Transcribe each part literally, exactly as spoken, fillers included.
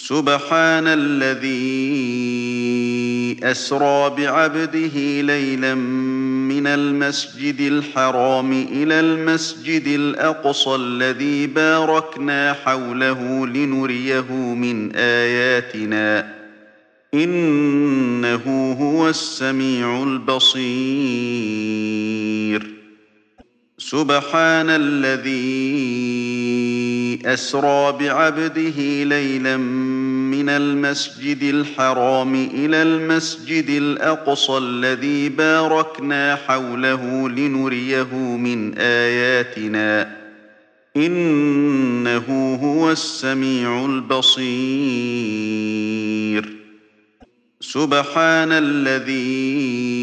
سبحان الذي أسرى بعبده ليلا من المسجد الحرام إلى المسجد الأقصى الذي باركنا حوله لنريه من آياتنا إنه هو السميع البصير سبحان الذي أسرى بعبده ليلا من المسجد الحرام إلى المسجد الأقصى الذي باركنا حوله لنريه من آياتنا إنه هو السميع البصير سبحان الذي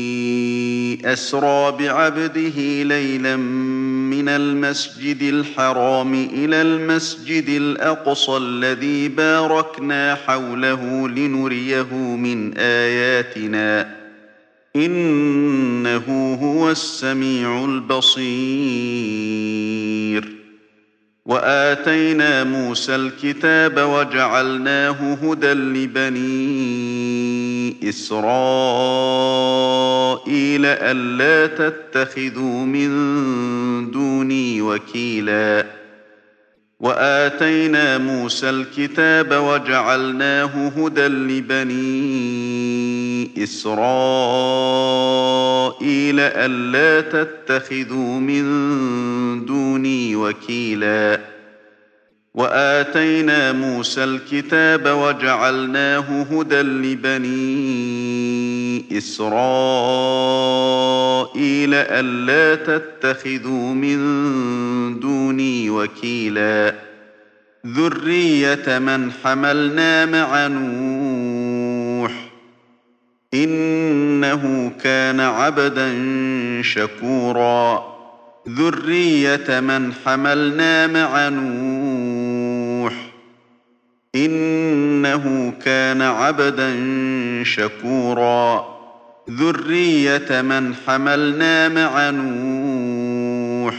أسرى بعبده ليلا من المسجد الحرام إلى المسجد الأقصى الذي باركنا حوله لنريه من آياتنا إنه هو السميع البصير وآتينا موسى الكتاب وجعلناه هدى لبني إسرائيل ألا تتخذوا من دوني وكيلا وآتينا موسى الكتاب وجعلناه هدى لبني إسرائيل ألا تتخذوا من دوني وكيلا وآتينا موسى الكتاب وجعلناه هدى لبني إسرائيل ألا تتخذوا من دوني وكيلا ذرية من حملنا مع نوح إنه كان عبدا شكورا ذرية من حملنا مع نوح إنه كان عبدا شكورا ذرية من حملنا مع نوح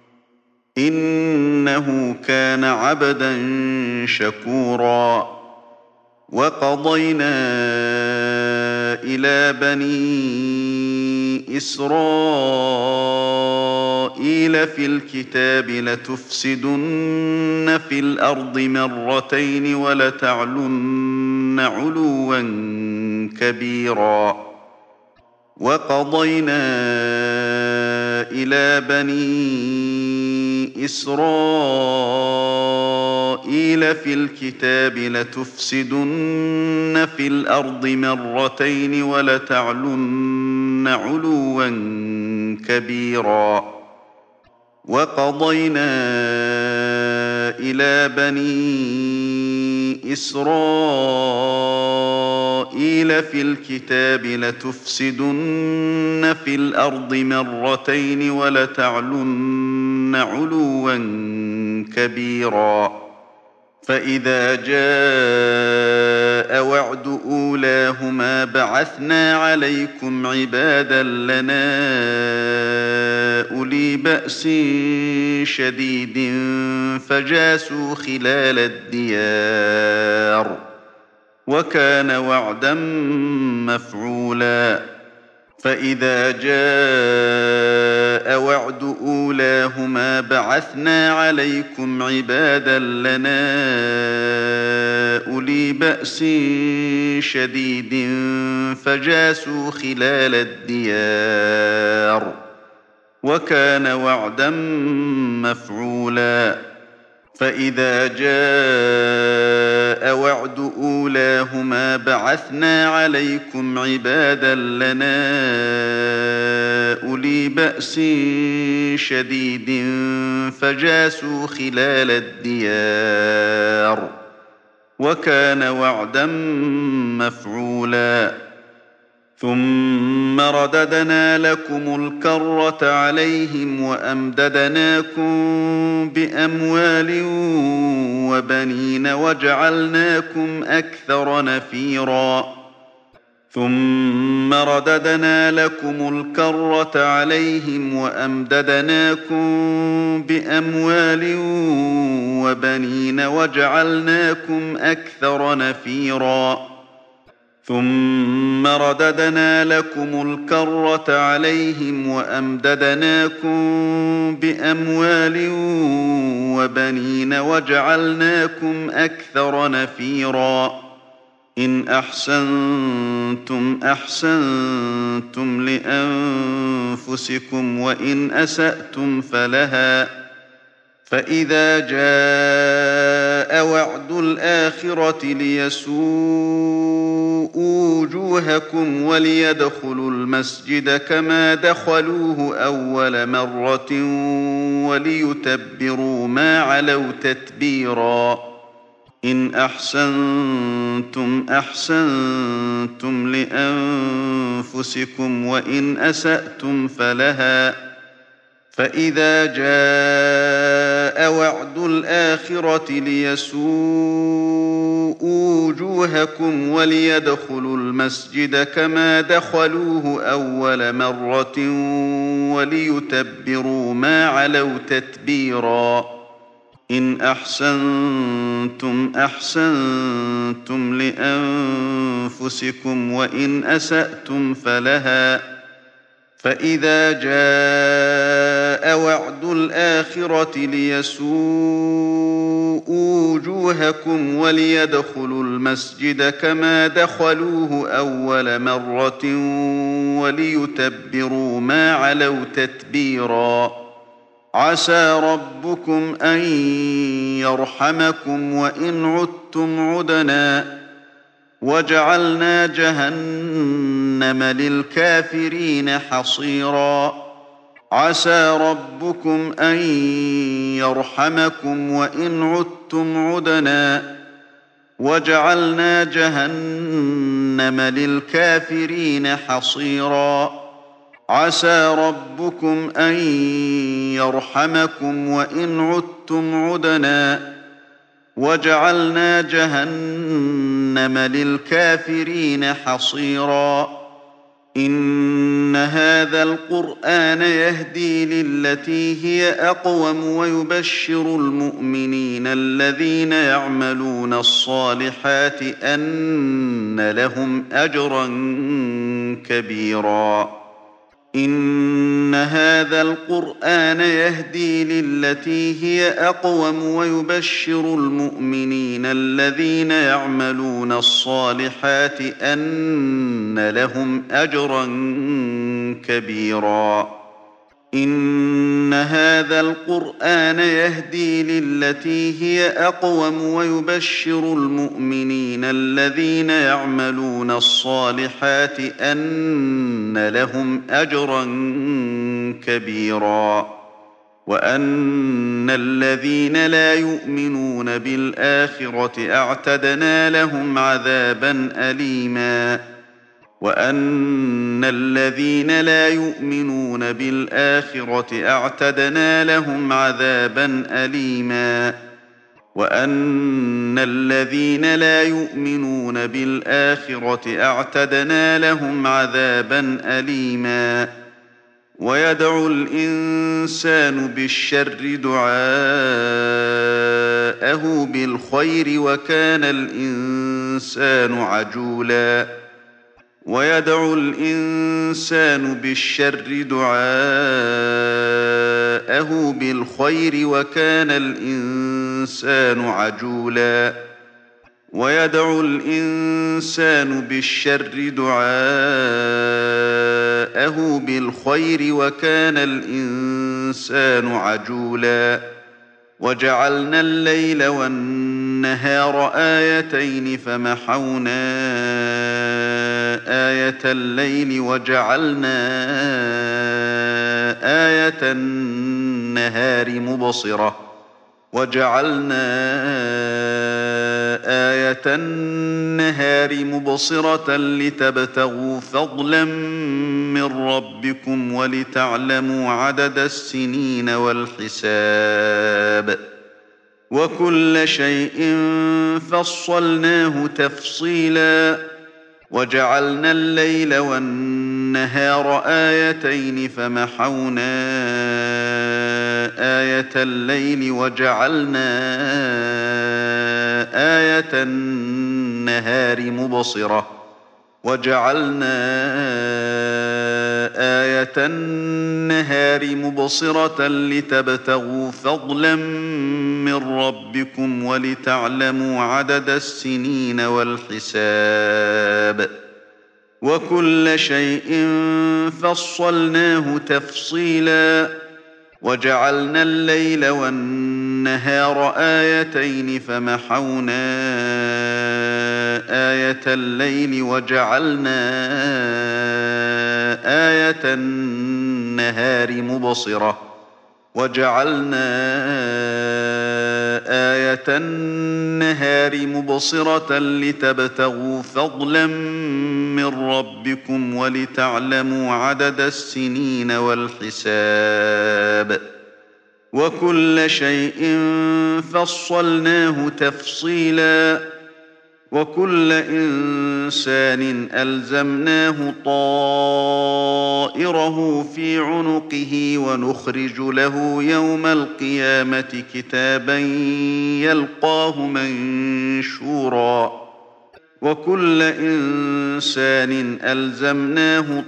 إنه كان عبدا شكورا وقضينا إلى بني إسرائيل في الكتاب لتفسدن في الأرض مرتين ولتعلن علوا كبيرا وقضينا إلى بني إسرائيل في الكتاب لتفسدن في الأرض مرتين ولتعلن علوا كبيرا وقضينا إلى بني إسرائيل في الكتاب لتفسدن في الأرض مرتين ولتعلن علوا كبيرا فإذا جاء وعد أولاهما بعثنا عليكم عبادا لنا أولي بأس شديد فجاسوا خلال الديار وكان وعدا مفعولا فإذا جاء وعد أولاهما بعثنا عليكم عبادا لنا أولي بأس شديد فجاسوا خلال الديار وكان وعدا مفعولا فإذا جاء وعد أولاهما بعثنا عليكم عبادا لنا أولي بأس شديد فجاسوا خلال الديار وكان وعدا مفعولا ثم رددنا لكم الكرة عليهم وأمددناكم بأموال وبنين وجعلناكم أكثر نفيرا ثم رددنا لكم الكرة عليهم وأمددناكم بأموال وبنين وجعلناكم أكثر نفيرا ثم رددنا لكم الكرة عليهم وأمددناكم بأموال وبنين وجعلناكم أكثر نفيرا إن أحسنتم أحسنتم لأنفسكم وإن أسأتم فلها فإذا جاء وعد الآخرة ليسوءوا وجوهكم وليدخلوا المسجد كما دخلوه أول مرة وليتبروا ما علوا تتبيرا إن أحسنتم أحسنتم لأنفسكم وإن أسأتم فلها فإذا جاء وعد الآخرة ليسوءوا وجوهكم وليدخلوا المسجد كما دخلوه أول مرة وليتبروا ما علوا تتبيرا إن أحسنتم أحسنتم لأنفسكم وإن أسأتم فلها فإذا جاء وعد الآخرة ليسوءوا وجوهكم وليدخلوا المسجد كما دخلوه أول مرة وليتبروا ما علوا تتبيرا عسى ربكم أن يرحمكم وإن عدتم عدنا وجعلنا جهنم للكافرين حصيرا عسى ربكم أن يرحمكم وإن عدتم عدنا وجعلنا جهنم للكافرين حصيرا عسى ربكم أن يرحمكم وإن عدتم عدنا وجعلنا جهنم للكافرين حصيرا إن هذا القرآن يهدي للتي هي أقوم ويبشر المؤمنين الذين يعملون الصالحات أن لهم أجرا كبيرا إن هذا القرآن يهدي للتي هي أقوم ويبشر المؤمنين الذين يعملون الصالحات أن لهم أجرا كبيرا إن هذا القرآن يهدي للتي هي أقوم ويبشر المؤمنين الذين يعملون الصالحات أن لهم أجرا كبيرا وأن الذين لا يؤمنون بالآخرة أعتدنا لهم عذابا أليما وأن الذين لا يؤمنون بالآخرة أعتدنا لهم عذابا أليما وأن الذين لا يؤمنون بالآخرة أعتدنا لهم عذابا أليما ويدعو الإنسان بالشر دعاءه بالخير وكان الإنسان عجولا ويدعو الإنسان بالشر دعاءه بالخير وكان الإنسان عجولا ويدعو الإنسان بالشر دعاءه بالخير وكان الإنسان عجولا وجعلنا الليل والنهار آيتين فمحونا آية الليل وجعلنا آية النهار مبصرة وجعلنا آية النهار مبصرة لتبتغوا فضلا من ربكم ولتعلموا عدد السنين والحساب وكل شيء فصلناه تفصيلا وجعلنا الليل والنهار آيتين فمحونا آية الليل وجعلنا آية النهار مبصرة وجعلنا آية النهار مبصرة لتبتغوا فضلا من ربكم ولتعلموا عدد السنين والحساب وكل شيء فصلناه تفصيلا وجعلنا الليل والنهار آيتين فمحونا آية الليل وجعلنا آية النهار مبصرة وجعلنا آية النهار مبصرة لتبتغوا فضلا من ربكم ولتعلموا عدد السنين والحساب وكل شيء فصلناه تفصيلا وكل إنسان ألزمناه طائره في عنقه ونخرج له يوم القيامة كتابا يلقاه منشورا وكل إنسان ألزمناه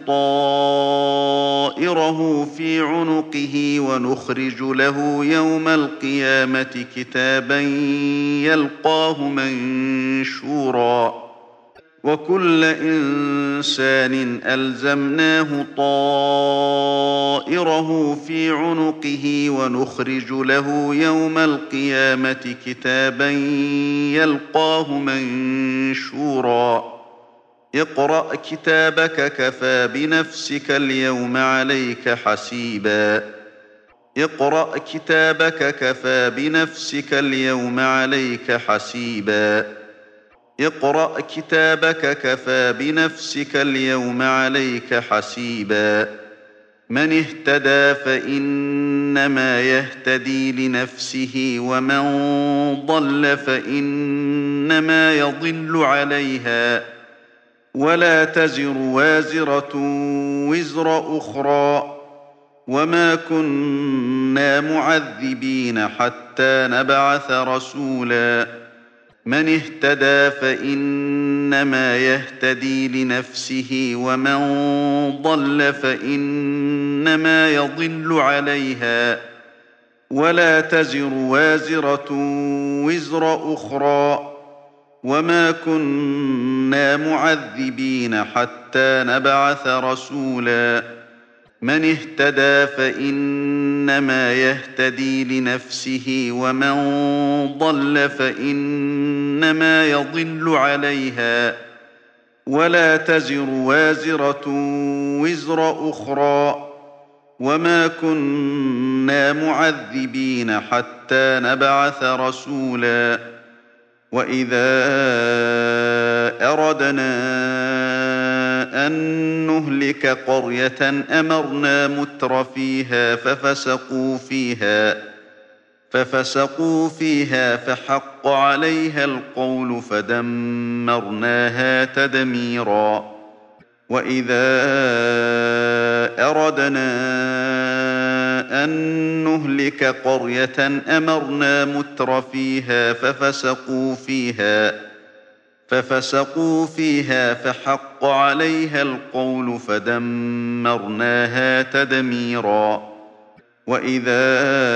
طائره في عنقه ونخرج له يوم القيامة كتابا يلقاه منشورا وكل إنسان ألزمناه طائره في عنقه ونخرج له يوم القيامة كتابا يلقاه منشورا اقرأ كتابك كفى بنفسك اليوم عليك حسيبا اقرأ كتابك كفى بنفسك اليوم عليك حسيبا اقرأ كتابك كفى بنفسك اليوم عليك حسيبا من اهتدى فإنما يهتدي لنفسه ومن ضل فإنما يضل عليها ولا تزر وازرة وزر أخرى وما كنا معذبين حتى نبعث رسولا من اهتدى فإنما يهتدي لنفسه ومن ضل فإنما يضل عليها ولا تزر وازرة وزر أخرى وما كنا معذبين حتى نبعث رسولا من اهتدى فإنما يهتدي لنفسه ومن ضل فإنما يضل عليها ولا تزر وازرة وزر أخرى وما كنا معذبين حتى نبعث رسولا وإذا أردنا أن نهلك قرية أمرنا متر فيها ففسقوا فيها ففسقوا فيها فحق عليها القول فدمرناها تدميرا وإذا أردنا أن نهلك قرية أمرنا متر فيها ففسقوا فيها ففسقوا فيها فحق عليها القول فدمرناها تدميرا وإذا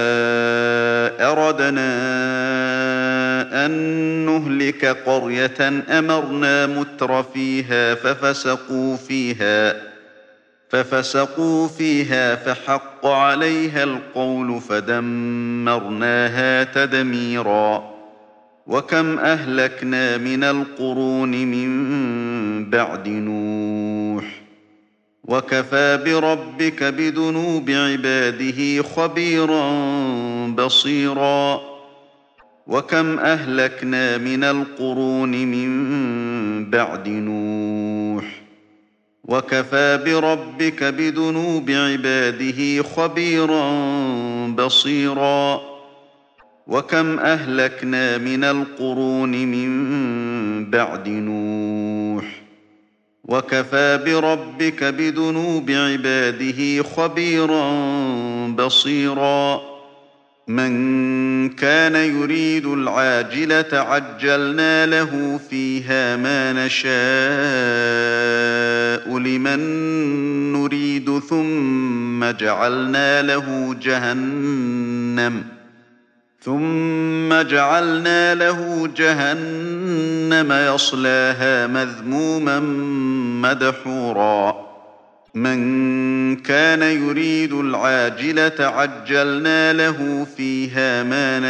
أردنا أن نهلك قرية أمرنا متر فيها ففسقوا فيها ففسقوا فيها فحق عليها القول فدمرناها تدميرا وكم أهلكنا من القرون من بعد نوح وكفى بربك بذنوب عباده خبيرا بصيرا وكم أهلكنا من القرون من بعد نوح وكفى بربك بذنوب عباده خبيرا بصيرا وكم أهلكنا من القرون من بعد نوح وكفى بربك بذنوب عباده خبيرا بصيرا من كان يريد العاجلة عجلنا له فيها ما نشاء لمن نريد ثم جعلنا له جهنم ثم جعلنا له جهنم يصلاها مذموما مدحورا من كان يريد العاجلة عجلنا له فيها ما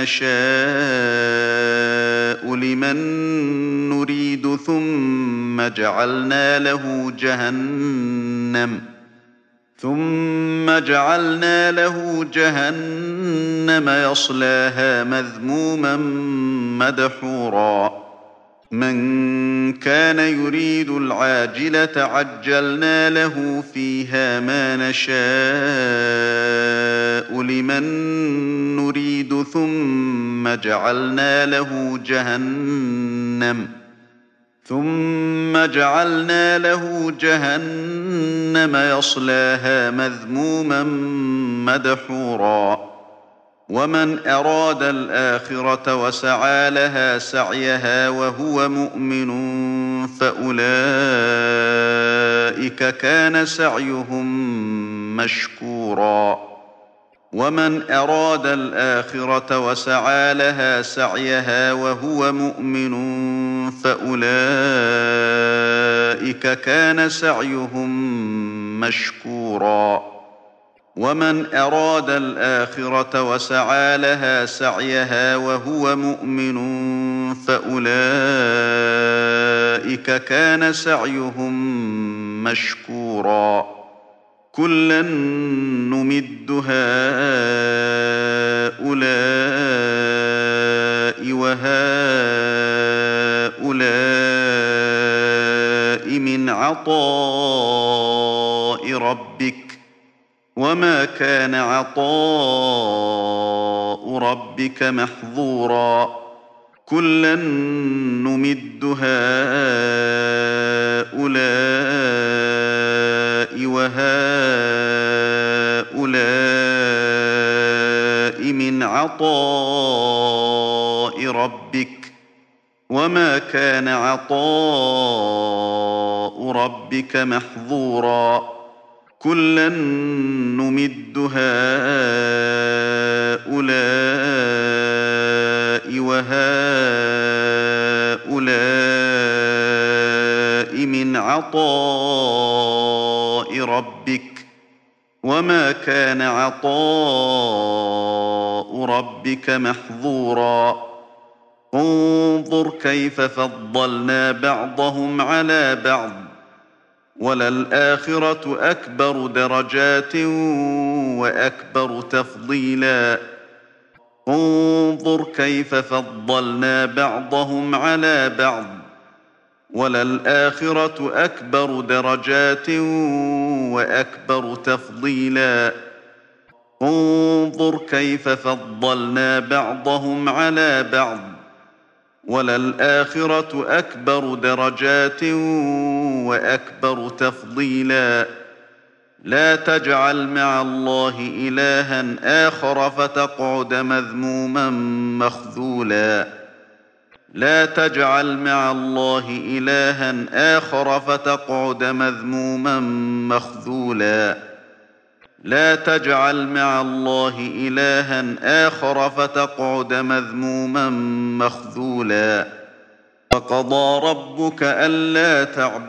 نشاء لمن نريد ثم جعلنا له جهنم ثم جعلنا له جهنم يصلاها مذموما مدحورا من كان يريد العاجلة عجلنا له فيها ما نشاء لمن نريد ثم جعلنا له جهنم ثم جعلنا له جهنم يصلاها مذموما مدحورا ومن أراد الآخرة وسعى لها سعيها وهو مؤمن فأولئك كان سعيهم مشكورا ومن أراد الآخرة وسعى لها سعيها وهو مؤمن فأولئك كان سعيهم مشكورا ومن أراد الآخرة وسعى لها سعيها وهو مؤمن فأولئك كان سعيهم مشكورا كلا نمد هؤلاء وهؤلاء من عطاء ربك وما كان عطاء ربك محظورا كلا نمد هؤلاء وهؤلاء من عطاء ربك وما كان عطاء ربك محظورا كلا نمد هؤلاء وهؤلاء من عطاء ربك وما كان عطاء ربك محظورا انظر كيف فضلنا بعضهم على بعض وللآخرة أكبر درجات وأكبر تفضيلا انظر كيف فضلنا بعضهم على بعض وللآخرة أكبر درجات وأكبر تفضيلا انظر كيف فضلنا بعضهم على بعض وللآخرة أكبر درجات وأكبر تفضيلا لا تجعل مع الله إلها آخر فتقعد مذموما مخذولا لا تجعل مع الله إلها آخر فتقعد مذموما مخذولا لا تجعل مع الله إلها آخر فتقعد مذموما مخذولا وقضى ربك ألا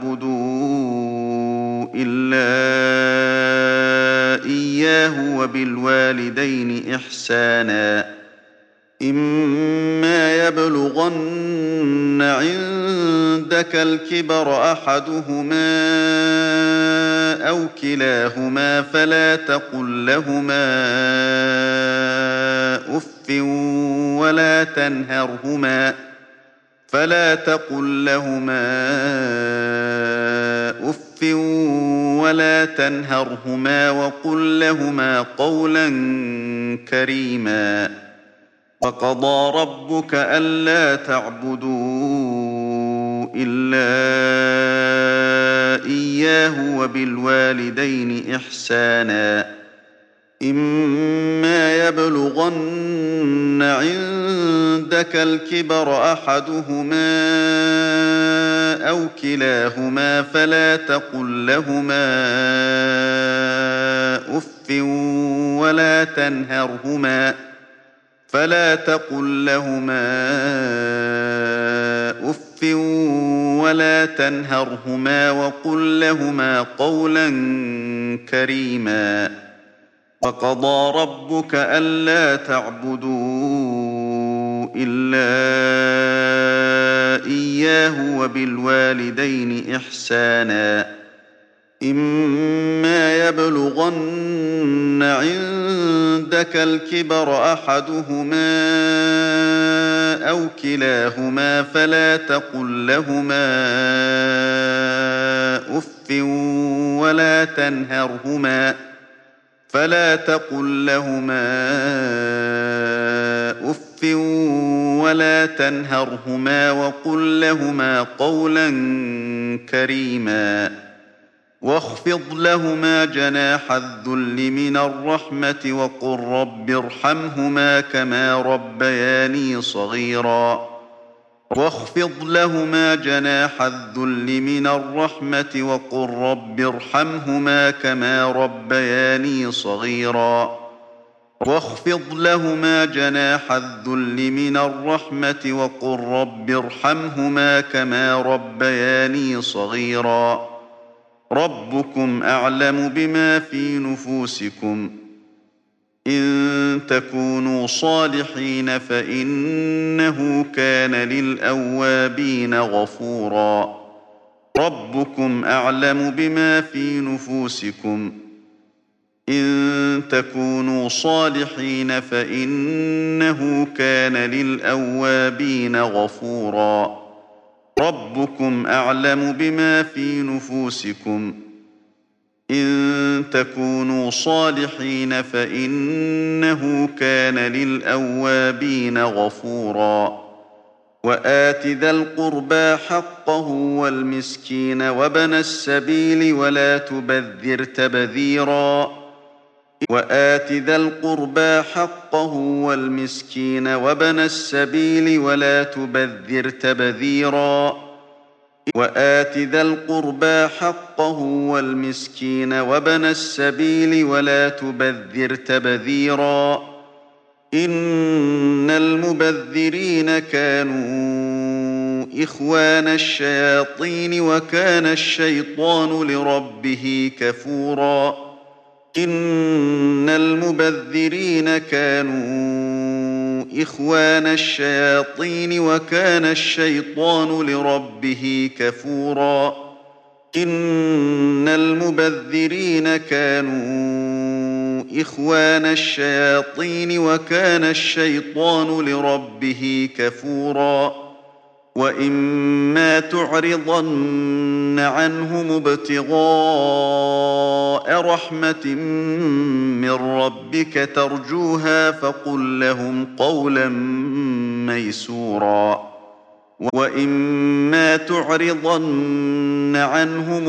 تعبدوا إلا إياه وبالوالدين إحسانا إما يبلغن عندك الكبر أحدهما أو كلاهما فلا تقل لهما أف ولا تنهرهما فلا تقل لهما أف ولا تنهرهما وقل لهما قولا كريما وقضى ربك ألا تعبدوا إلا وبالوالدين إحسانا إما يبلغن عندك الكبر أحدهما أو كلاهما فلا تقل لهما أف ولا تنهرهما فلا تقل لهما أف ولا تنهرهما وقل لهما قولا كريما وقضى ربك ألا تعبدوا إلا إياه وبالوالدين إحسانا إما يبلغن عندك الكبر أحدهما أو كلاهما فلا تقل لهما أف ولا تنهرهما فلا تقل لهما أف ولا تنهرهما وقل لهما قولا كريما واخفض لهما جناح الذل من الرحمة وقل رب ارحمهما كما ربياني صغيرا واخفض لهما جناح الذل من الرحمة وقل رب ارحمهما كما ربياني صغيرا واخفض لهما جناح الذل من الرحمة وقل رب ارحمهما كما ربياني صغيرا ربكم أعلم بما في نفوسكم إن تكونوا صالحين فإنه كان للأوابين غفورا ربكم أعلم بما في نفوسكم إن تكونوا صالحين فإنه كان للأوابين غفورا ربكم أعلم بما في نفوسكم إن تكونوا صالحين فإنه كان للأوابين غفورا وآت ذا القربى حقه والمسكين وابن السبيل ولا تبذر تبذيرا وآت ذا القربى حقه والمسكين وابن السبيل ولا تبذر تبذيرا وآت ذا القربى حقه والمسكين وابن السبيل ولا تبذر تبذيرا إن المبذرين كانوا إخوان الشياطين وكان الشيطان لربه كفورا إن المبذرين كانوا إخوان الشياطين وكان الشيطان لربه كفورا إن المبذرين كانوا إخوان الشياطين وكان الشيطان لربه كفورا وإما تعرضن عنهم ابتغاء رحمة من ربك ترجوها فقل لهم قولا ميسورا وإما تعرضن عنهم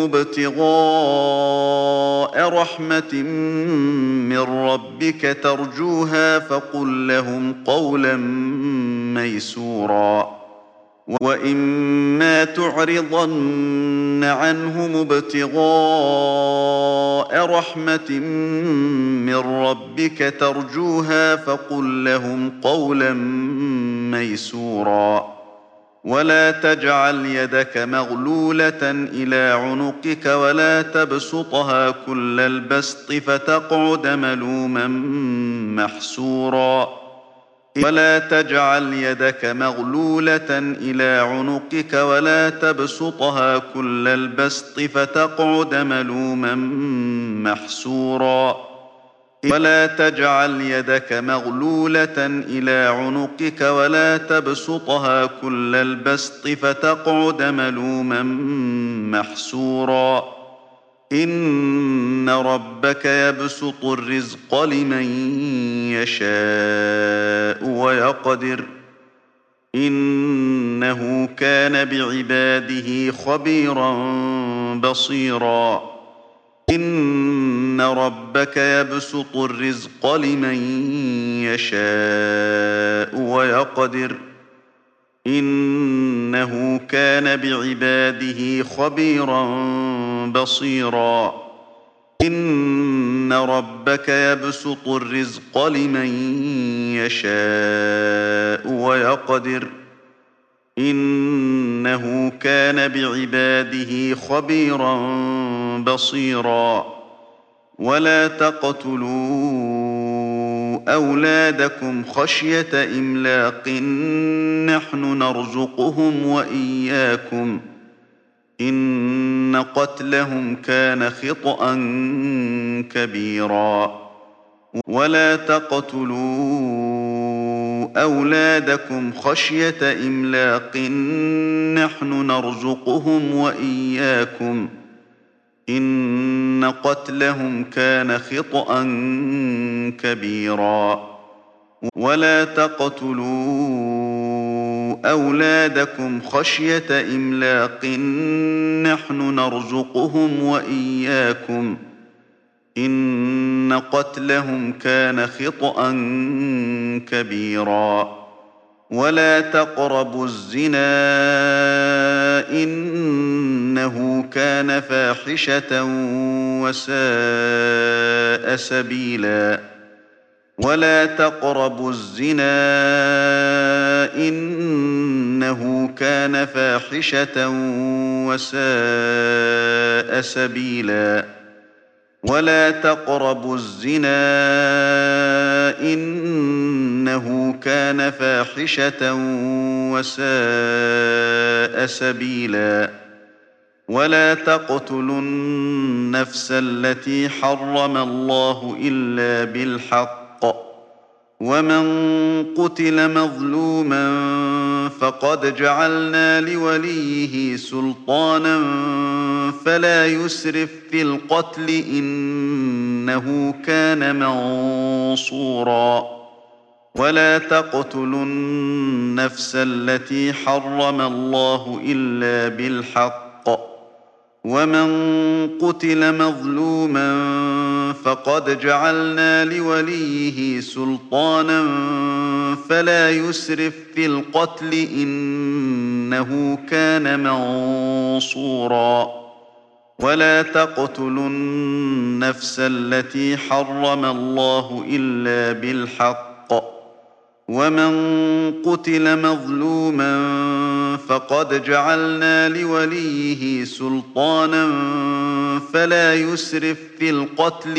ابتغاء رحمة من ربك ترجوها فقل لهم قولا ميسورا وإما تعرضن عنهم ابتغاء رحمة من ربك ترجوها فقل لهم قولا ميسورا ولا تجعل يدك مغلولة إلى عنقك ولا تبسطها كل البسط فتقعد ملوما محسورا ولا تجعل يدك مغلولة إلى عنقك ولا تبسطها كل البسط فتقعد ملوما محسورا ولا تجعل يدك مغلولة إلى عنقك ولا تبسطها كل البسط فتقعد ملوما محسورا إن ربك يبسط الرزق لمن يشاء ويقدر إنه كان بعباده خبيرا بصيرا إن ربك يبسط الرزق لمن يشاء ويقدر إنه كان بعباده خبيرا بصيرا إن ربك يبسط الرزق لمن يشاء ويقدر إنه كان بعباده خبيرا بصيرا ولا تقتلوا أولادكم خشية إملاق نحن نرزقهم وإياكم إن قتلهم كان خطأ كبيرا ولا تقتلوا أولادكم خشية إملاق نحن نرزقهم وإياكم إن قتلهم كان خطأ كبيرا ولا تقتلوا أولادكم خشية إملاق نحن نرزقهم وإياكم إن قتلهم كان خطأ كبيرا ولا تقربوا الزنا إنه كان فاحشة وساء سبيلا ولا تقربوا الزنا إنه كان فاحشة وساء سبيلا ولا تقربوا الزنا إنه كان فاحشة وساء سبيلا ولا تقتلوا النفس التي حرم الله إلا بالحق ومن قتل مظلوما فقد جعلنا لوليه سلطانا فلا يسرف في القتل إنه كان منصورا ولا تقتلوا النفس التي حرم الله إلا بالحق ومن قتل مظلوما فقد جعلنا لوليه سلطانا فلا يسرف في القتل إنه كان منصورا ولا تقتلوا النفس التي حرم الله إلا بالحق ومن قتل مظلوما فقد جعلنا لوليه سلطانا فلا يسرف في القتل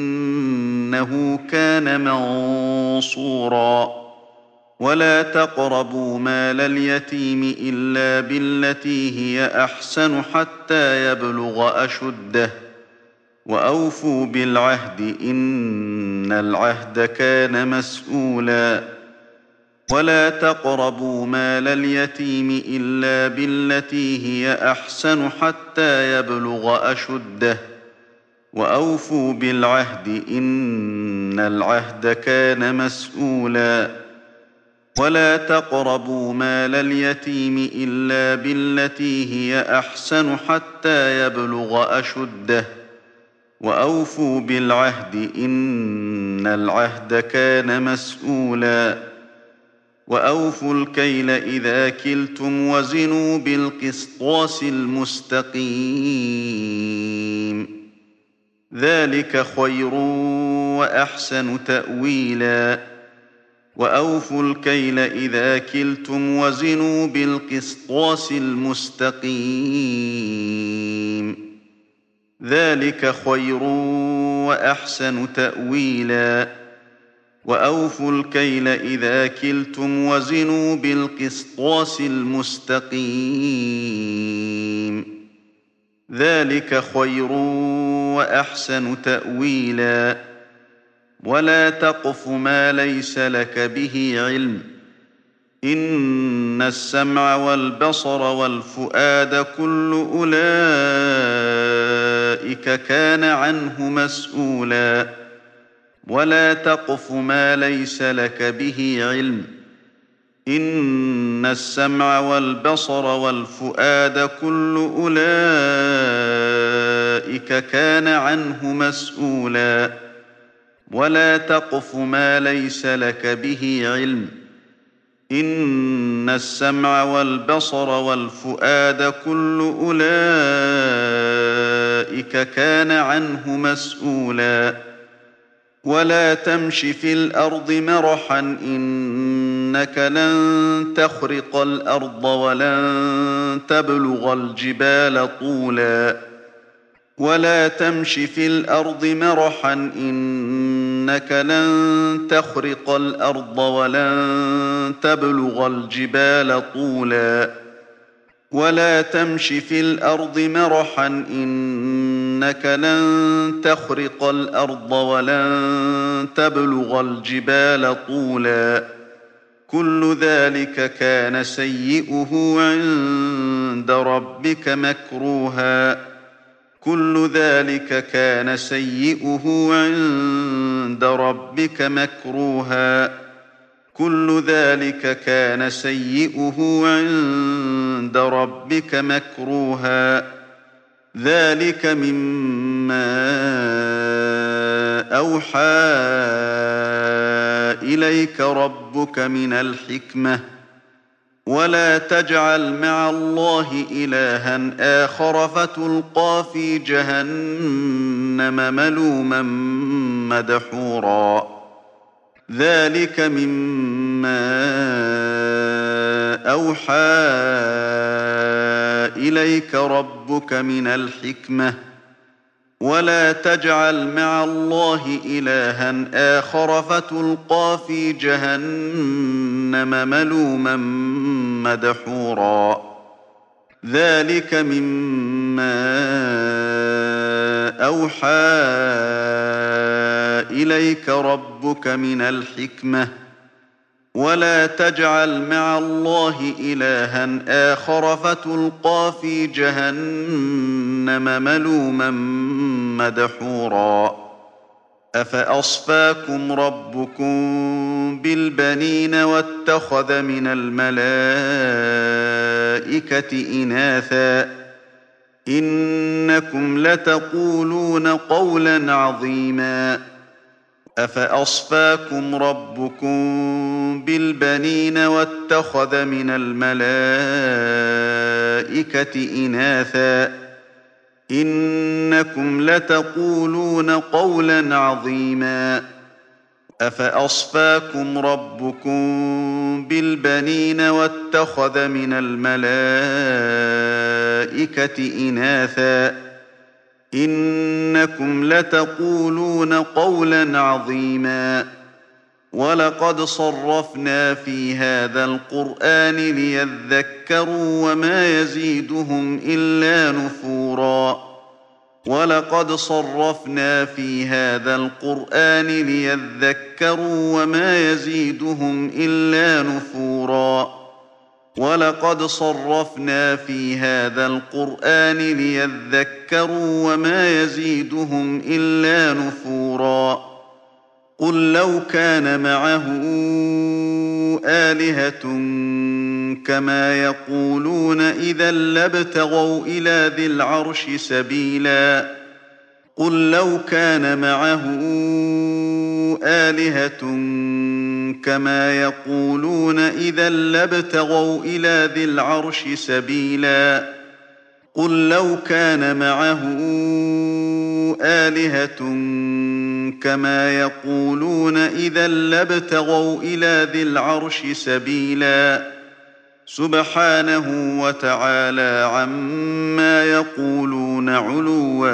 إنه كان منصورا ولا تقربوا مال اليتيم إلا بالتي هي أحسن حتى يبلغ أشده وأوفوا بالعهد إن العهد كان مسؤولا ولا تقربوا مال اليتيم إلا بالتي هي أحسن حتى يبلغ أشده وأوفوا بالعهد إن العهد كان مسؤولا ولا تقربوا مال اليتيم إلا بالتي هي أحسن حتى يبلغ أشده وأوفوا بالعهد إن العهد كان مسؤولا وأوفوا الكيل إذا كلتم وزنوا بالقسطاس المستقيم ذلك خير وأحسن تأويلا وأوفوا الكيل إذا كلتم وزنوا بالقسطاس المستقيم ذلك خير وأحسن تأويلا وأوفوا الكيل إذا كلتم وزنوا بالقسطاس المستقيم ذلك خير وأحسن تأويلا ولا تقف ما ليس لك به علم إن السمع والبصر والفؤاد كل أولئك كان عنه مسؤولا ولا تقف ما ليس لك به علم إن السمع والبصر والفؤاد كل أولئك ذلك كان عنه مسؤولا ولا تقف ما ليس لك به علم إن السمع والبصر والفؤاد كل أولئك كان عنه مسؤولا ولا تمش في الأرض مرحا إنك لن تخرق الأرض ولن تبلغ الجبال طولا ولا تمش في الأرض مرحا إنك لن تخرق الأرض ولن تبلغ الجبال طولا ولا تمش في الأرض مرحا إنك لن تخرق الأرض ولن تبلغ الجبال طولا كل ذلك كان سيئه عند ربك مكروها كل ذلك كان سيئه عند ربك مكروها كل ذلك كان سيئه عند ربك مكروها ذلك مما أوحى إليك ربك من الحكمة ولا تجعل مع الله إلها آخر فتلقى في جهنم ملوما مدحورا ذلك مما أوحى إليك ربك من الحكمة ولا تجعل مع الله إلها آخر فتلقى في جهنم ملوما مدحورا ذلك مما أوحى إليك ربك من الحكمة ولا تجعل مع الله إلها آخر فتلقى في جهنم ملوما مدحورا أفأصفاكم ربكم بالبنين واتخذ من الملائكة إناثا إنكم لتقولون قولا عظيما أفأصفاكم ربكم بالبنين واتخذ من الملائكة إناثا إنكم لتقولون قولا عظيما أفأصفاكم ربكم بالبنين واتخذ من الملائكة إناثا إنكم لتقولون قولا عظيما ولقد صرفنا في هذا القرآن ليذكروا وما يزيدهم إلا نفورا ولقد صرفنا في هذا القرآن ليذكروا وما يزيدهم إلا نفورا ولقد صرفنا في هذا القرآن ليذكروا وما يزيدهم إلا نفورا قل لو كان معه آلهة كما يقولون إذا لابتغوا إلى ذي العرش سبيلا قل لو كان معه آلهة كما يقولون إذا لابتغوا إلى ذي العرش سبيلا قل لو كان معه آلهة كما يقولون إذا لابتغوا إلى ذي العرش سبيلا سبحانه وتعالى عما يقولون علوا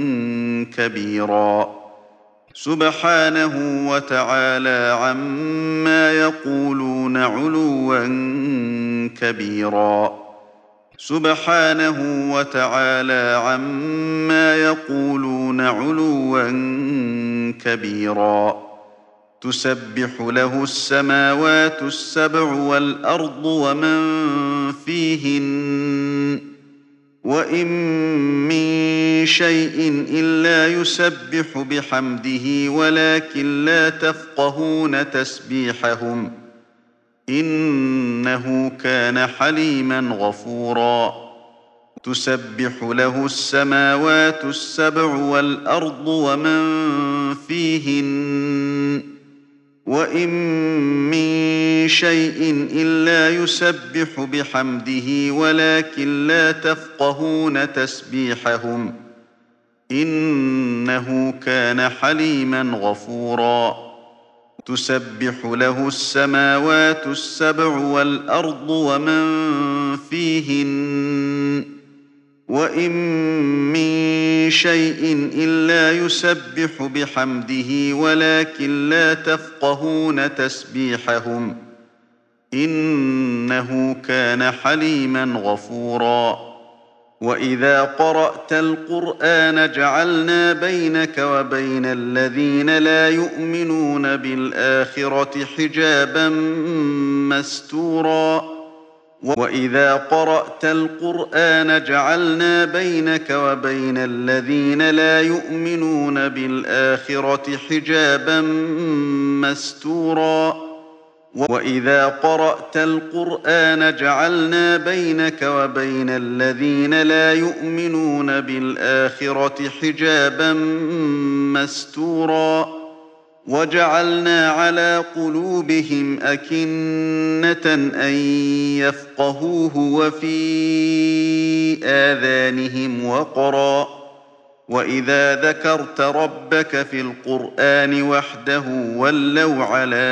كبيرا سبحانه وتعالى عما يقولون علوا كبيرا سبحانه وتعالى عما يقولون علوا كبيرا تسبح له السماوات السبع والأرض ومن فيهن وإن من شيء إلا يسبح بحمده ولكن لا تفقهون تسبيحهم إنه كان حليما غفورا تسبح له السماوات السبع والأرض ومن فيهن وإن من شيء إلا يسبح بحمده ولكن لا تفقهون تسبيحهم إنه كان حليما غفورا تسبح له السماوات السبع والأرض ومن فيهن وإن من شيء إلا يسبح بحمده ولكن لا تفقهون تسبيحهم إنه كان حليما غفورا وإذا قرأت القرآن جعلنا بينك وبين الذين لا يؤمنون بالآخرة حجابا مستورا وإذا قرأت القرآن جعلنا بينك وبين الذين لا يؤمنون بالآخرة حجابا مستورا وإذا قرأت القرآن جعلنا بينك وبين الذين لا يؤمنون بالآخرة حجابا مستورا وجعلنا على قلوبهم أكنة أن يفقهوه وفي آذانهم وقرا وإذا ذكرت ربك في القرآن وحده ولوا على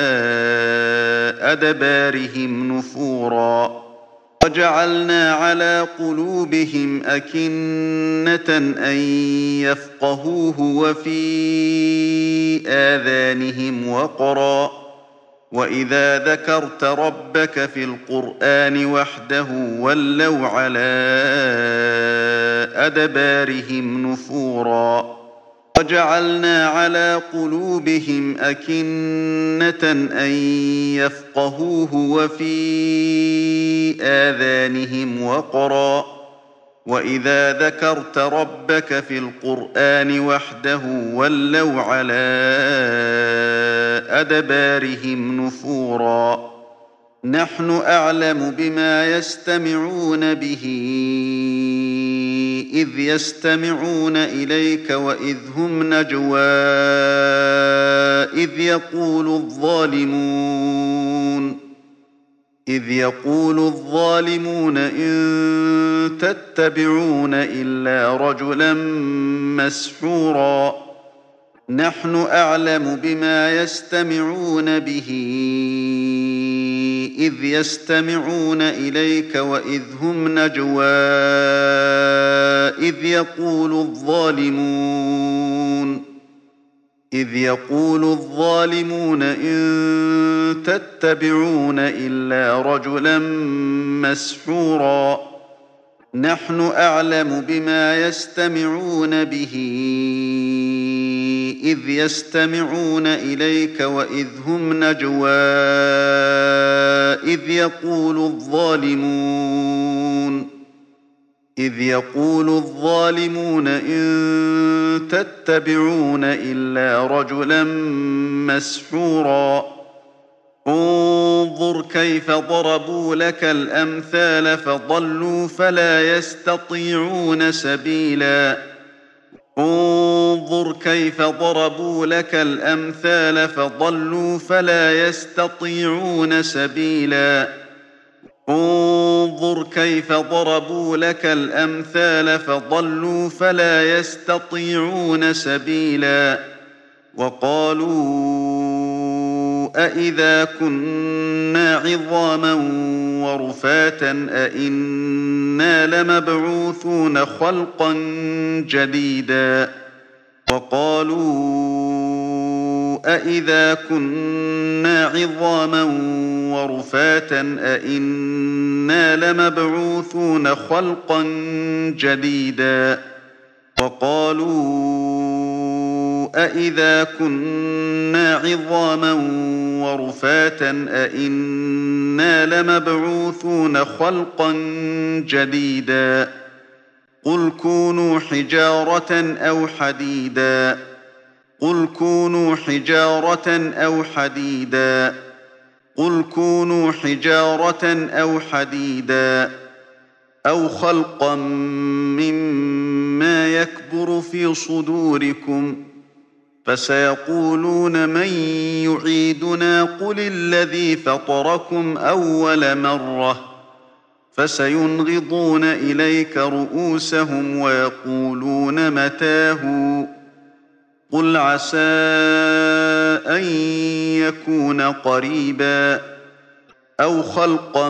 أدبارهم نفورا وجعلنا على قلوبهم أكنة أن يفقهوه وفي آذانهم وقرا وإذا ذكرت ربك في القرآن وحده ولوا على أدبارهم نفورا وجعلنا على قلوبهم أكنة أن يفقهوه وفي آذانهم وقرا وإذا ذكرت ربك في القرآن وحده ولوا على أدبارهم نفورا نحن أعلم بما يستمعون به إذ يستمعون إليك وإذ هم نجوى إذ يقول الظالمون إذ يقول الظالمون إن تتبعون إلا رجلا مسحورا نحن أعلم بما يستمعون به إذ يستمعون إليك وإذ هم نجوى إذ يقول الظالمون إذ يقول الظالمون إن تتبعون إلا رجلا مسحورا نحن أعلم بما يستمعون به إذ يستمعون إليك وإذ هم نجوى إذ يقول الظالمون إذ يقول الظالمون إن تتبعون إلا رجلا مسحورا انظر كيف ضربوا لك الأمثال فضلوا فلا يستطيعون سبيلا انظر كيف ضربوا لك الأمثال فضلوا فلا يستطيعون سبيلا انظر كيف ضربوا لك الأمثال فضلوا فلا يستطيعون سبيلا وقالوا أإذا كنا عظاما ورفاتا أإنا لمبعوثون خلقا جديدا وقالوا أإذا كنا عظاما ورفاتا أإنا لمبعوثون خلقا جديدا وقالوا أإذا كنا عظاما ورفاتا أإنا لمبعوثون خلقا جديدا قل كونوا حجارة أو حديدا قل كونوا حجارة أو قل كونوا حجارة أو حديدا أَوْ خَلْقًا مِّمَّا يَكْبُرُ فِي صُدُورِكُمْ ۚ فَسَيَقُولُونَ مَن يُعِيدُنَا قُلِ الَّذِي فَطَرَكُمْ أَوَّلَ مَرَّةٍ ۚ فَسَيُنْغِضُونَ إِلَيْكَ رُءُوسَهُمْ وَيَقُولُونَ مَتَىٰ هُوَ ۖ قُلْ عَسَىٰ أَن يَكُونَ قَرِيبًا. أَوْ خَلْقًا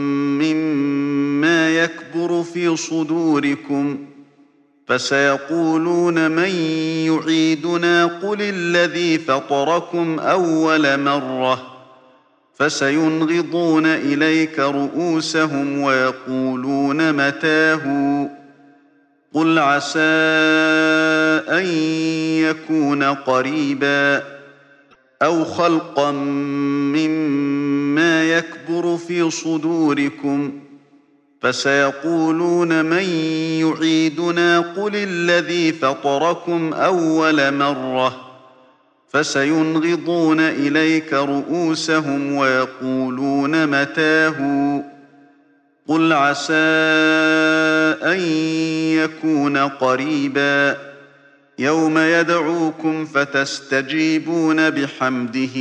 مِّمَّا يَكْبُرُ فِي صُدُورِكُمْ ۚ فَسَيَقُولُونَ مَن يُعِيدُنَا قُلِ الَّذِي فَطَرَكُمْ أَوَّلَ مَرَّةٍ ۚ فَسَيُنْغِضُونَ إِلَيْكَ رُءُوسَهُمْ وَيَقُولُونَ مَتَىٰ هُوَ ۖ قُلْ عَسَىٰ أَن يَكُونَ قَرِيبًا. أَوْ خَلْقًا مِّمَّا يَكْبُرُ فِي صُدُورِكُمْ ۚ فَسَيَقُولُونَ مَن يُعِيدُنَا قُلِ الَّذِي فَطَرَكُمْ أَوَّلَ مَرَّةٍ ۚ فَسَيُنْغِضُونَ إِلَيْكَ رُءُوسَهُمْ وَيَقُولُونَ مَتَىٰ هُوَ ۖ قُلْ عَسَىٰ أَن يَكُونَ قَرِيبًا. يَوْمَ يَدْعُوكُمْ فَتَسْتَجِيبُونَ بِحَمْدِهِ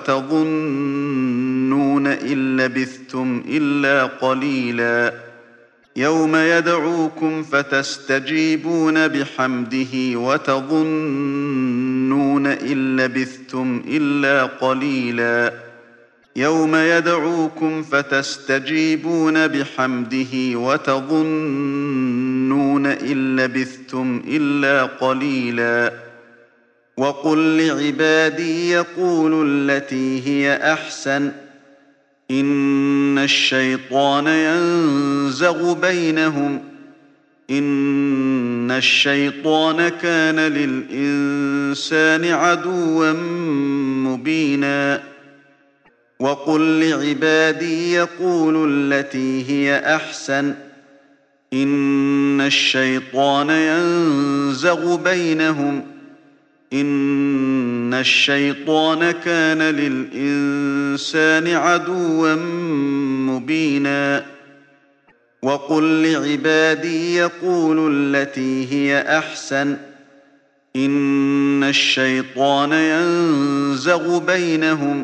وَتَظُنُّونَ إِن لَّبِثْتُمْ إِلَّا قَلِيلًا. يَوْمَ يَدْعُوكُمْ فَتَسْتَجِيبُونَ بِحَمْدِهِ وَتَظُنُّونَ إِن لَّبِثْتُمْ إِلَّا قَلِيلًا. يَوْمَ يَدْعُوكُمْ فَتَسْتَجِيبُونَ بِحَمْدِهِ وَتَظُنُّونَ إِن لَّبِثْتُمْ إِلَّا قَلِيلًا. وَقُل لِّعِبَادِي يَقُولُوا الَّتِي هِيَ أَحْسَنُ ۚ إِنَّ الشَّيْطَانَ يَنزَغُ بَيْنَهُمْ ۚ إِنَّ الشَّيْطَانَ كَانَ لِلْإِنسَانِ عَدُوًّا مُّبِينًا. وَقُل لِّعِبَادِي يَقُولُوا الَّتِي هِيَ أَحْسَنُ ۚ إِنَّ الشَّيْطَانَ يَنزَغُ بَيْنَهُمْ ۚ إِنَّ الشَّيْطَانَ كَانَ لِلْإِنسَانِ عَدُوًّا مُّبِينًا. وَقُل لِّعِبَادِي يَقُولُوا الَّتِي هِيَ أَحْسَنُ ۚ إِنَّ الشَّيْطَانَ يَنزَغُ بَيْنَهُمْ ۚ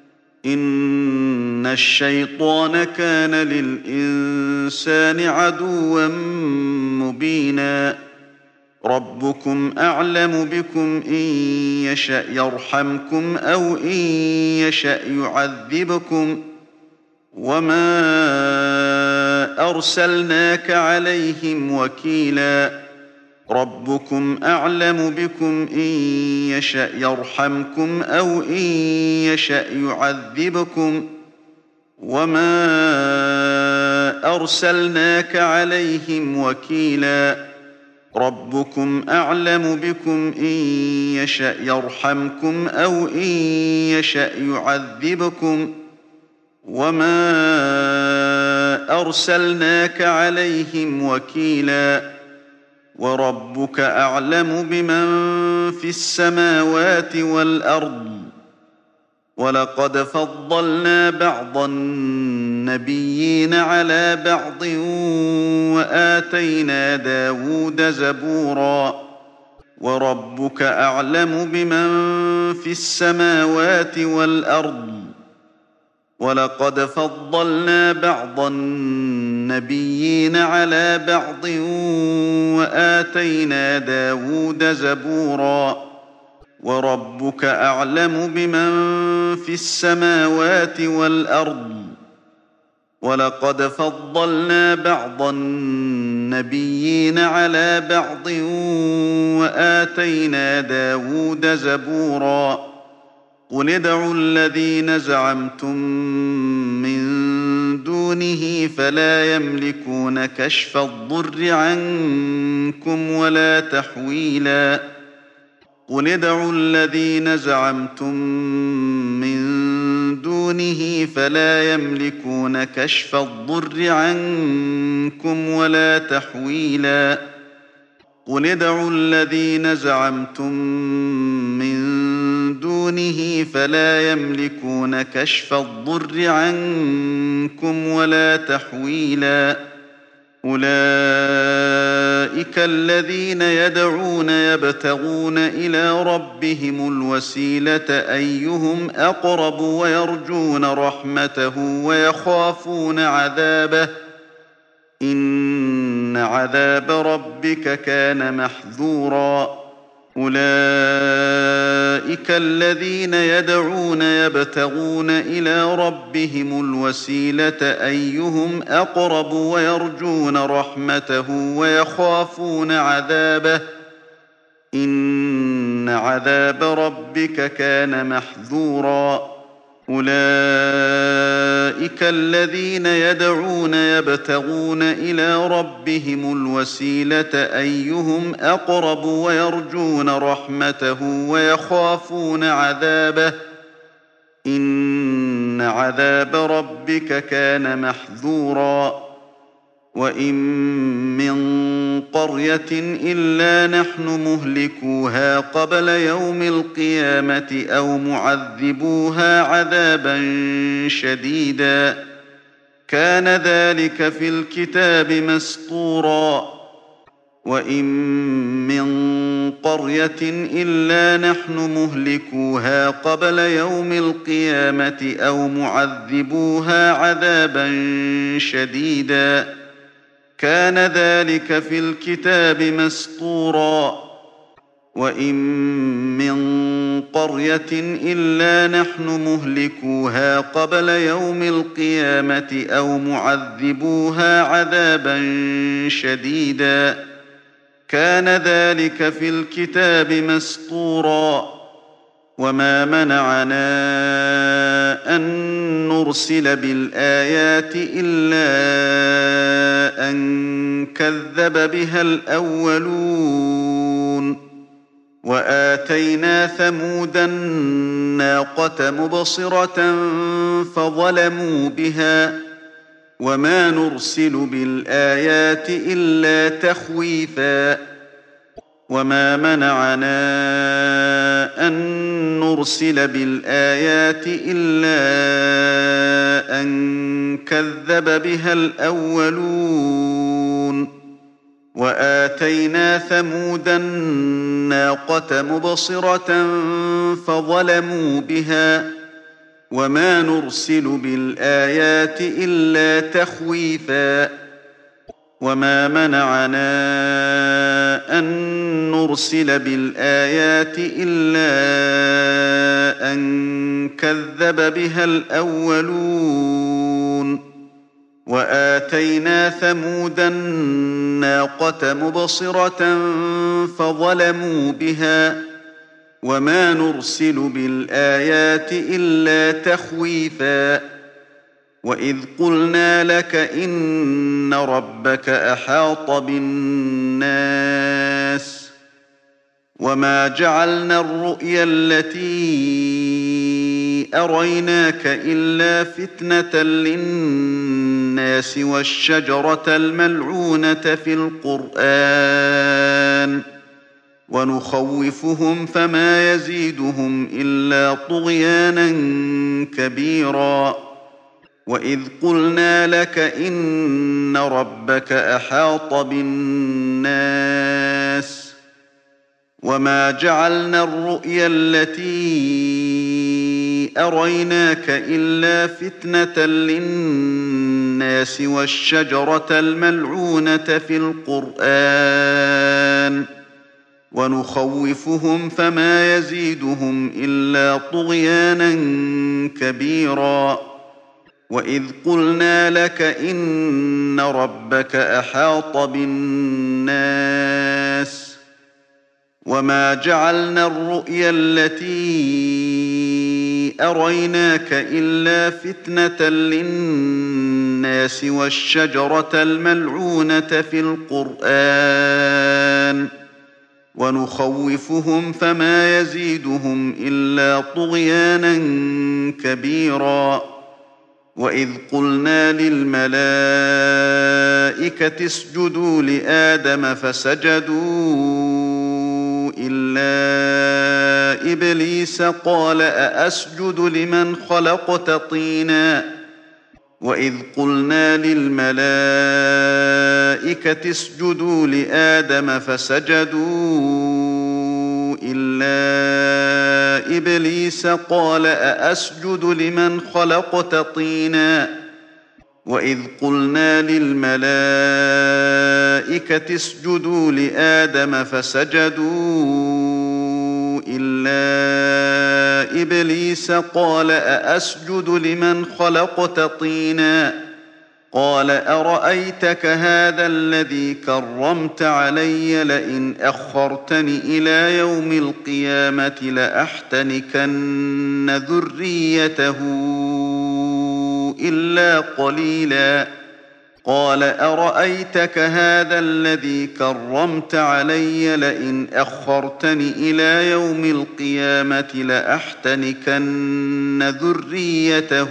إِنَّ الشَّيْطَانَ كَانَ لِلْإِنسَانِ عَدُوًّا مُّبِينًا. رَبُّكُمْ أَعْلَمُ بِكُمْ ۖ إِن يَشَأْ يَرْحَمْكُمْ أَوْ إِن يَشَأْ يُعَذِّبْكُمْ ۖ وَمَا أَرْسَلْنَاكَ عَلَيْهِمْ وَكِيلًا. رَبُّكُمْ أَعْلَمُ بِكُمْ ۖ إِن يَشَأْ يَرْحَمْكُمْ أَوْ إِن يَشَأْ يُعَذِّبْكُمْ ۖ وَمَا أَرْسَلْنَاكَ عَلَيْهِمْ وَكِيلًا. رَبُّكُمْ أَعْلَمُ بِكُمْ ۖ إِن يَشَأْ يَرْحَمْكُمْ أَوْ إِن يَشَأْ يُعَذِّبْكُمْ ۖ وَمَا أَرْسَلْنَاكَ عَلَيْهِمْ وَكِيلًا. وَرَبُّكَ أَعْلَمُ بِمَن فِي السَّمَاوَاتِ وَالْأَرْضِ ۗ وَلَقَدْ فَضَّلْنَا بَعْضَ النَّبِيِّينَ عَلَىٰ بَعْضٍ وَآتَيْنَا دَاوُودَ زَبُورًا. وَرَبُّكَ أَعْلَمُ بِمَن فِي السَّمَاوَاتِ وَالْأَرْضِ ۗ وَلَقَدْ فَضَّلْنَا بَعْضَ النَّبِيِّينَ عَلَىٰ بَعْضٍ وَآتَيْنَا دَاوُودَ زَبُورًا. وَرَبُّكَ أَعْلَمُ بِمَن فِي السَّمَاوَاتِ وَالْأَرْضِ ۗ وَلَقَدْ فَضَّلْنَا بَعْضَ النَّبِيِّينَ عَلَىٰ بَعْضٍ وَآتَيْنَا دَاوُودَ زَبُورًا. قُلِ ادْعُوا الَّذِينَ زَعَمْتُم مِّن دُونِهِ فَلَا يَمْلِكُونَ كَشْفَ الضُّرِّ عَنكُمْ وَلَا تَحْوِيلًا. قُلِ ادْعُوا الَّذِينَ زَعَمْتُم مِّن دُونِهِ فَلَا يَمْلِكُونَ كَشْفَ الضُّرِّ عَنكُمْ وَلَا تَحْوِيلًا. قُلِ ادْعُوا الَّذِينَ زَعَمْتُم مِّن دُونِهِ فَلَا يَمْلِكُونَ كَشْفَ الضُّرِّ عَنكُمْ وَلَا تَحْوِيلًا. أولئك الذين يدعون يبتغون إلى ربهم الوسيلة أيهم أقرب ويرجون رحمته ويخافون عذابه إن عذاب ربك كان محذورا أولئك الذين يدعون يبتغون إلى ربهم الوسيلة أيهم أقرب ويرجون رحمته ويخافون عذابه إن عذاب ربك كان محذورا أولئك الذين يدعون يبتغون إلى ربهم الوسيلة أيهم أقرب ويرجون رحمته ويخافون عذابه إن عذاب ربك كان محذورا وإن من قرية إلا نحن مهلكوها قبل يوم القيامة أو معذبوها عذابا شديدا كان ذلك في الكتاب مسطورا وإن من قرية إلا نحن مهلكوها قبل يوم القيامة أو معذبوها عذابا شديدا كان ذلك في الكتاب مسطورا وإن من قرية إلا نحن مهلكوها قبل يوم القيامة أو معذبوها عذابا شديدا كان ذلك في الكتاب مسطورا وما منعنا أن نرسل بالآيات إلا أن كذب بها الأولون وآتينا ثمود الناقة مبصرة فظلموا بها وما نرسل بالآيات إلا تخويفا وما منعنا أن نرسل بالآيات إلا أن كذب بها الأولون وآتينا ثمود الناقة مبصرة فظلموا بها وما نرسل بالآيات إلا تخويفا وما منعنا أن نرسل بالآيات إلا أن كذب بها الأولون وآتينا ثمود الناقة مبصرة فظلموا بها وما نرسل بالآيات إلا تخويفا وإذ قلنا لك إن ربك أحاط بالناس وما جعلنا الرؤيا التي أريناك إلا فتنة للناس والشجرة الملعونة في القرآن ونخوفهم فما يزيدهم إلا طغيانا كبيرا وإذ قلنا لك إن ربك أحاط بالناس وما جعلنا الرؤيا التي أريناك إلا فتنة للناس والشجرة الملعونة في القرآن ونخوفهم فما يزيدهم إلا طغيانا كبيرا وإذ قلنا لك إن ربك أحاط بالناس وما جعلنا الرؤيا التي أريناك إلا فتنة للناس والشجرة الملعونة في القرآن ونخوفهم فما يزيدهم إلا طغيانا كبيرا وإذ قلنا للملائكة اسجدوا لآدم فسجدوا إلا إبليس قال أأسجد لمن خلقت طينا وإذ قلنا للملائكة اسجدوا لآدم فسجدوا إلا إبليس قال أأسجد لمن خلقت طينا وإذ قلنا للملائكة اسجدوا لآدم فسجدوا إلا إبليس قال أأسجد لمن خلقت طينا قال أرأيتك هذا الذي كرمت علي لئن أخرتني إلى يوم القيامة لأحتنكن ذريته إلا قليلا قال أرأيتك هذا الذي كرمت علي لئن أخرتني إلى يوم القيامة لأحتنكن ذريته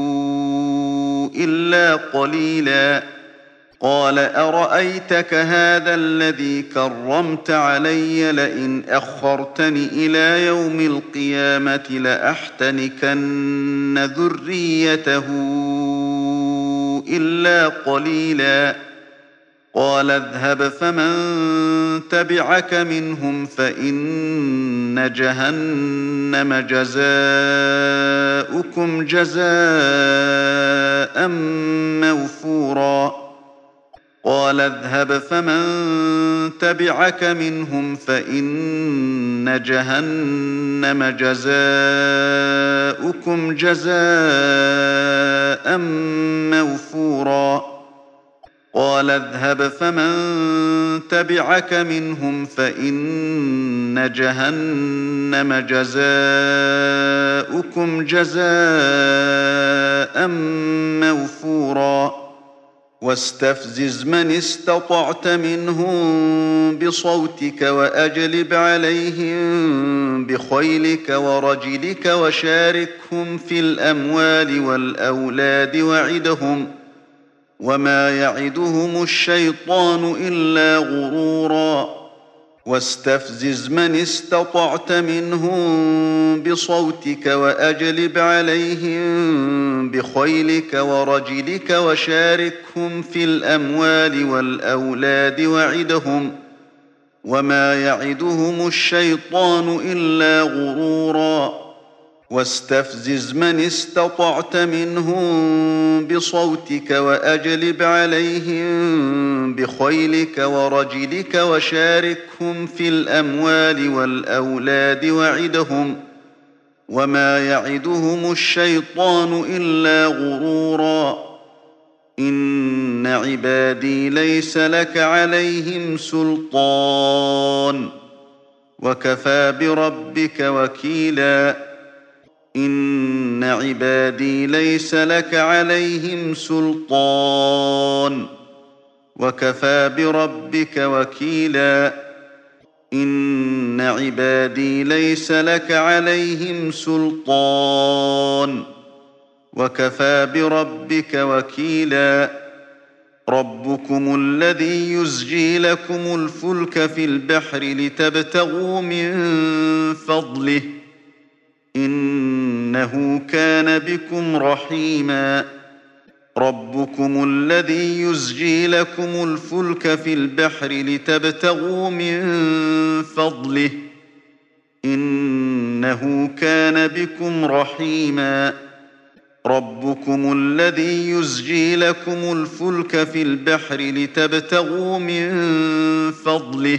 إلا قليلا قال أرأيتك هذا الذي كرمت علي لئن أخرتني إلى يوم القيامة لأحتنكن ذريته إلا قليلا قال اذهب فمن تبعك منهم فإن جهنم جزاؤكم جزاء موفورا قال اذهب فمن تبعك منهم فإن جهنم جزاؤكم جزاء موفورا قال اذهب فمن تبعك منهم فإن جهنم جزاؤكم جزاء موفورا واستفزز من استطعت منهم بصوتك وأجلب عليهم بخيلك ورجلك وشاركهم في الأموال والأولاد وعدهم وما يعدهم الشيطان إلا غرورا واستفزز من استطعت منهم بصوتك وأجلب عليهم بخيلك ورجلك وشاركهم في الأموال والأولاد وعدهم وما يعدهم الشيطان إلا غرورا واستفزز من استطعت منهم بصوتك وأجلب عليهم بخيلك ورجلك وشاركهم في الأموال والأولاد وعدهم وما يعدهم الشيطان إلا غرورا إن عبادي ليس لك عليهم سلطان وكفى بربك وكيلا إن عبادي ليس لك عليهم سلطان وكفى بربك وكيلا إن عبادي ليس لك عليهم سلطان وكفى بربك وكيلا ربكم الذي يزجي لكم الفلك في البحر لتبتغوا من فضله إنه كان بكم رحيما ربكم الذي يزجي لكم الفلك في البحر لتبتغوا من فضله إنه كان بكم رحيما ربكم الذي يزجي لكم الفلك في البحر لتبتغوا من فضله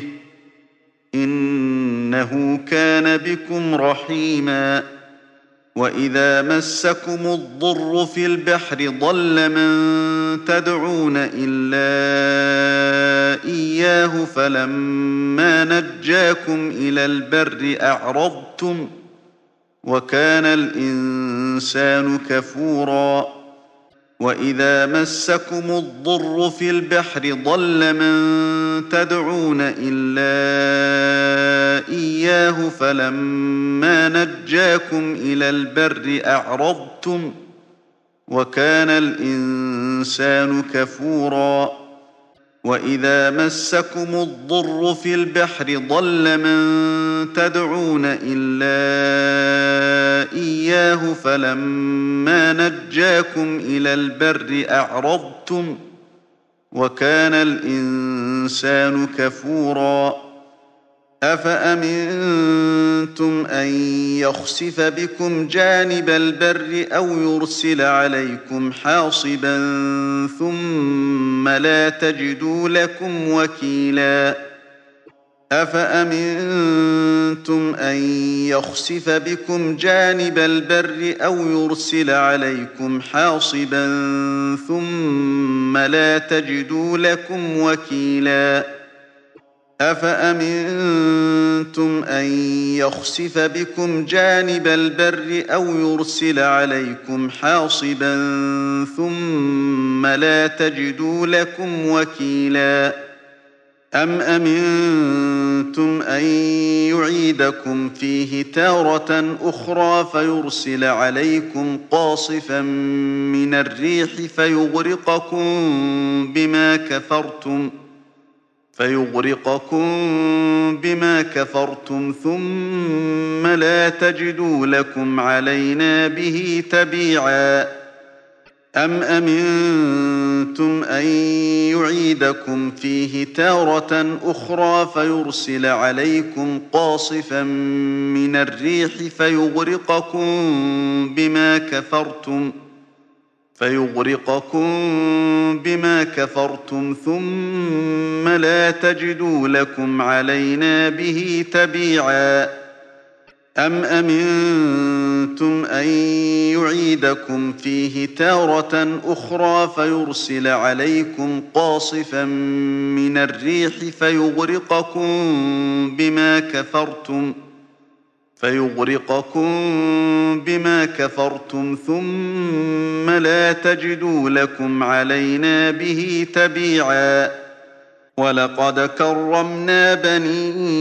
إنه كان بكم رحيما وإذا مسكم الضر في البحر ضل من تدعون إلا إياه فلما نجاكم إلى البر أعرضتم وكان الإنسان كفورا وإذا مسكم الضر في البحر ضل من تدعون إلا إياه فلما نجاكم إلى البر أعرضتم وكان الإنسان كفورا وإذا مسكم الضر في البحر ضل من تدعون إلا إياه فلما نجاكم إلى البر أعرضتم وكان الإنسان كفورا أفأمنتم أن يخسف بكم جانب البر أو يرسل عليكم حاصبا ثم لا تجدوا لكم وكيلا أفأمنتم أن يخسف بكم جانب البر أو يرسل عليكم حاصبا ثم لا تجدوا لكم وكيلا أفأمنتم أن يخسف بكم جانب البر أو يرسل عليكم حاصبا ثم لا تجدوا لكم وكيلا أم أمنتم أن يعيدكم فيه تارة أخرى فيرسل عليكم قاصفا من الريح فيغرقكم بما كفرتم فيغرقكم بما كفرتم ثم لا تجدوا لكم علينا به تبيعا أم أمنتم أن يعيدكم فيه تارة أخرى فيرسل عليكم قاصفا من الريح فيغرقكم بما كفرتم فيغرقكم بما كفرتم ثم لا تجدوا لكم علينا به تبيعا أم أمنتم أن يعيدكم فيه تارة أخرى فيرسل عليكم قاصفا من الريح فيغرقكم بما كفرتم فيغرقكم بما كفرتم ثم لا تجدوا لكم علينا به تبيعا ولقد كرمنا بني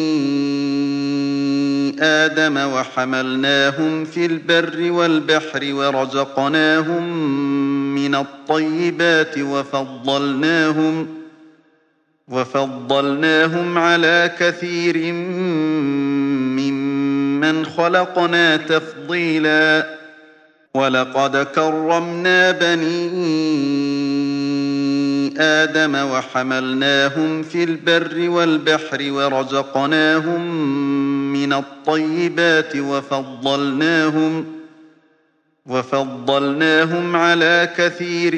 آدم وحملناهم في البر والبحر ورزقناهم من الطيبات وفضلناهم وفضلناهم على كثير ممن خلقنا تفضيلا ولقد كرمنا بني آدم وحملناهم في البر والبحر ورزقناهم من الطيبات وفضلناهم وفضلناهم على كثير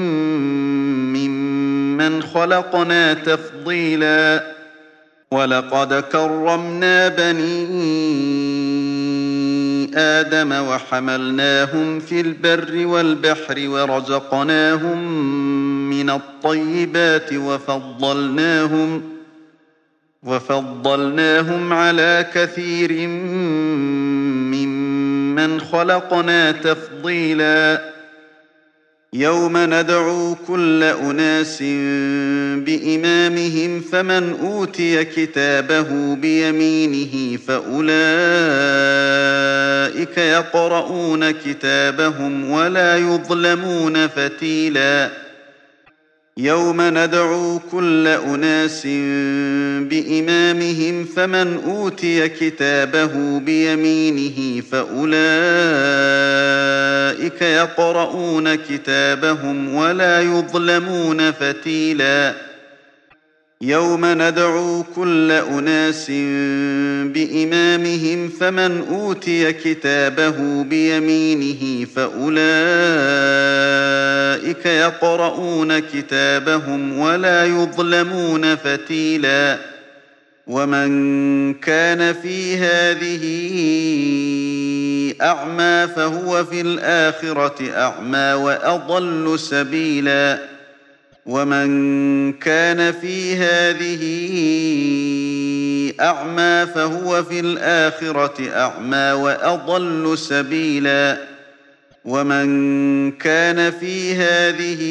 ممن خلقنا تفضيلا ولقد كرمنا بني آدم وحملناهم في البر والبحر ورزقناهم من الطيبات وفضلناهم وفضلناهم على كثير ممن خلقنا تفضيلا يوم ندعو كل أناس بإمامهم فمن أوتي كتابه بيمينه فأولئك يقرؤون كتابهم ولا يظلمون فتيلا يوم ندعو كل أناس بإمامهم فمن أوتي كتابه بيمينه فأولئك يقرؤون كتابهم ولا يظلمون فتيلا يوم ندعو كل أناس بإمامهم فمن أوتي كتابه بيمينه فأولئك يقرؤون كتابهم ولا يظلمون فتيلا ومن كان في هذه أعمى فهو في الآخرة أعمى وأضل سبيلا ومن كان في هذه أعمى فهو في الآخرة أعمى وأضل سبيلا ومن كان في هذه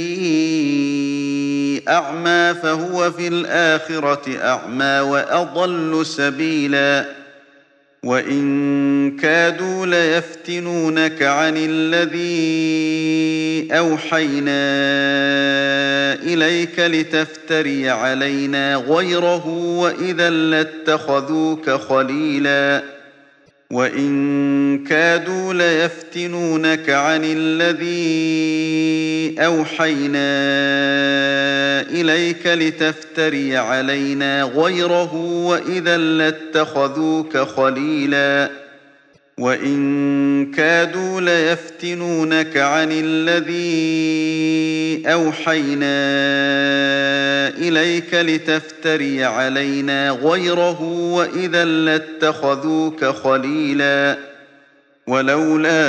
أعمى فهو في الآخرة أعمى وأضل سبيلا وإن كادوا ليفتنونك عن الذي أوحينا إليك لتفتري علينا غيره وإذا لاتخذوك خليلا وإن كادوا ليفتنونك عن الذي أوحينا إليك لتفتري علينا غيره وإذا لاتخذوك خليلا وإن كادوا ليفتنونك عن الذي أوحينا إليك لتفتري علينا غيره وإذا لاتخذوك خليلا ولولا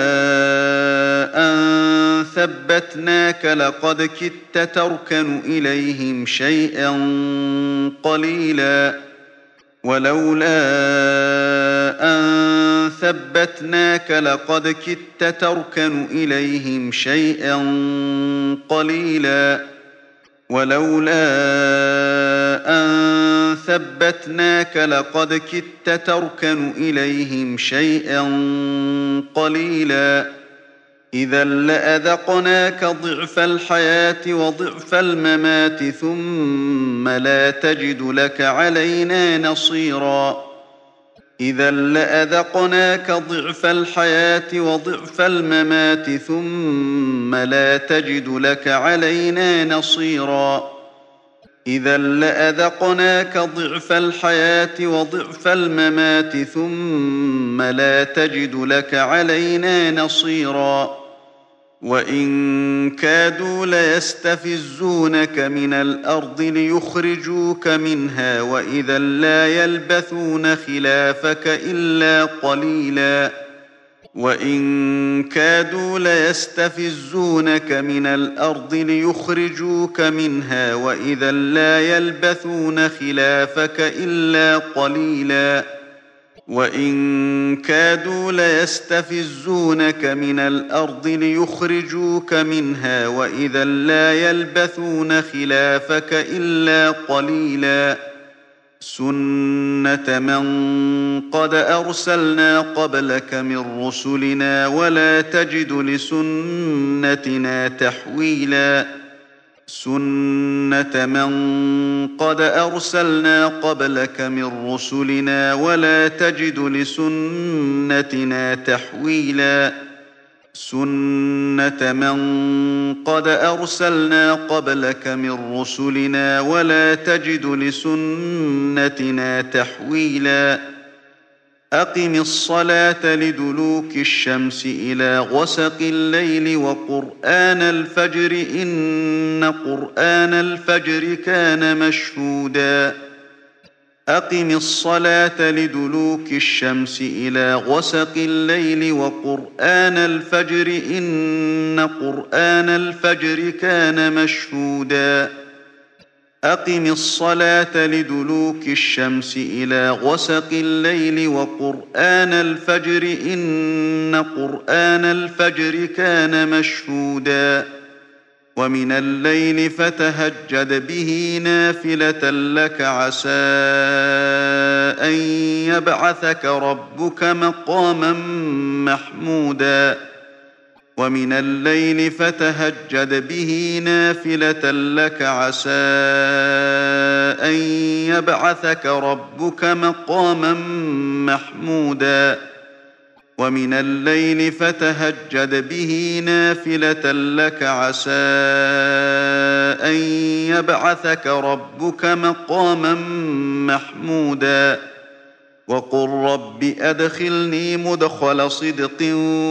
أن ثبتناك لقد كدت تركن إليهم شيئا قليلا ولولا أن ثبتناك لقد كدت تركن إليهم شيئا قليلا ولولا أن ثبتناك لقد كدت تركن إليهم شيئا قليلا إذا لأذقناك ضعف الحياة وضعف الممات ثم لا تجد لك علينا نصيرا إذا لأذقناك ضعف الحياة وضعف الممات ثم لا تجد لك علينا نصيرا إذا لأذقناك ضعف الحياة وضعف الممات ثم لا تجد لك علينا نصيرا وإن كادوا ليستفزونك من الأرض ليخرجوك منها وإذا لا يلبثون خلافك إلا قليلا وإن كادوا ليستفزونك من الأرض ليخرجوك منها وإذا لا يلبثون خلافك إلا قليلا وإن كادوا ليستفزونك من الأرض ليخرجوك منها وإذا لا يلبثون خلافك إلا قليلا سنة من قد أرسلنا قبلك من رسلنا ولا تجد لسنتنا تحويلا سنة من قد أرسلنا قبلك من رسلنا ولا تجد لسنتنا تحويلا سنة من قد أرسلنا قبلك من رسلنا ولا تجد لسنتنا تحويلا أقم الصلاة لدلوك الشمس إلى غسق الليل وقرآن الفجر إن قرآن الفجر كان مشهودا أقم الصلاة لدلوك الشمس إلى غسق الليل وقرآن الفجر إن قرآن الفجر كان مشهودا أقم الصلاة لدلوك الشمس إلى غسق الليل وقرآن الفجر إن قرآن الفجر كان مشهودا ومن الليل فتهجد به نافلة لك عسى أن يبعثك ربك مقاما محمودا ومن الليل فتهجد به نافلة لك عسى أن يبعثك ربك مقاما محمودا ومن الليل فتهجد به نافلة لك عسى أن يبعثك ربك مقاما محمودا وقل رب أدخلني مدخل صدق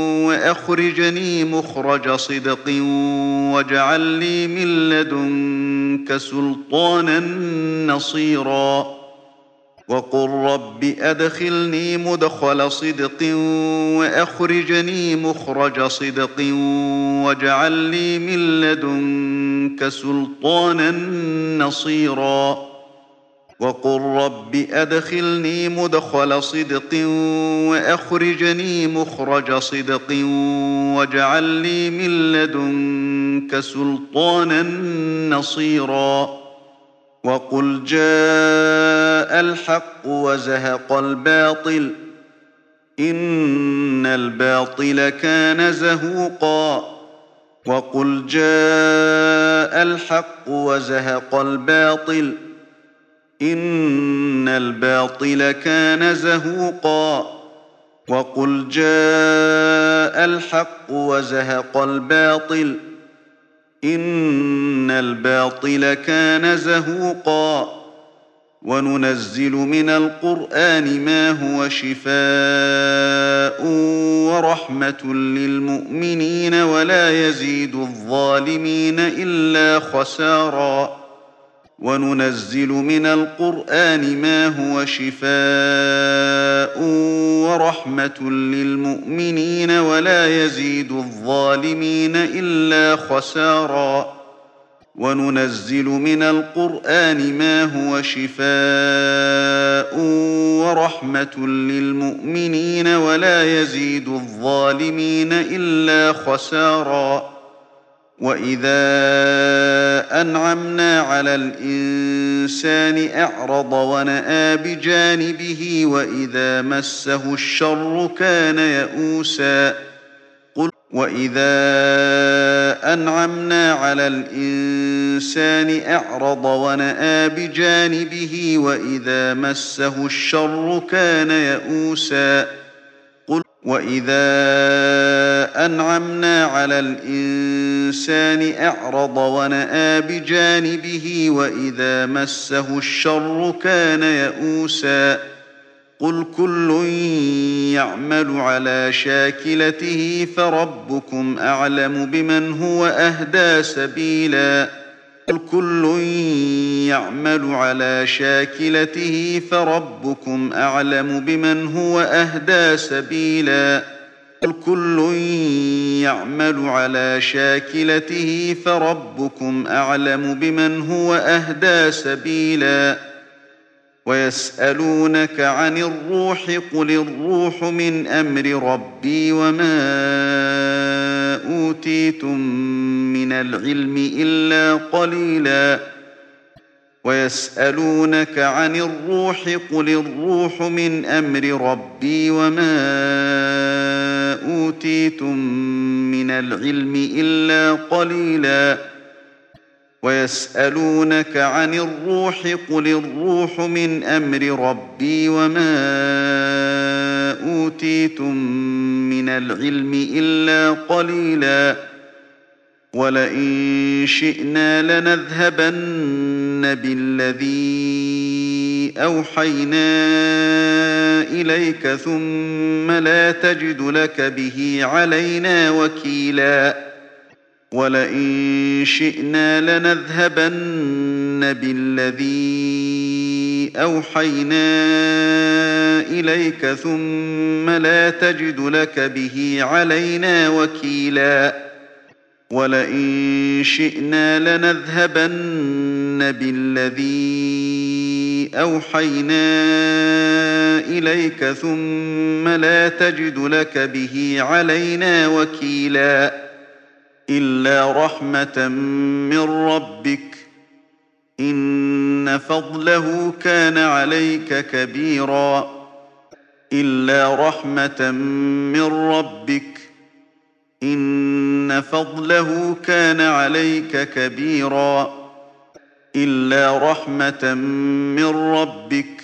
وأخرجني مخرج صدق واجعل لي من لدنك سلطانا نصيرا وقل رب أدخلني مدخل صدق وأخرجني مخرج صدق واجعل لي من لدنك سلطانا نصيرا وقل رب أدخلني مدخل صدق وأخرجني مخرج صدق واجعل لي من لدنك سلطانا نصيرا وقل جاء الحق وزهق الباطل إن الباطل كان زهوقا وقل جاء الحق وزهق الباطل إن الباطل كان زهوقا وقل جاء الحق وزهق الباطل إن الباطل كان زهوقا وننزل من القرآن ما هو شفاء ورحمة للمؤمنين ولا يزيد الظالمين إلا خسارا وننزل من القرآن ما هو شفاء ورحمة للمؤمنين ولا يزيد الظالمين إلا خسارا وننزل من القرآن ما هو شفاء ورحمة للمؤمنين ولا يزيد الظالمين إلا خسارا وإذا أنعمنا على الإنسان أعرض ونأى بجانبه وإذا مسه الشر كان يئوسا قل وإذا أنعمنا على الإنسان أعرض ونأى بجانبه وإذا مسه الشر كان يئوسا قل وإذا أنعمنا على الإنسان أعرض ونأى بجانبه وإذا مسه الشر كان يئوسا قل كل يعمل على شاكلته فربكم أعلم بمن هو أهدى سبيلا قل كل يعمل على شاكلته فربكم أعلم بمن هو أهدى سبيلا قل كل يعمل على شاكلته فربكم أعلم بمن هو أهدى سبيلا ويسألونك عن الروح قل الروح من أمر ربي وما أوتيتم من العلم إلا قليلا ويسألونك عن الروح قل الروح من أمر ربي وما أوتيتم من العلم إلا قليلا ويسألونك عن الروح قل الروح من أمر ربي وما أوتيتم من العلم إلا قليلا ولئن شئنا لنذهبن بالذي أوحينا إليك ثم لا تجد لك به علينا وكيلا ولئن شئنا لنذهبن بالذي أوحينا إليك ثم لا تجد لك به علينا وكيلا ولئن شئنا لنذهبن بالذي أوحينا إليك ثم لا تجد لك به علينا وكيلا إلا رحمة من ربك إن فضله كان عليك كبيرا إلا رحمة من ربك إن فضله كان عليك كبيرا إلا رحمة من ربك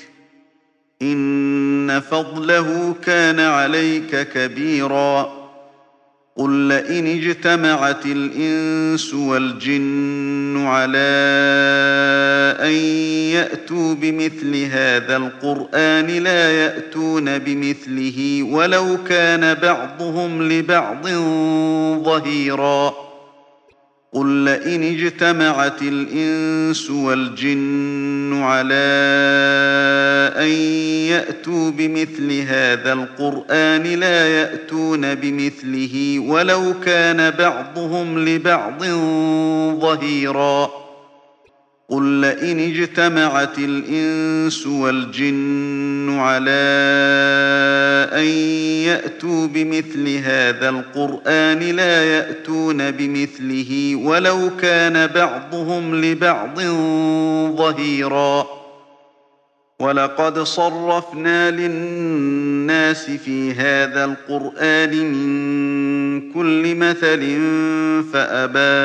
إن فضله كان عليك كبيرا قل لئن اجتمعت الإنس والجن على أن يأتوا بمثل هذا القرآن لا يأتون بمثله ولو كان بعضهم لبعض ظهيرا قل لئن اجتمعت الإنس والجن على أن يأتوا بمثل هذا القرآن لا يأتون بمثله ولو كان بعضهم لبعض ظهيرا قل لئن اجتمعت الإنس والجن على أن يأتوا بمثل هذا القرآن لا يأتون بمثله ولو كان بعضهم لبعض ظهيرا ولقد صرفنا للناس في هذا القرآن من كل مثل فأبى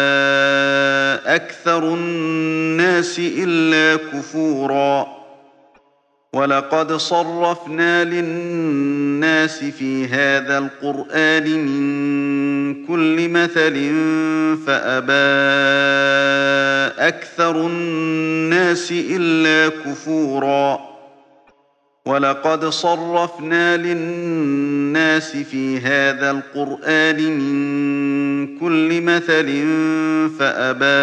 أكثر الناس إلا كفورا ولقد صرفنا للناس في هذا القرآن من كل مثل فأبى أكثر الناس إلا كفورا ولقد صرفنا للناس في هذا القرآن من كل مثل فأبى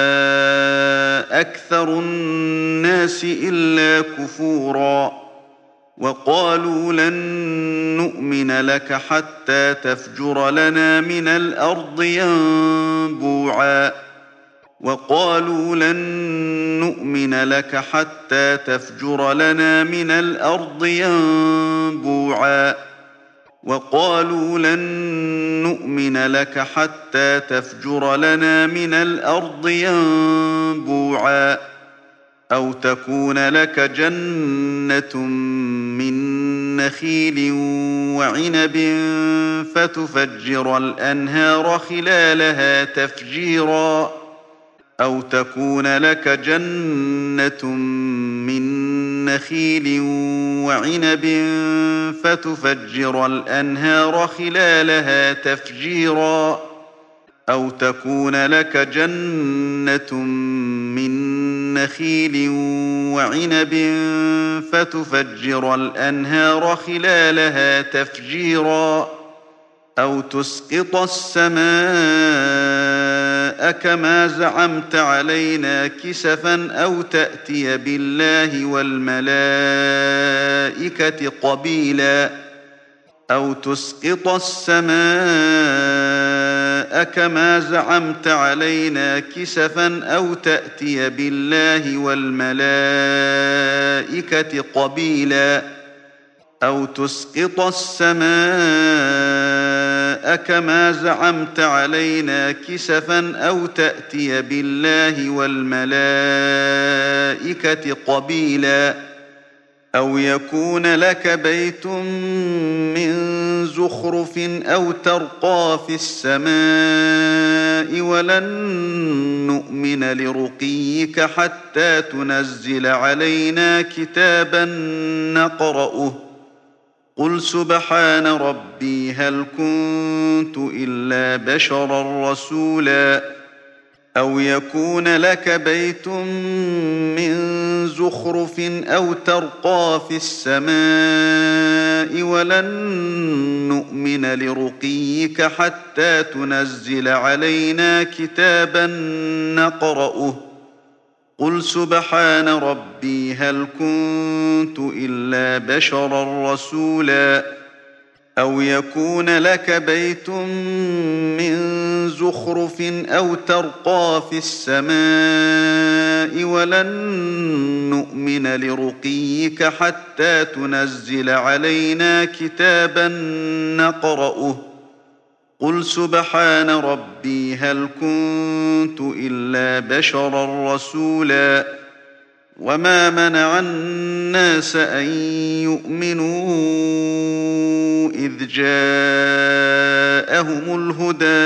أكثر الناس إلا كفورا وقالوا لن نؤمن لك حتى تفجر لنا من الأرض ينبوعا وقالوا لن نؤمن لك حتى تفجر لنا من الأرض ينبوعا وقالوا لن نؤمن لك حتى تفجر لنا من الأرض ينبوعا أو تكون لك جنة من نخيل وعنب فتفجر الأنهار خلالها تفجيرا أو تكون لك جنة من نخيل وعنب فتفجر الأنهار خلالها تفجيرا أو تكون لك جنة من نخيل وعنب فتفجر الأنهار خلالها تفجيرا أو تسقط السماء كما زعمت علينا كسفا أو تأتي بالله والملائكة قبيلا أو تسقط السماء كما زعمت علينا كسفا أو تأتي بالله والملائكة قبيلا أو تسقط السماء كما زعمت علينا كسفا أو تأتي بالله والملائكة قبيلا أو يكون لك بيت من زخرف أو ترقى في السماء ولن نؤمن لرقيك حتى تنزل علينا كتابا نقرأه قل سبحان ربي هل كنت إلا بشرا رسولا أو يكون لك بيت من زخرف أو ترقى في السماء ولن نؤمن لرقيك حتى تنزل علينا كتابا نقرأه قل سبحان ربي هل كنت إلا بشرا رسولا أو يكون لك بيت من زخرف أو ترقى في السماء ولن نؤمن لرقيك حتى تنزل علينا كتابا نقرأه قل سبحان ربي هل كنت إلا بشرا رسولا وما منع الناس أن يؤمنوا إذ جاءهم الهدى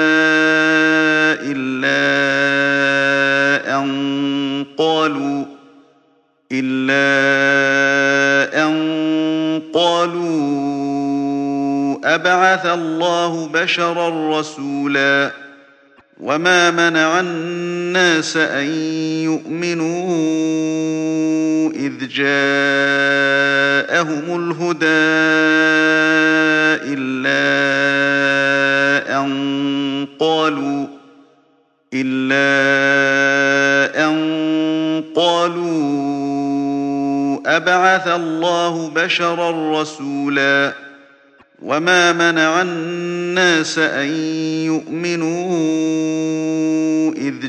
إلا أن قالوا إلا أن قالوا أبعث الله بشرا رسولا وما منع الناس أن يؤمنوا إذ جاءهم الهدى إلا أن قالوا إلا أن قالوا أبعث الله بشرا رسولا وما منع الناس أن يؤمنوا إذ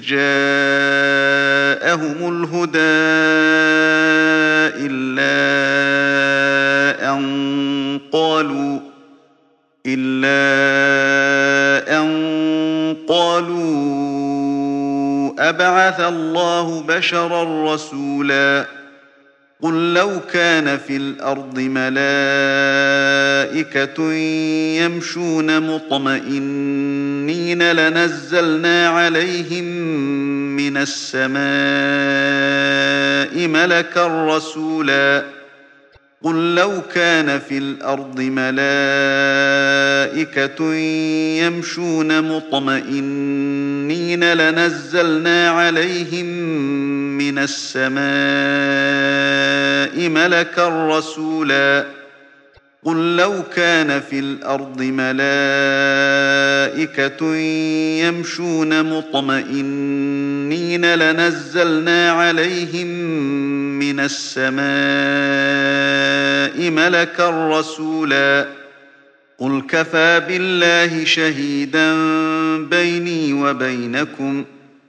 جاءهم الهدى إلا أن قالوا إلا أن قالوا أبعث الله بشرا رسولا قل لو كان في الأرض ملائكة يمشون مطمئنين لنزلنا عليهم من السماء ملكا رسولا قل لو كان في الأرض ملائكة يمشون مطمئنين لنزلنا عليهم من السماء ملكا رسولا قل لو كان في الأرض ملائكة يمشون مطمئنين لنزلنا عليهم من السماء ملكا رسولا قل كفى بالله شهيدا بيني وبينكم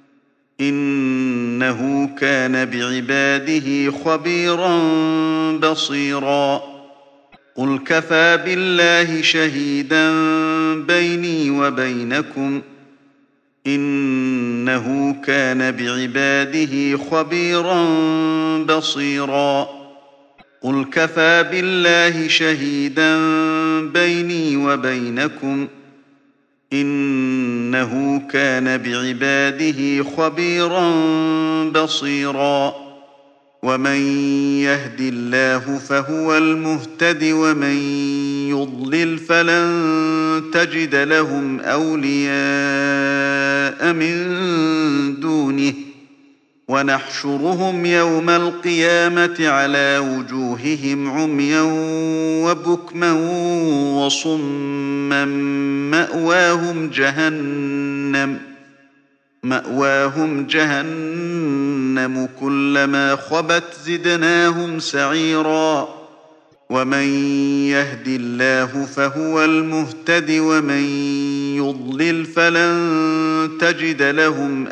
إنه كان بعباده خبيرا بصيرا قل كفى بالله شهيدا بيني وبينكم إنه كان بعباده خبيرا بصيرا قل كفى بالله شهيدا بيني وبينكم إنه كان بعباده خبيرا بصيرا ومن يهد الله فهو المهتد ومن يضلل فلن تجد لهم أولياء من دونه ونحشرهم يوم القيامة على وجوههم عميا وبكما وصما مأواهم جهنم مأواهم جهنم كلما خبت زدناهم سعيرا ومن يهد الله فهو المهتد ومن يضلل فلن تجد لهم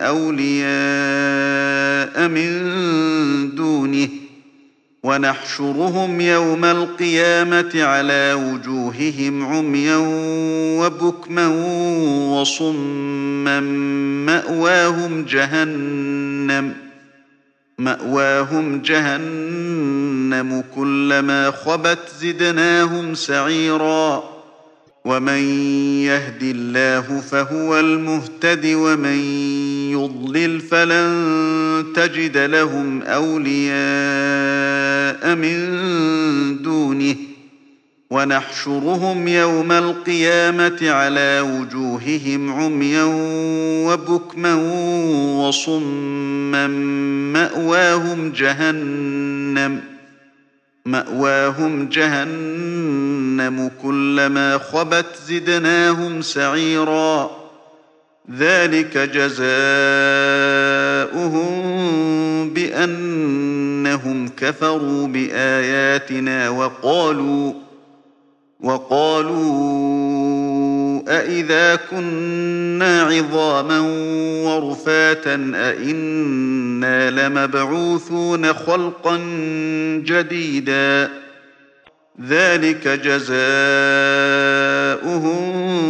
أولياء من دونه ونحشرهم يوم القيامة على وجوههم عميا وبكما وصما مأواهم جهنم مأواهم جهنم كلما خبت زدناهم سعيرا ومن يهد الله فهو المهتد ومن يضلل فلن تجد لهم أولياء من دونه ونحشرهم يوم القيامة على وجوههم عميا وبكما وصما مأواهم جهنم مأواهم جهنم كلما خبت زدناهم سعيرا ذلك جزاؤهم بأنهم كفروا بآياتنا وقالوا وقالوا أإذا كنا عظاما ورفاتا أإنا لمبعوثون خلقا جديدا ذلك جزاؤهم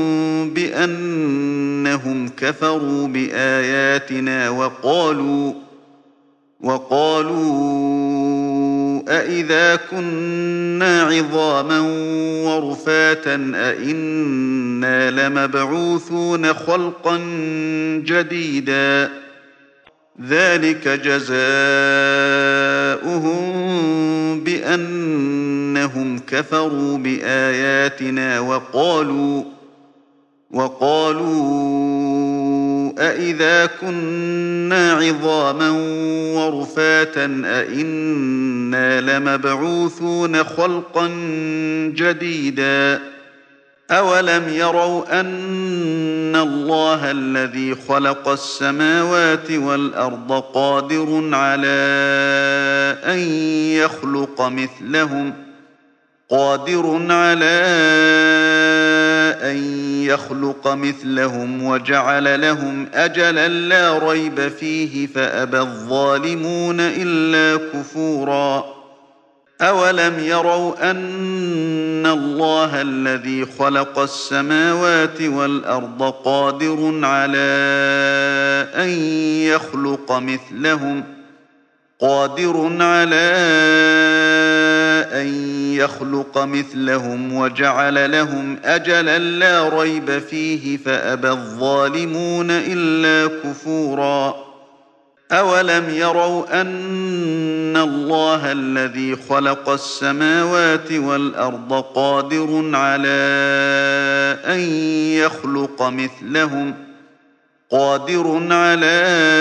بأنهم كفروا بآياتنا وقالوا وقالوا أإذا كنا عظاما ورفاتا أإنا لمبعوثون خلقا جديدا ذلك جزاؤهم بأنهم كفروا بآياتنا وقالوا وقالوا أإذا كنا عظاما ورفاتا أإنا لمبعوثون خلقا جديدا أولم يروا أن الله الذي خلق السماوات والأرض قادر على أن يخلق مثلهم قادر على أن يخلق مثلهم وجعل لهم أجلا لا ريب فيه فأبى الظالمون إلا كفورا أولم يروا أن الله الذي خلق السماوات والأرض قادر على أن يخلق مثلهم قادر على أن يخلق مثلهم وجعل لهم أجلا لا ريب فيه فأبى الظالمون إلا كفورا أولم يروا أن الله الذي خلق السماوات والأرض قادر على أن يخلق مثلهم قادر على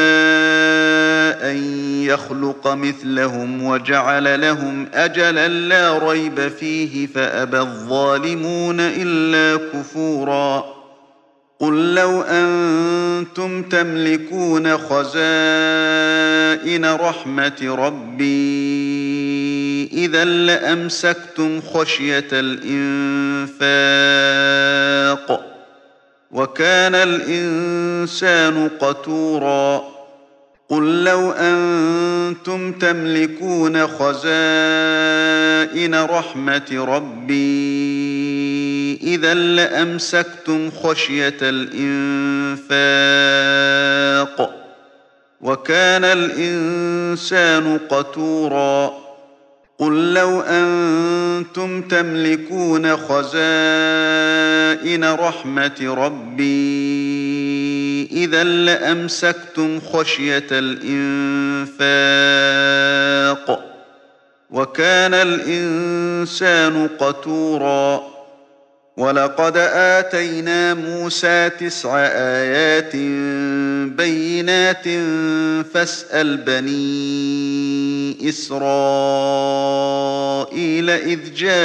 أن يخلق مثلهم وجعل لهم أجلا لا ريب فيه فأبى الظالمون إلا كفورا قل لو أنتم تملكون خزائن رحمة ربي إذا لأمسكتم خشية الإنفاق وكان الإنسان قتورا قل لو أنتم تملكون خزائن رحمة ربي إذا لأمسكتم خشية الإنفاق وكان الإنسان قتورا قل لو أنتم تملكون خزائن رحمة ربي إذا لأمسكتم خشية الإنفاق وكان الإنسان قتورا ولقد آتينا موسى تسع آيات بينات فاسأل بني إسرائيل إذ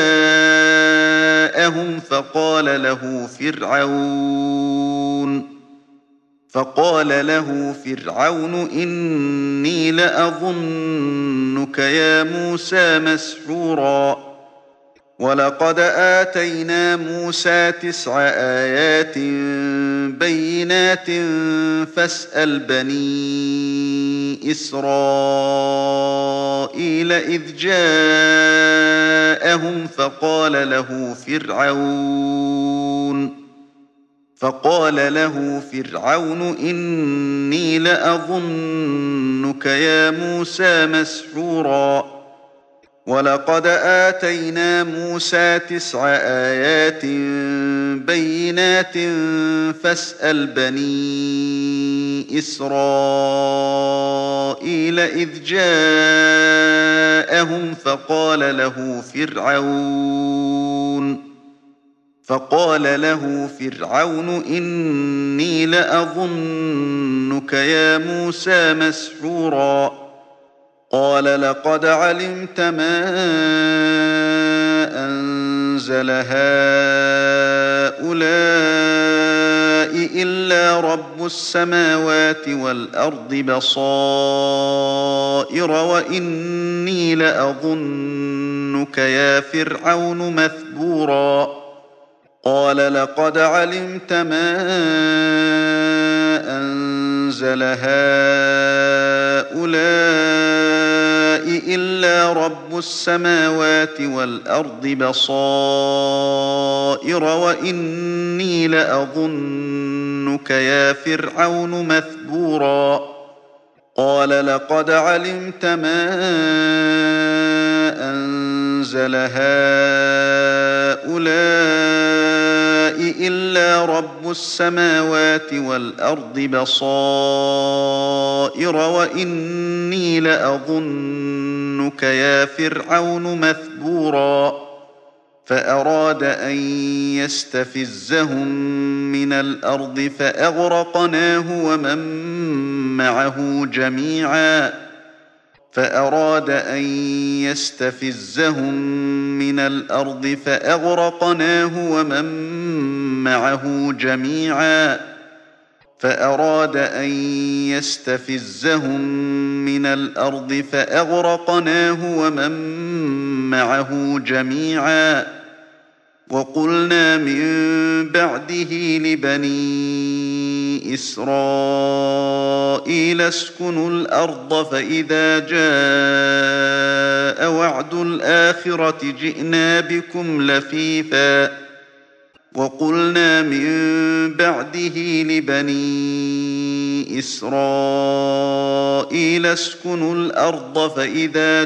جاءهم فقال له فرعون فقال له فرعون إني لأظنك يا موسى مسحورا ولقد آتينا موسى تسع آيات بينات فاسأل بني إسرائيل إذ جاءهم فقال له فرعون فقال له فرعون إني لأظنك يا موسى مسحورا ولقد آتينا موسى تسع آيات بينات فاسأل بني إسرائيل إذ جاءهم فقال له فرعون فقال له فرعون إني لأظنك يا موسى مسحورا قال لقد علمت ما أنزل هؤلاء إلا رب السماوات والأرض بصائر وإني لأظنك يا فرعون مثبورا قال لقد علمت ما أنزل هؤلاء إلا رب السماوات والأرض بصائر وإني لأظنك يا فرعون مثبورا قال لقد علمت ما أنزل هؤلاء إلا رب السماوات والأرض بصائر وإني لأظنك يا فرعون مثبورا فأراد أن يستفزهم من الأرض فأغرقناه ومن معه جميعا فأراد أن يستفزهم من الأرض فأغرقناه ومن معه جميعا فأراد أن يستفزهم من الأرض فأغرقناه ومن معه جميعا وقلنا من بعده لبني إسرائيل اسكنوا الأرض فإذا جاء وعد الآخرة جئنا بكم لفيفا وقلنا من بعده لبني إسرائيل اسكنوا الأرض فإذا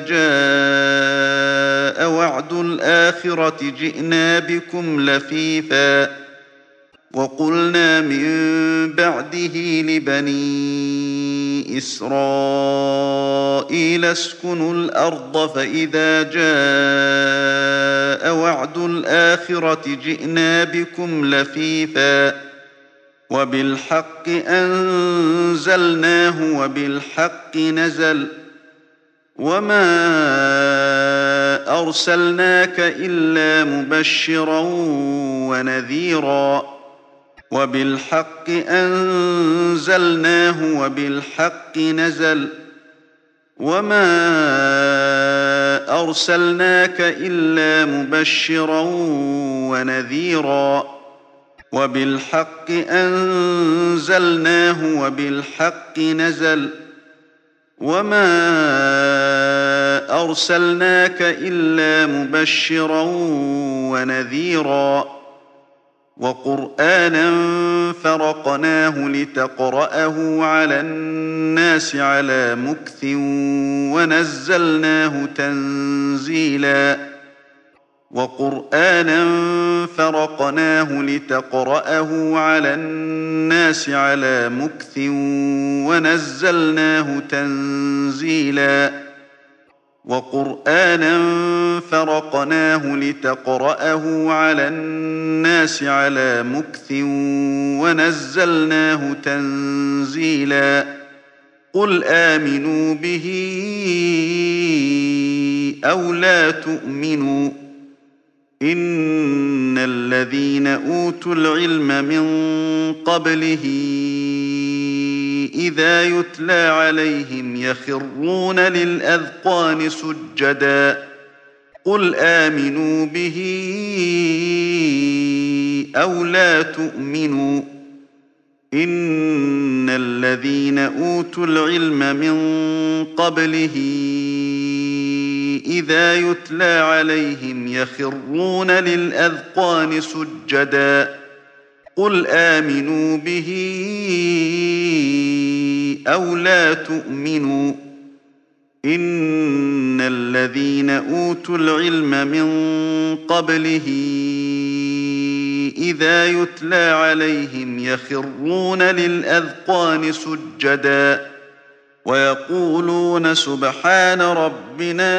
جاء وعد الآخرة جئنا بكم لفيفا وقلنا من بعده لبني إسرائيل اسكنوا الأرض فإذا جاء وعد الآخرة جئنا بكم لفيفا وبالحق أنزلناه وبالحق نزل وما أرسلناك إلا مبشرا ونذيرا وبالحق أنزلناه وبالحق نزل وما أرسلناك إلا مبشرا ونذيرا وبالحق أنزلناه وبالحق نزل وما أرسلناك إلا مبشرا ونذيرا وقرآنا فرقناه لتقرأه على الناس على مكث ونزلناه تنزيلا وقرآنا فرقناه لتقرأه على الناس على مكث ونزلناه تنزيلا وقرآنا فرقناه لتقرأه على الناس على مكث ونزلناه تنزيلا قل آمنوا به أو لا تؤمنوا إن الذين أوتوا العلم من قبله إذا يتلى عليهم يخرون للأذقان سجدا قل آمنوا به أو لا تؤمنوا إن الذين أوتوا العلم من قبله إذا يتلى عليهم يخرون للأذقان سجدا قل آمنوا به أو لا تؤمنوا إن الذين أوتوا العلم من قبله إذا يتلى عليهم يخرون للأذقان سجدا ويقولون سبحان ربنا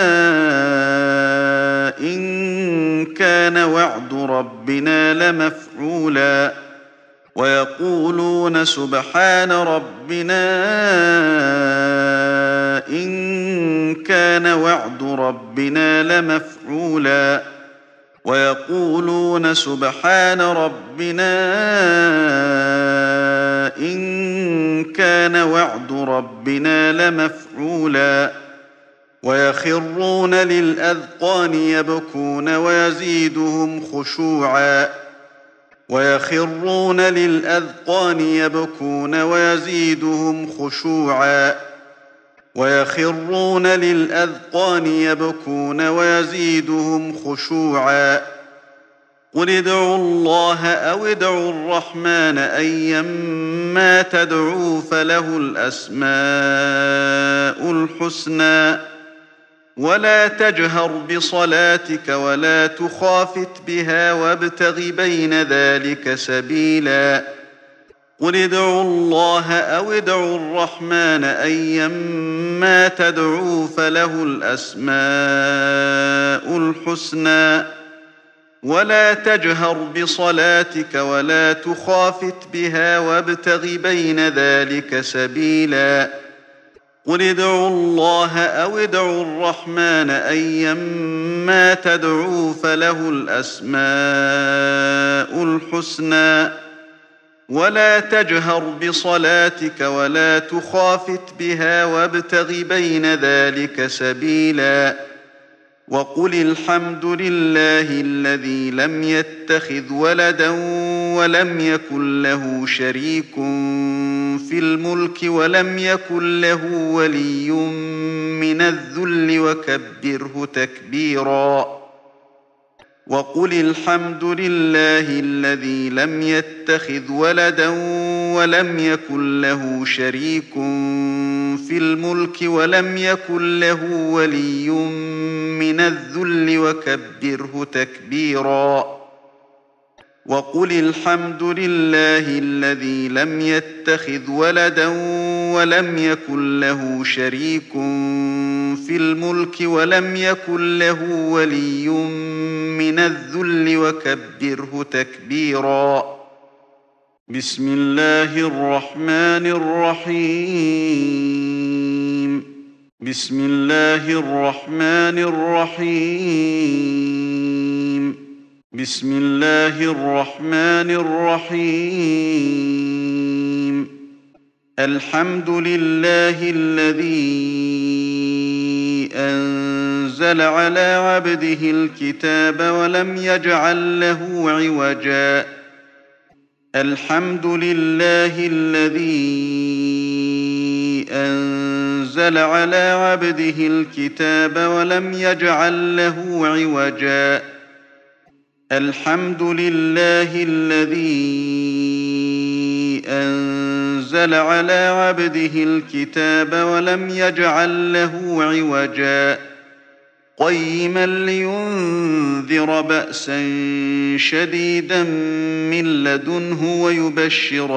إن كان وعد ربنا لمفعولا ويقولون سبحان ربنا إن كان وعد ربنا لمفعولا ويقولون سبحان ربنا إن كان وعد ربنا لمفعولا ويخرون للأذقان يبكون ويزيدهم خشوعا ويخرون للأذقان يبكون ويزيدهم خشوعا ويخرون للأذقان يبكون ويزيدهم خشوعا قل ادعوا الله أو ادعوا الرحمن أيما تدعوا فله الأسماء الحسنى ولا تجهر بصلاتك ولا تخافت بها وابتغ بين ذلك سبيلا قل ادعوا الله أو ادعوا الرحمن أيما تدعوا فله الأسماء الحسنى ولا تجهر بصلاتك ولا تخافت بها وابتغ بين ذلك سبيلا قل ادعوا الله أو ادعوا الرحمن أيما تدعوا فله الأسماء الحسنى ولا تجهر بصلاتك ولا تخافت بها وابتغ بين ذلك سبيلا وقل الحمد لله الذي لم يتخذ ولدا ولم يكن له شريك في الملك ولم يكن له ولي من الذل وكبره تكبيرا وقل الحمد لله الذي لم يتخذ ولدا ولم يكن له شريك في الملك ولم يكن له ولي من الذل وكبره تكبيرا وقل الحمد لله الذي لم يتخذ ولدا ولم يكن له شريك في الملك ولم يكن له ولي من الذل وكبره تكبيرا بسم الله الرحمن الرحيم بسم الله الرحمن الرحيم بسم الله الرحمن الرحيم الحمد لله الذي أنزل على عبده الكتاب ولم يجعل له عوجا الحمد لله الذي أنزل على عبده الكتاب ولم يجعل له عوجا الحمد لله الذي أنزل على عبده الكتاب ولم يجعل له عوجا قيما لينذر بأسا شديدا من لدنه ويبشر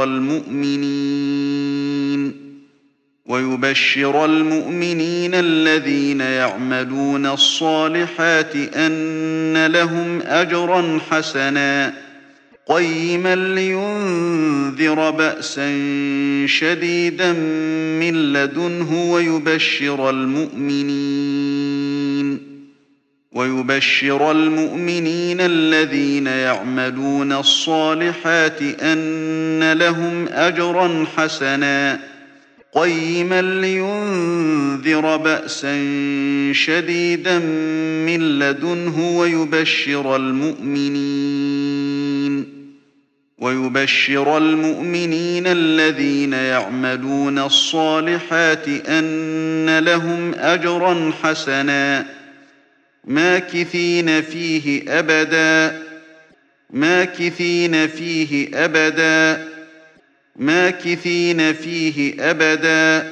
المؤمنين ويبشر المؤمنين الذين يعملون الصالحات أن لهم أجرا حسنا قيما لينذر بأسا شديدا من لدنه ويبشر المؤمنين ويبشر المؤمنين الذين يعملون الصالحات أن لهم أجرا حسنا قيما لينذر بأسا شديدا من لدنه ويبشر المؤمنين ويبشر المؤمنين الذين يعملون الصالحات أن لهم أجرا حسنا ماكثين فيه أبدا ماكثين فيه أبدا ماكثين فيه أبدا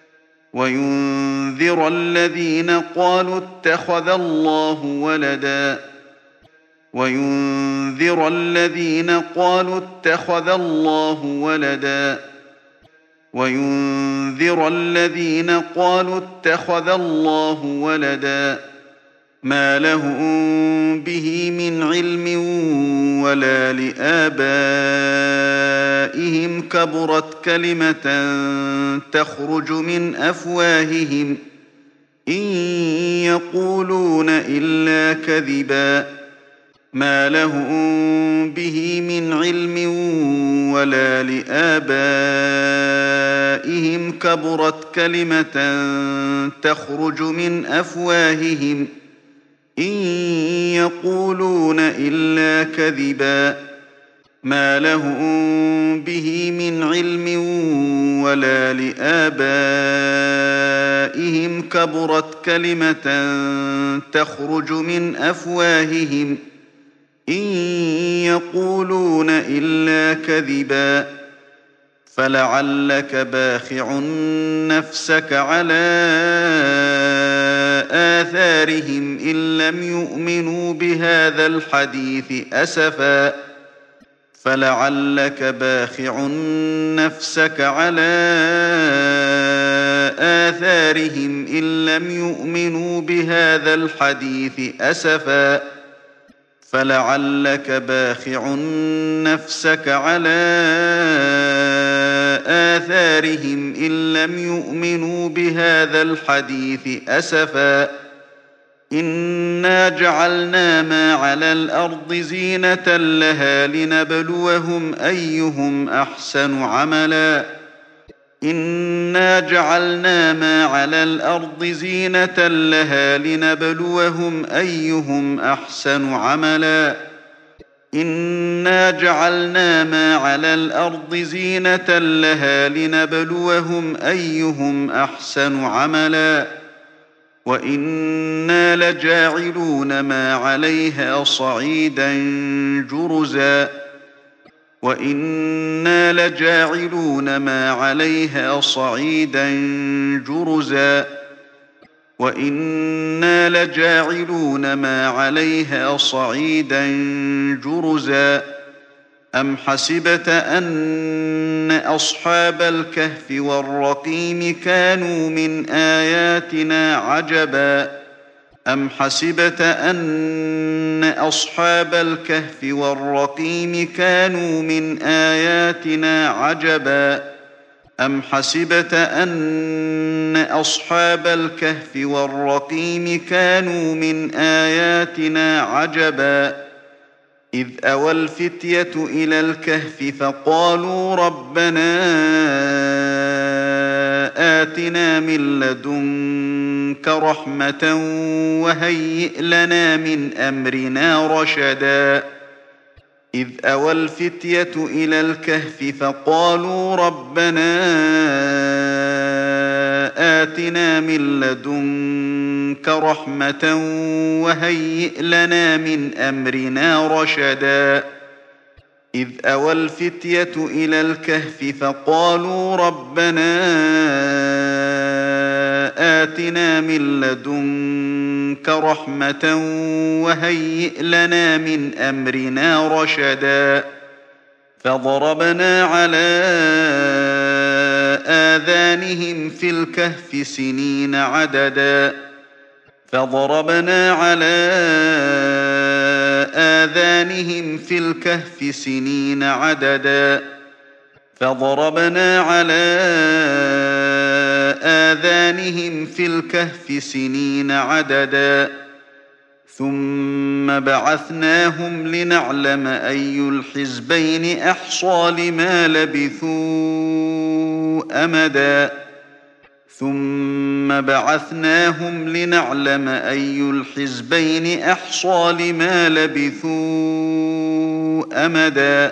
وينذر الذين قالوا اتخذ الله ولدا وينذر الذين قالوا اتخذ الله ولدا وينذر الذين قالوا اتخذ الله ولدا ما لهم به من علم ولا لآبائهم كبرت كلمة تخرج من أفواههم إن يقولون إلا كذبا ما لهم به من علم ولا لآبائهم كبرت كلمة تخرج من أفواههم إن يقولون إلا كذبا ما لهم به من علم ولا لآبائهم كبرت كلمة تخرج من أفواههم إن يقولون إلا كذبا فلعلك باخع نفسك على آثارهم إن لم يؤمنوا بهذا الحديث أسفا فلعلك باخع نفسك على آثارهم إن لم يؤمنوا بهذا الحديث أسفا فلعلك باخع نفسك على آثارهم إن لم يؤمنوا بهذا الحديث أسفا إنا جعلنا ما على الأرض زينة لها لنبلوهم أيهم أحسن عملا إنا جعلنا ما على الأرض زينة لها لنبلوهم أيهم أحسن عملا إنا جعلنا ما على الأرض زينة لها لنبلوهم أيهم أحسن عملا وَإِنَّا لَجَاعِلُونَ مَا عَلَيْهَا صَعِيدًا جُرُزًا وَإِنَّا لَجَاعِلُونَ مَا عَلَيْهَا صَعِيدًا جُرُزًا وَإِنَّا لَجَاعِلُونَ مَا عَلَيْهَا صَعِيدًا جُرُزًا أَمْ حَسِبْتَ أَنَّ أَصْحَابَ الْكَهْفِ وَالرَّقِيمِ كَانُوا مِنْ آيَاتِنَا عَجَبًا أَمْ حَسِبْتَ أَنَّ أَصْحَابَ الْكَهْفِ وَالرَّقِيمِ كَانُوا مِنْ آيَاتِنَا عَجَبًا أَمْ حَسِبْتَ أَنَّ أَصْحَابَ الْكَهْفِ وَالرَّقِيمِ كَانُوا مِنْ آيَاتِنَا عَجَبًا إِذْ أَوَى الْفِتْيَةُ إِلَى الْكَهْفِ فَقَالُوا رَبَّنَا آتِنَا مِن لَّدُنكَ رَحْمَةً وَهَيِّئْ لَنَا مِنْ أَمْرِنَا رَشَدًا إِذْ أَوَى الْفِتْيَةُ إِلَى الْكَهْفِ فَقَالُوا رَبَّنَا آتِنَا مِن لَّدُنكَ رَحْمَةً وَهَيِّئْ لَنَا مِنْ أَمْرِنَا رَشَدًا إِذْ أَوَى الْفِتْيَةُ إِلَى الْكَهْفِ فَقَالُوا رَبَّنَا آتِنَا مِن لَّدُنكَ رَحْمَةً وَهَيِّئْ لَنَا مِنْ أَمْرِنَا رَشَدًا فَضَرَبْنَا عَلَىٰ آذَانِهِمْ فِي الْكَهْفِ سِنِينَ عَدَدًا فَضَرَبْنَا عَلَىٰ آذَانِهِمْ فِي الْكَهْفِ سِنِينَ عَدَدًا فَضَرَبْنَا عَلَىٰ آذَانِهِمْ فِي الْكَهْفِ سِنِينَ عَدَدًا ثُمَّ بَعَثْنَاهُمْ لِنَعْلَمَ أَيُّ الْحِزْبَيْنِ أَحْصَىٰ لِمَا لَبِثُوا أَمَدًا ثُمَّ بَعَثْنَاهُمْ لِنَعْلَمَ أَيُّ الْحِزْبَيْنِ أَحْصَىٰ لِمَا لَبِثُوا أَمَدًا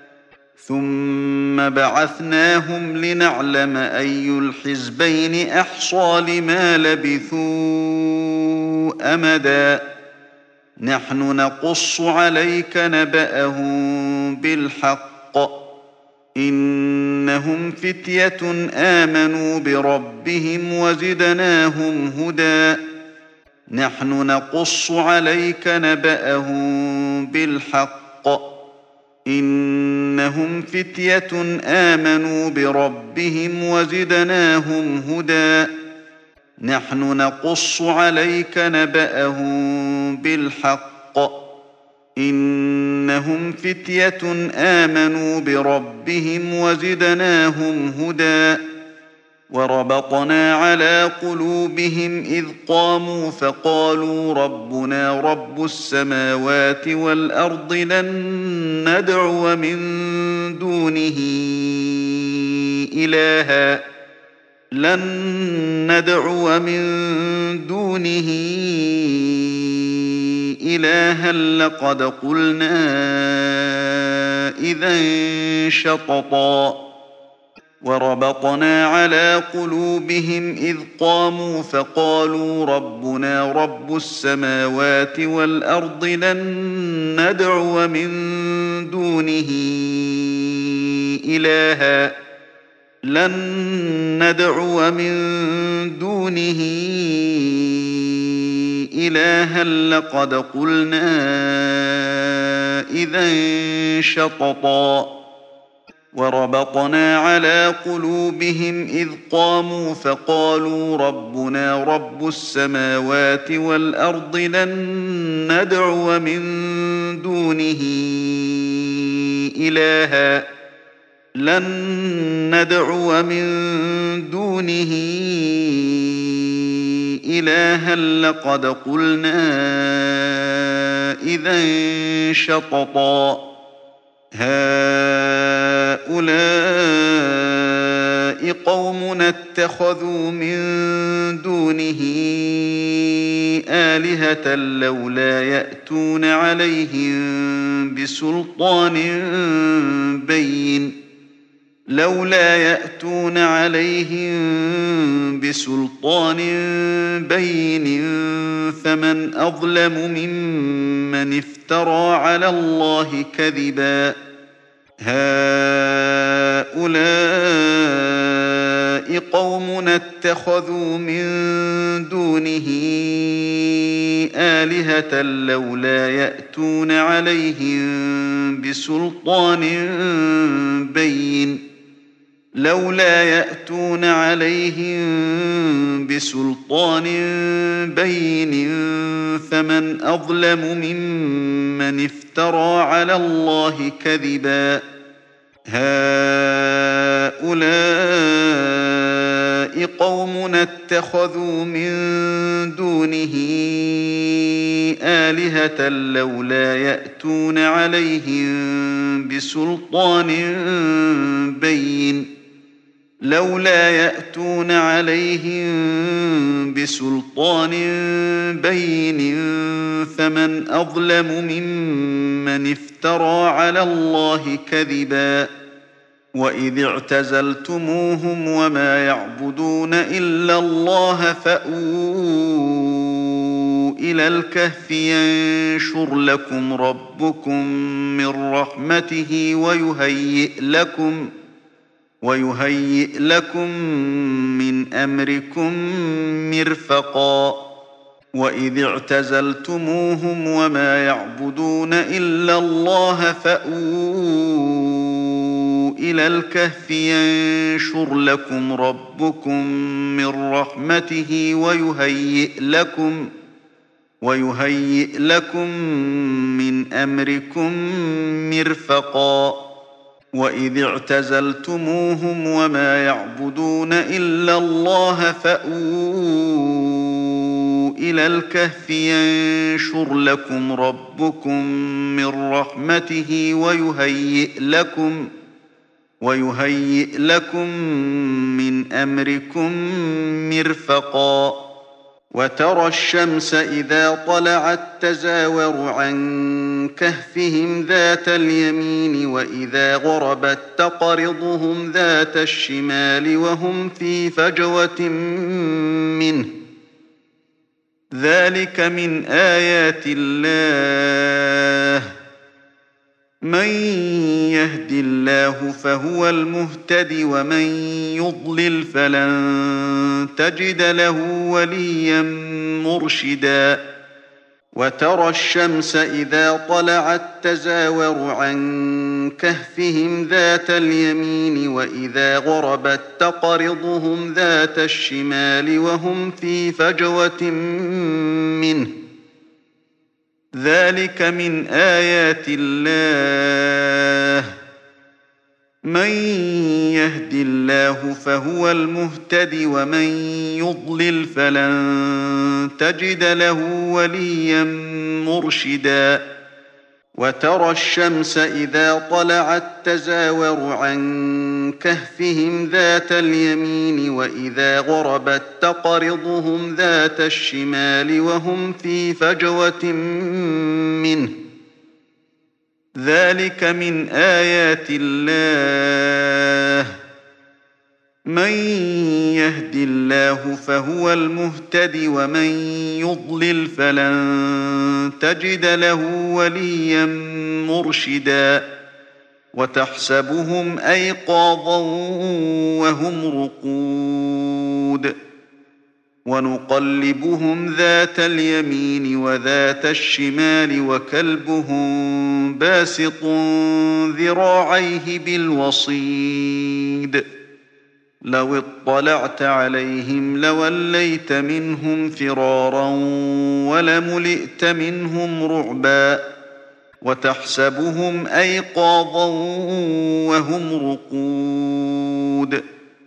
ثُمَّ بَعَثْنَاهُمْ لِنَعْلَمَ أَيُّ الْحِزْبَيْنِ أَحْصَىٰ لِمَا لَبِثُوا أَمَدًا نَّحْنُ نَقُصُّ عَلَيْكَ نَبَأَهُم بِالْحَقِّ ۚ إِنَّهُمْ فِتْيَةٌ آمَنُوا بِرَبِّهِمْ وَزِدْنَاهُمْ هُدًى نَّحْنُ نَقُصُّ عَلَيْكَ نَبَأَهُم بِالْحَقِّ ۚ إِنَّهُمْ فِتْيَةٌ آمَنُوا بِرَبِّهِمْ وَزِدْنَاهُمْ هُدًى نَّحْنُ نَقُصُّ عَلَيْكَ نَبَأَهُم بِالْحَقِّ ۚ إِنَّهُمْ فِتْيَةٌ آمَنُوا بِرَبِّهِمْ وَزِدْنَاهُمْ هُدًى وَرَبَطْنَا عَلَىٰ قُلُوبِهِمْ إِذْ قَامُوا فَقَالُوا رَبُّنَا رَبُّ السَّمَاوَاتِ وَالْأَرْضِ لَن نَّدْعُوَ مِن دُونِهِ إِلَٰهًا لَن نَّدْعُوَ مِن دُونِهِ إِلَٰهًا لَّقَدْ قُلْنَا إِذًا شَطَطًا وَرَبَطْنَا عَلَىٰ قُلُوبِهِمْ إِذْ قَامُوا فَقَالُوا رَبُّنَا رَبُّ السَّمَاوَاتِ وَالْأَرْضِ لَن نَّدْعُوَ مِن دُونِهِ إِلَٰهًا لَن نَّدْعُوَ مِن دُونِهِ إِلَٰهًا لَّقَدْ قُلْنَا إِذًا شَطَطًا وَرَبَطْنَا عَلَىٰ قُلُوبِهِمْ إِذْ قَامُوا فَقَالُوا رَبُّنَا رَبُّ السَّمَاوَاتِ وَالْأَرْضِ لَن نَّدْعُوَ مِن دُونِهِ إِلَٰهًا لَن نَّدْعُوَ مِن دُونِهِ إِلَٰهًا لَّقَدْ قُلْنَا إِذًا شَطَطًا هَٰؤُلَاءِ قَوْمُنَا اتَّخَذُوا مِن دُونِهِ آلِهَةً لَّوْلَا يَأْتُونَ عَلَيْهِم بِسُلْطَانٍ بَيِّنٍ لولا يأتون عليهم بسلطان بين فمن أظلم ممن افترى على الله كذبا هؤلاء قومنا اتخذوا من دونه آلهة لولا يأتون عليهم بسلطان بين لولا يأتون عليهم بسلطان بين فمن أظلم ممن افترى على الله كذبا هؤلاء قومنا اتخذوا من دونه آلهة لولا يأتون عليهم بسلطان بين لولا يأتون عليهم بسلطان بين فمن أظلم ممن افترى على الله كذبا وإذ اعتزلتموهم وما يعبدون إلا الله فأووا إلى الكهف ينشر لكم ربكم من رحمته ويهيئ لكم ويهيئ لكم من أمركم مرفقا وإذ اعتزلتموهم وما يعبدون إلا الله فأووا إلى الكهف ينشر لكم ربكم من رحمته ويهيئ لكم ويهيئ لكم من أمركم مرفقا وإذ اعتزلتموهم وما يعبدون إلا الله فأووا إلى الكهف ينشر لكم ربكم من رحمته ويهيئ لكم ويهيئ لكم من أمركم مرفقا وترى الشمس إذا طلعت تزاور عن كهفهم ذات اليمين وإذا غربت تقرضهم ذات الشمال وهم في فجوة منه ذلك من آيات الله من يهد الله فهو المهتد ومن يضلل فلن تجد له وليا مرشدا وترى الشمس إذا طلعت تزاور عن كهفهم ذات اليمين وإذا غربت تقرضهم ذات الشمال وهم في فجوة منه ذلك من آيات الله من يهد الله فهو المهتد ومن يضلل فلن تجد له وليا مرشدا وترى الشمس إذا طلعت تزاور عن كهفهم ذات اليمين وإذا غربت تقرضهم ذات الشمال وهم في فجوة منه ذلك من آيات الله من يهد الله فهو المهتد ومن يضلل فلن تجد له وليا مرشدا وتحسبهم أيقاظا وهم رقود ونقلبهم ذات اليمين وذات الشمال وكلبهم باسط ذراعيه بالوصيد لو اطلعت عليهم لوليت منهم فرارا ولملئت منهم رعبا وتحسبهم أيقاظا وهم رقود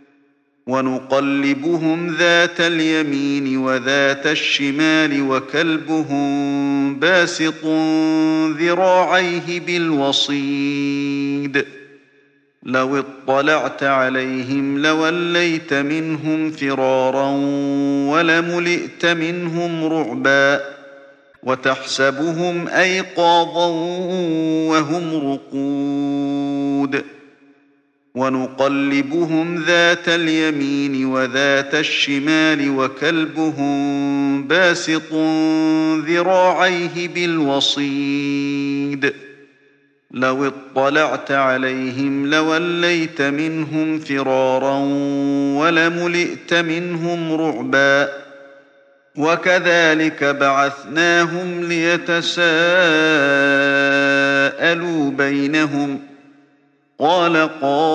ونقلبهم ذات اليمين وذات الشمال وكلبهم باسط ذراعيه بالوصيد لو اطلعت عليهم لوليت منهم فرارا ولملئت منهم رعبا وتحسبهم أيقاظا وهم رقود ونقلبهم ذات اليمين وذات الشمال وكلبهم باسط ذراعيه بالوصيد لو اطلعت عليهم لوليت منهم فرارا ولملئت منهم رعبا وكذلك بعثناهم ليتساءلوا بينهم قال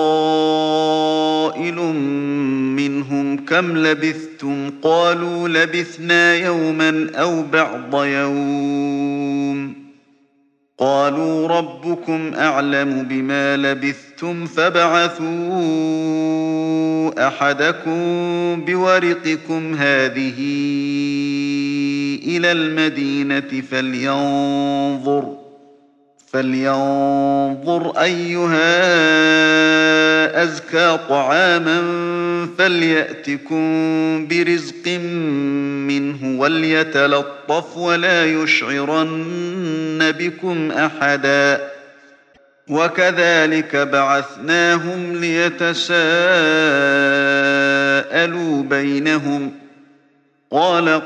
قائل منهم كم لبثتم قالوا لبثنا يوما أو بعض يوم قالوا ربكم أعلم بما لبثتم فابعثوا أحدكم بورقكم هذه إلى المدينة فلينظر فلينظر أيها أزكى طعاما فليأتكم برزق منه وليتلطف ولا يشعرن بكم أحدا وكذلك بعثناهم ليتساءلوا بينهم قال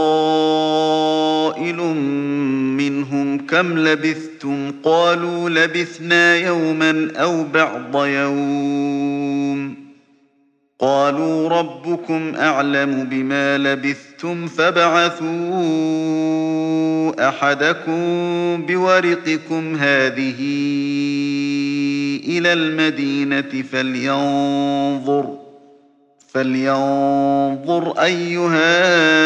قائل منهم كم لبثتم قالوا لبثنا يوما أو بعض يوم قالوا ربكم أعلم بما لبثتم فابعثوا أحدكم بورقكم هذه إلى المدينة فلينظر فلينظر أيها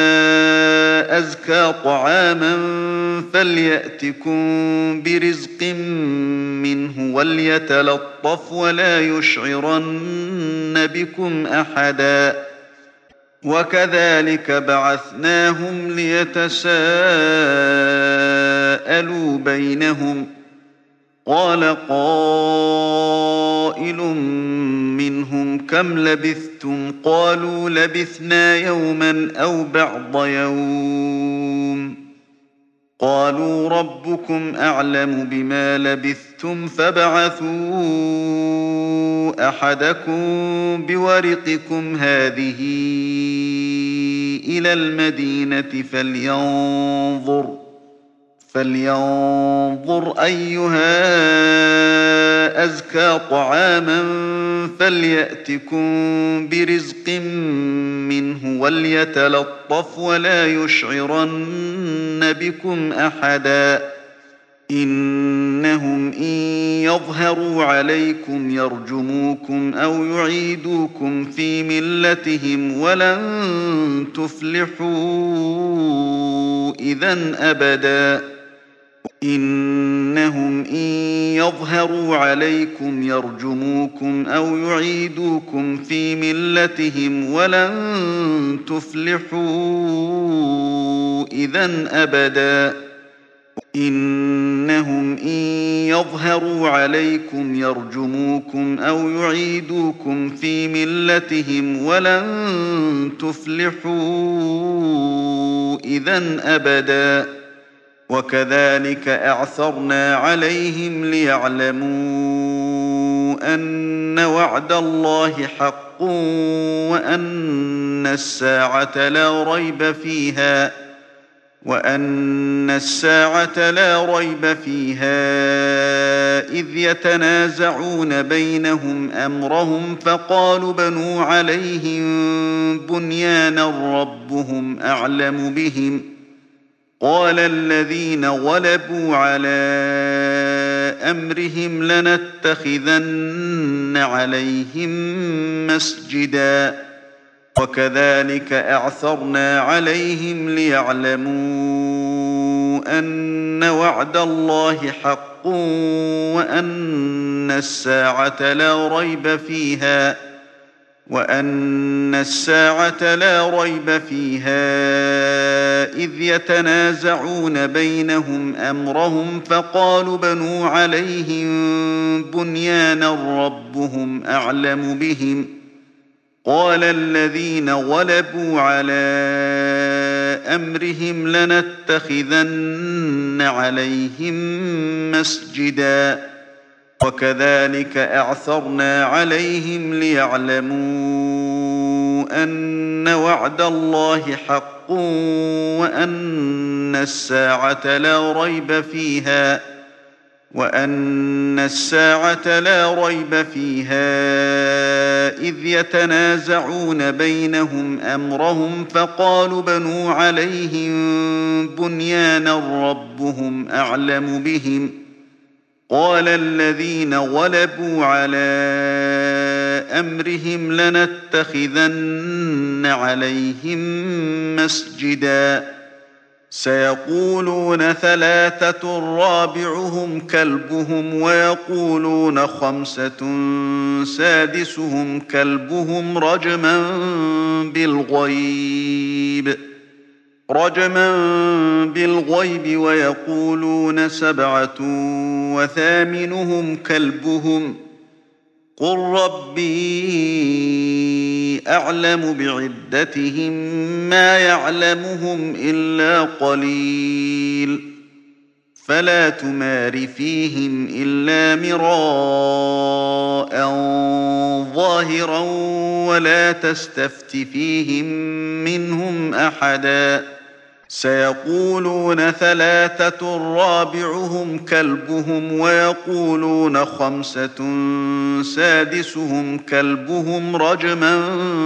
أزكى طعاما فليأتكم برزق منه وليتلطف ولا يشعرن بكم أحدا وكذلك بعثناهم ليتساءلوا بينهم قال قائل منهم كم لبثتم قالوا لبثنا يوما أو بعض يوم قالوا ربكم أعلم بما لبثتم فابعثوا أحدكم بورقكم هذه إلى المدينة فلينظر فلينظر أيها أزكى طعاما فليأتكم برزق منه وليتلطف ولا يشعرن بكم أحدا إنهم إن يظهروا عليكم يرجموكم أو يعيدوكم في ملتهم ولن تفلحوا إذن أبدا إنهم إن يظهروا عليكم يرجموكم أو يعيدوكم في ملتهم ولن تفلحوا إذن أبدا إنهم إن يظهروا عليكم يرجموكم أو يعيدوكم في ملتهم ولن تفلحوا إذن أبدا وكذلك أعثرنا عليهم ليعلموا أن وعد الله حق وأن الساعة لا ريب فيها وأن الساعة لا ريب فيها إذ يتنازعون بينهم أمرهم فقالوا بنوا عليهم بنيانا ربهم أعلم بهم قال الذين غلبوا على أمرهم لنتخذن عليهم مسجدا وكذلك أعثرنا عليهم ليعلموا أن وعد الله حق وأن الساعة لا ريب فيها وأن الساعة لا ريب فيها إذ يتنازعون بينهم أمرهم فقالوا بنوا عليهم بنيانا ربهم أعلم بهم قال الذين غلبوا على أمرهم لنتخذن عليهم مسجدا وكذلك أعثرنا عليهم ليعلموا أن وعد الله حق وأن الساعة لا ريب فيها وأن الساعة لا ريب فيها إذ يتنازعون بينهم أمرهم فقالوا بنوا عليهم بنيانا ربهم أعلم بهم قال الذين غلبوا على أمرهم لنتخذن عليهم مسجدا سيقولون ثلاثة رابعهم كلبهم ويقولون خمسة سادسهم كلبهم رجما بالغيب رجما بالغيب ويقولون سبعة وثامنهم كلبهم قل ربي أعلم بعدتهم ما يعلمهم إلا قليل فلا تمار فيهم إلا مراء ظاهرا ولا تستفت فيهم منهم أحدا سيقولون ثلاثة رابعهم كلبهم ويقولون خمسة سادسهم كلبهم رجما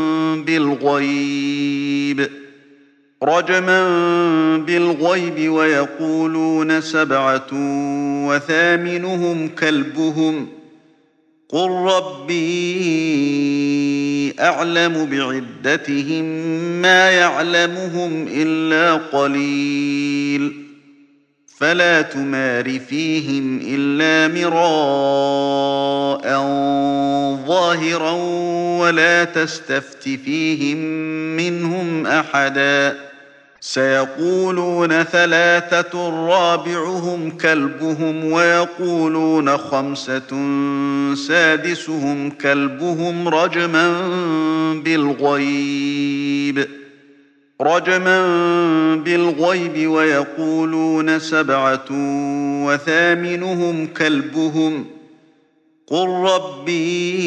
بالغيب رجما بالغيب ويقولون سبعة وثامنهم كلبهم قل ربي أعلم بعدتهم ما يعلمهم إلا قليل فلا تمار فيهم إلا مراء ظاهرا ولا تستفت فيهم منهم أحدا سيقولون ثلاثة رابعهم كلبهم ويقولون خمسة سادسهم كلبهم رجما بالغيب رجما بالغيب ويقولون سبعة وثامنهم كلبهم قل ربي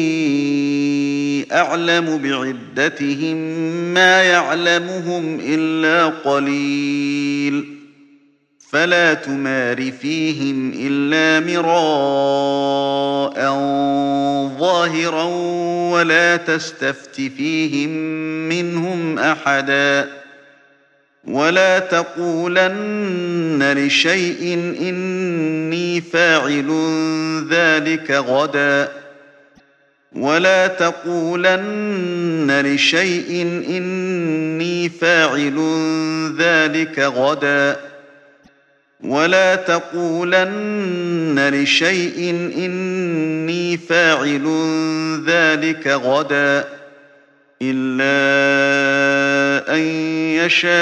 أعلم بعدتهم ما يعلمهم إلا قليل فلا تمار فيهم إلا مراء ظاهرا ولا تستفت فيهم منهم أحدا ولا تقولن لشيء إني فاعل ذلك غدا ولا تقولن لشيء إني فاعل ذلك غدا ولا تقولن لشيء إني فاعل ذلك غدا إلا أن يشاء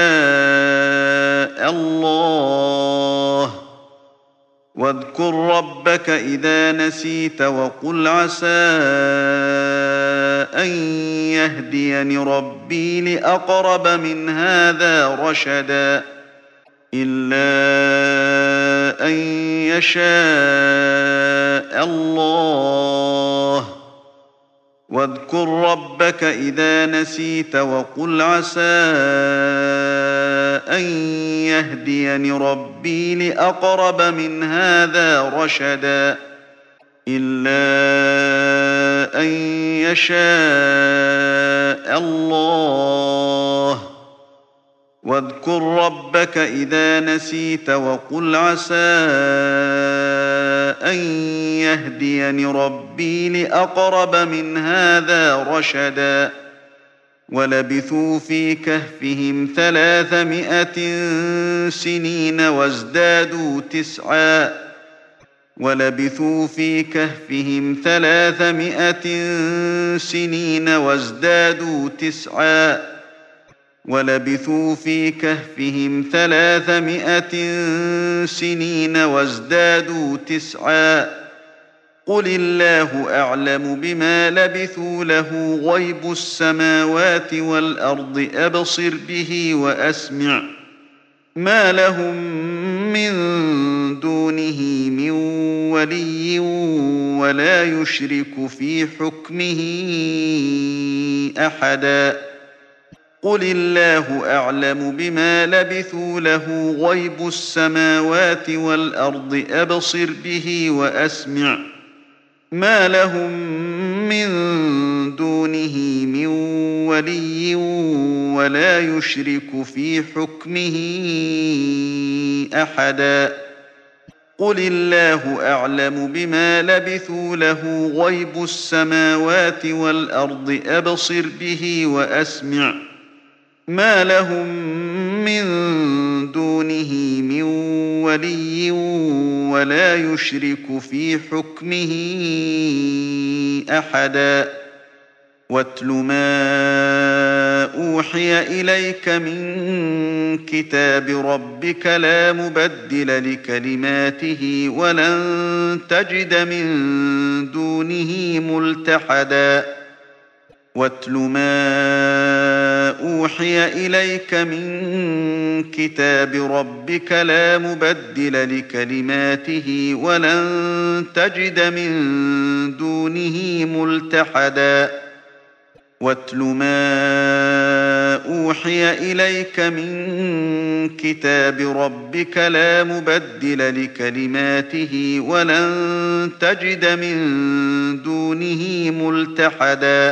الله واذكر ربك إذا نسيت وقل عسى أن يهديني ربي لأقرب من هذا رشدا إلا أن يشاء الله واذكر ربك إذا نسيت وقل عسى أن يهديني ربي لأقرب من هذا رشدا إلا أن يشاء الله واذكر ربك إذا نسيت وقل عسى أن يهديني ربي لأقرب من هذا رشدا ولبثوا في كهفهم ثلاثمائة سنين وازدادوا تسعا ولبثوا في كهفهم ثلاثمائة سنين وازدادوا تسعا ولبثوا في كهفهم ثلاثمائة سنين وازدادوا تسعا قل الله أعلم بما لبثوا له غيب السماوات والأرض أبصر به وأسمع ما لهم من دونه من ولي ولا يشرك في حكمه أحدا قل الله أعلم بما لبثوا له غيب السماوات والأرض أبصر به وأسمع ما لهم من دونه من ولي ولا يشرك في حكمه أحدا قل الله أعلم بما لبثوا له غيب السماوات والأرض أبصر به وأسمع ما لهم من دونه من ولي ولا يشرك في حكمه أحدا واتل ما أوحي إليك من كتاب ربك لا مبدل لكلماته ولن تجد من دونه ملتحدا واتل ما أوحي إليك من كتاب ربك لا مبدل لكلماته ولن تجد من دونه ملتحدا واتل ما أوحي إليك من كتاب ربك لا مبدل لكلماته ولن تجد من دونه ملتحدا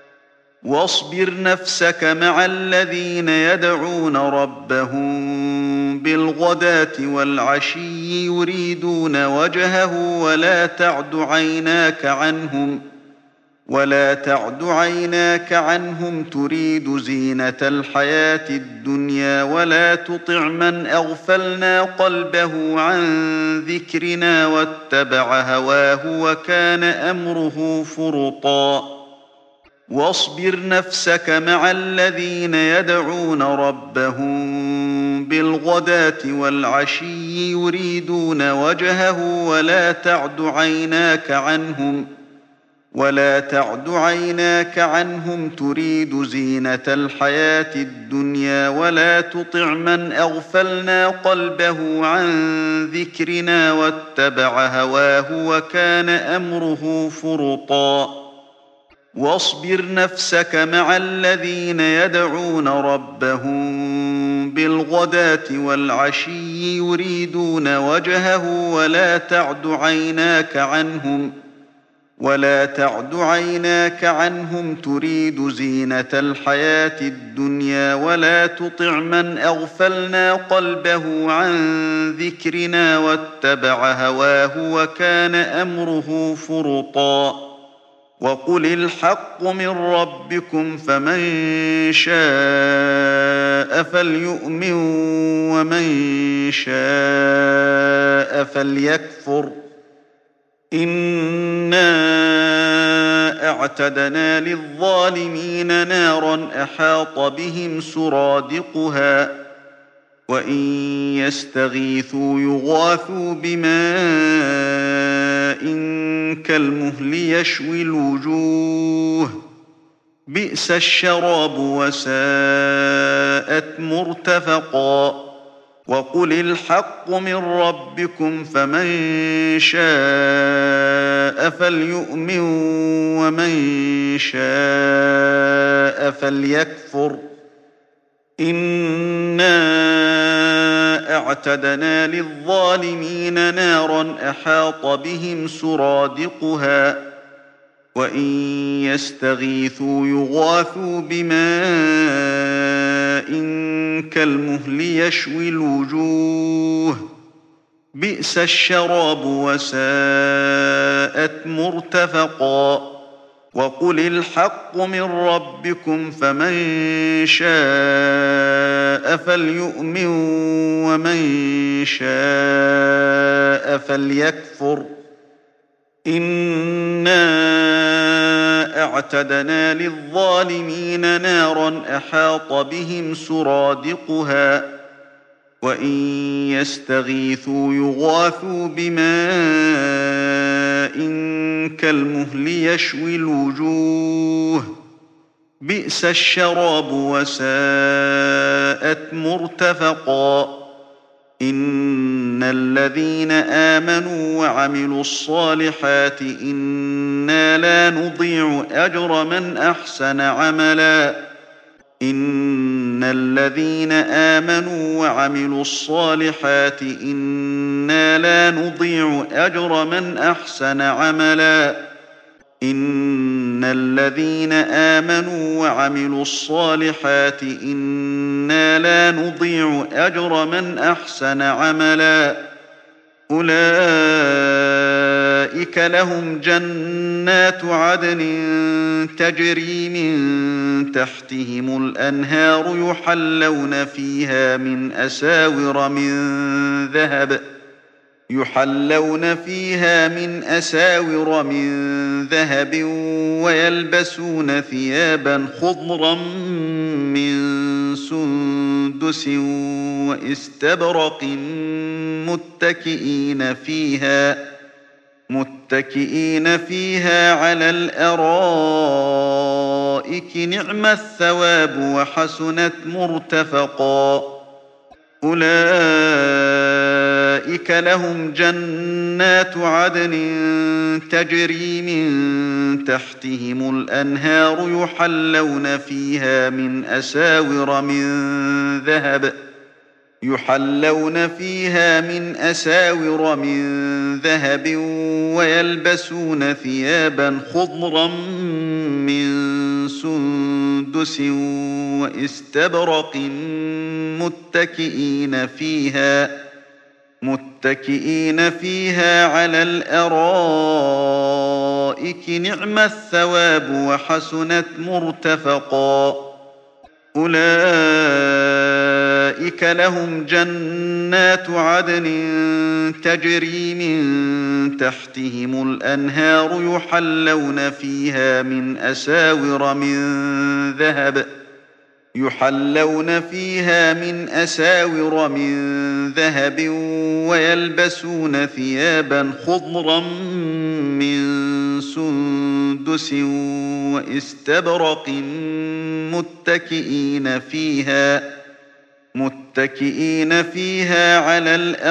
واصبر نفسك مع الذين يدعون ربهم بالغداة والعشي يريدون وجهه ولا تعد عيناك عنهم ولا تعد عيناك عنهم تريد زينة الحياة الدنيا ولا تطع من أغفلنا قلبه عن ذكرنا واتبع هواه وكان أمره فرطا واصبر نفسك مع الذين يدعون ربهم بالغداة والعشي يريدون وجهه ولا تعد عيناك عنهم ولا تعد عيناك عنهم تريد زينة الحياة الدنيا ولا تطع من أغفلنا قلبه عن ذكرنا واتبع هواه وكان أمره فرطا واصبر نفسك مع الذين يدعون ربهم بالغداة والعشي يريدون وجهه ولا تعد عيناك عنهم ولا تعد عيناك عنهم تريد زينة الحياة الدنيا ولا تطع من أغفلنا قلبه عن ذكرنا واتبع هواه وكان أمره فرطا وقل الحق من ربكم فمن شاء فليؤمن ومن شاء فليكفر إنا اعتدنا للظالمين نارا أحاط بهم سرادقها وإن يستغيثوا يغاثوا بماء كالمهل يشوي الوجوه بئس الشراب وساءت مرتفقا وقل الحق من ربكم فمن شاء فليؤمن ومن شاء فليكفر إنا اعتدنا للظالمين نارا أحاط بهم سرادقها وإن يستغيثوا يغاثوا بماء كالمهل يشوي الوجوه بئس الشراب وساءت مرتفقا وقل الحق من ربكم فمن شاء فليؤمن ومن شاء فليكفر إنا اعتدنا للظالمين نارا أحاط بهم سرادقها وإن يستغيثوا يغاثوا بماء كالمهل يشوي الوجوه بئس الشراب وساءت مرتفقا إنا الذين آمنوا وعملوا الصالحات إنا لا نضيع أجر من أحسن عملا إن الذين آمنوا وعملوا الصالحات إنا لا نضيع أجر من أحسن عملا إن الذين آمنوا وعملوا الصالحات إنا لا نضيع أجر من أحسن عملا أولئك لهم جنات عدن تجري من تحتهم الأنهار يحلون فيها من أساور من ذهب يحلون فيها من أساور من ذهب ويلبسون ثيابا خضرا من سندس واستبرق متكئين فيها متكئين فيها على الأرائك نعم الثواب وحسنت مرتفقا أولئك لهم جنات عدن تجري من تحتهم الأنهار يحلون فيها من أساور من ذهب يحلون فيها من أساور من ذهب ويلبسون ثيابا خضرا من سندس واستبرق متكئين فيها متكئين فيها على الأرائك نعم الثواب وحسنت مرتفقا أولئك لهم جنات عدن تجري من تحتهم الأنهار يحلون فيها من أساور من ذهب يحلون فيها من أساور من ذهب ويلبسون ثيابا خضرا من سندس واستبرق متكئين فيها متكئين فيها على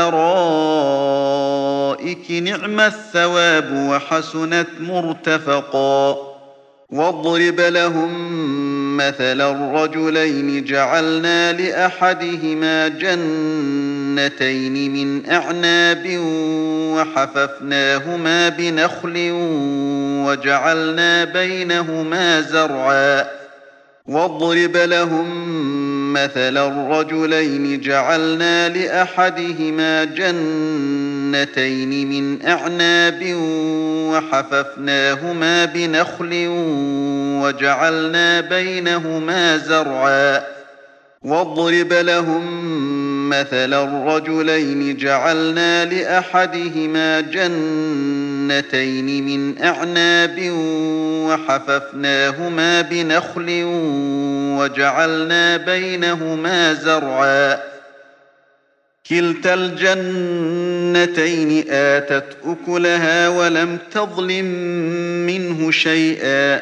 الأرائك نعم الثواب وحسنت مرتفقا واضرب لهم مثل الرجلين جعلنا لأحدهما جنتين من أعناب وحففناهما بنخل وجعلنا بينهما زرعا واضرب لهم مثل الرجلين جعلنا لأحدهما جنتين من أعناب وحففناهما بنخل وجعلنا بينهما زرعا واضرب لهم مثل الرجلين جعلنا لأحدهما جنتين من أعناب وحففناهما بنخل وجعلنا بينهما زرعا كلتا الجنتين آتت أكلها ولم تظلم منه شيئا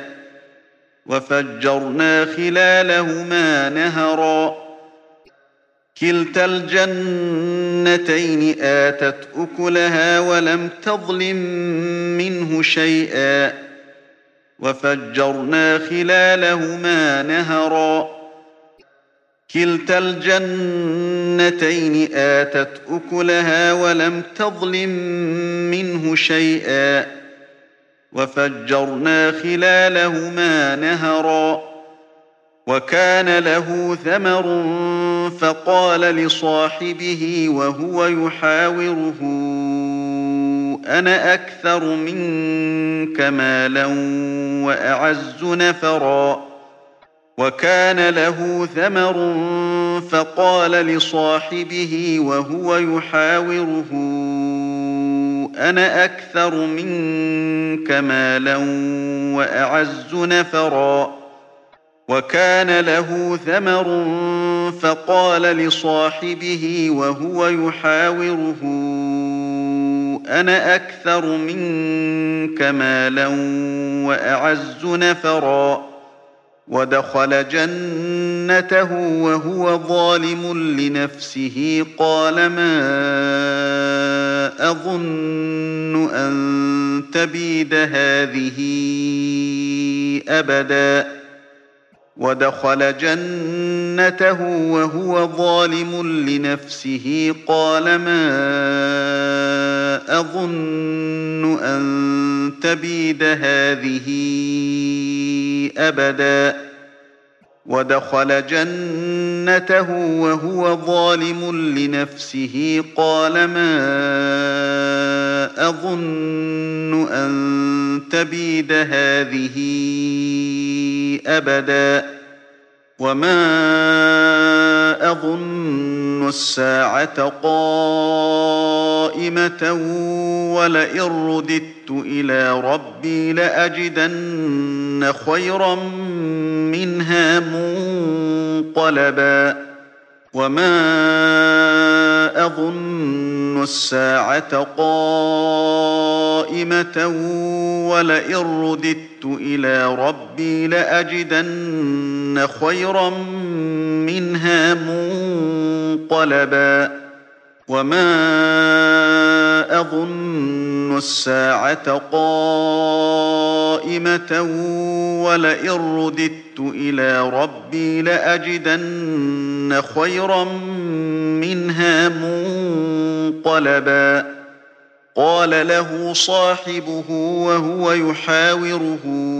وفجرنا خلالهما نهرا كلتا الجنتين آتت أكلها ولم تظلم منه شيئا وفجرنا خلالهما نهرا كلتا الجنتين آتت أكلها ولم تظلم منه شيئا وفجرنا خلالهما نهرا وكان له ثمر فقال لصاحبه وهو يحاوره أنا أكثر منك مالا وأعز نفرا وكان له ثمر فقال لصاحبه وهو يحاوره أنا أكثر منك مالا وأعز نفرا وكان له ثمر فقال لصاحبه وهو يحاوره أنا أكثر منك مالا وأعز نفرا ودخل جنته وهو ظالم لنفسه قال ما أظن أن تبيد هذه أبدا ودخل جنته وهو ظالم لنفسه قال ما أظن أن تبيد هذه أبدا ودخل جنته وهو ظالم لنفسه قال ما أظن أن تبيد هذه أبدا وما أظن الساعة قائمة ولئن رددت إلى ربي لأجدن خيرا منها منقلبا وما أظن الساعة قائمة ولئن رددت إلى ربي لأجدن خيرا منها منقلبا وما أظن الساعة قائمة ولئن رددت إلى ربي لأجدن خيرا منها منقلبا قال له صاحبه وهو يحاوره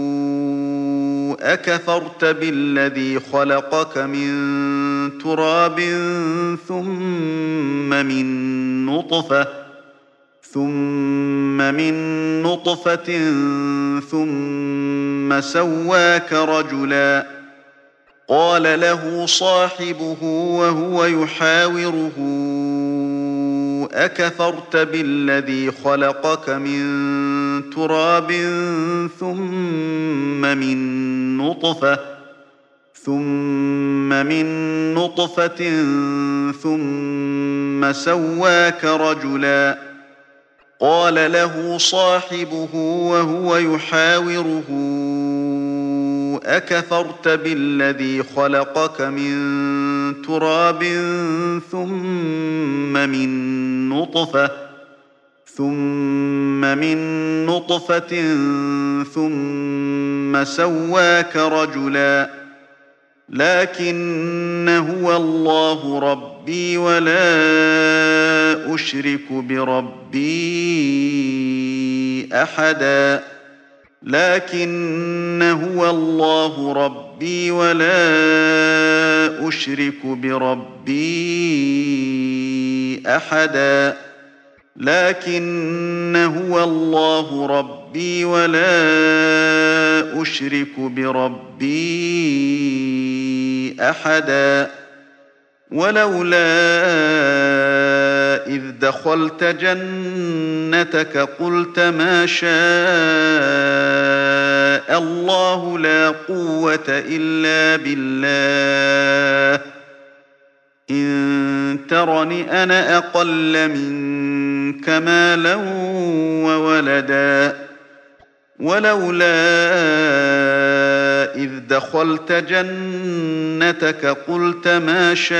أكفرت بالذي خلقك من تراب ثم من نطفة ثم من نطفة ثم سواك رجلا قال له صاحبه وهو يحاوره أكفرت بالذي خلقك من تراب ثم من نطفة ثم من نطفة ثم سواك رجلا قال له صاحبه وهو يحاوره أكفرت بالذي خلقك من تراب ثم من نطفة ثم من نطفة ثم سواك رجلا لكن هو الله ربي ولا أشرك بربي أحدا لكن هو الله ربي ولا أشرك بربي أحدا لكن هو الله ربي ولا أشرك بربي أحدا ولولا إذ دخلت جنتك قلت ما شاء الله لا قوة إلا بالله إن ترني أنا أقل منك مالا وولدا ولولا إذ دخلت جنتك قلت ما شاء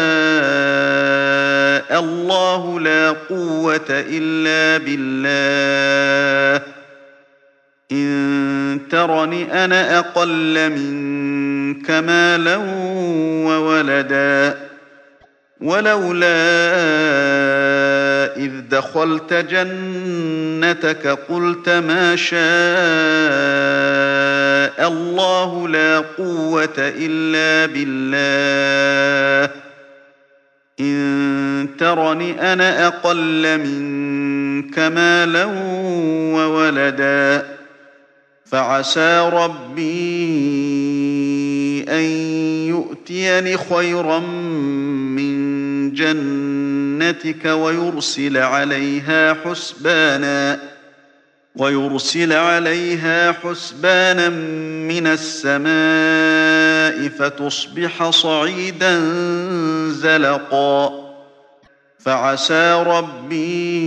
الله لا قوة إلا بالله إن ترني أنا أقل منك مالا وولدا ولولا إذ دخلت جنتك قلت ما شاء الله لا قوة إلا بالله إن ترني أنا أقل منك مالا وولدا فعسى ربي أن يؤتيني خيرا من جنتك ويرسل عليها حسبانا ويرسل عليها حسبانا من السماء فتصبح صعيدا زلقا فعسى ربي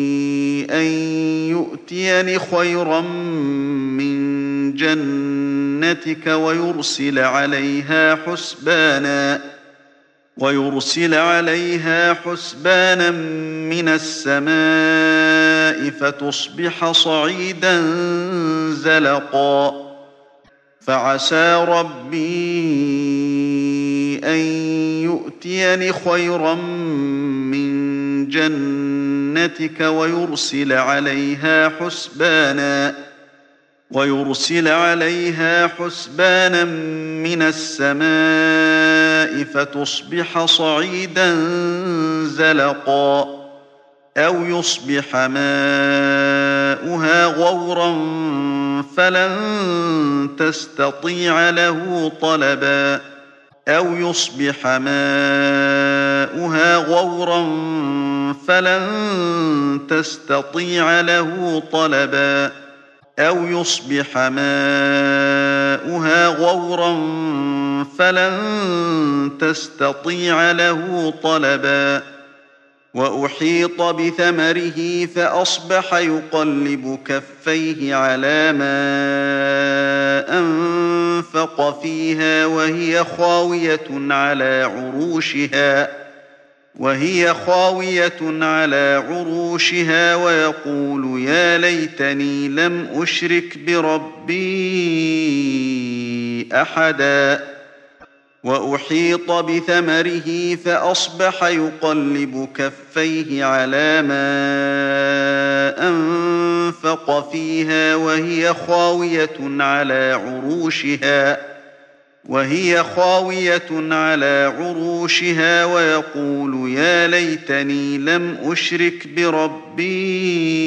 أن يؤتيني خيرا من جنتك جنتك ويرسل عليها حسبانا ويرسل عليها حسبانا من السماء فتصبح صعيدا زلقا فعسى ربي أن يؤتيني خيرا من جنتك ويرسل عليها حسبانا ويرسل عليها حسبانا من السماء فتصبح صعيدا زلقا أو يصبح ماؤها غورا فلن تستطيع له طلبا أو يصبح ماؤها غورا فلن تستطيع له طلبا أو يصبح ماؤها غورا فلن تستطيع له طلبا وأحيط بثمره فأصبح يقلب كفيه على ما أنفق فيها وهي خاوية على عروشها وهي خاوية على عروشها ويقول يا ليتني لم أشرك بربي أحدا وأحيط بثمره فأصبح يقلب كفيه على ما أنفق فيها وهي خاوية على عروشها وهي خاوية على عروشها ويقول يا ليتني لم أشرك بربي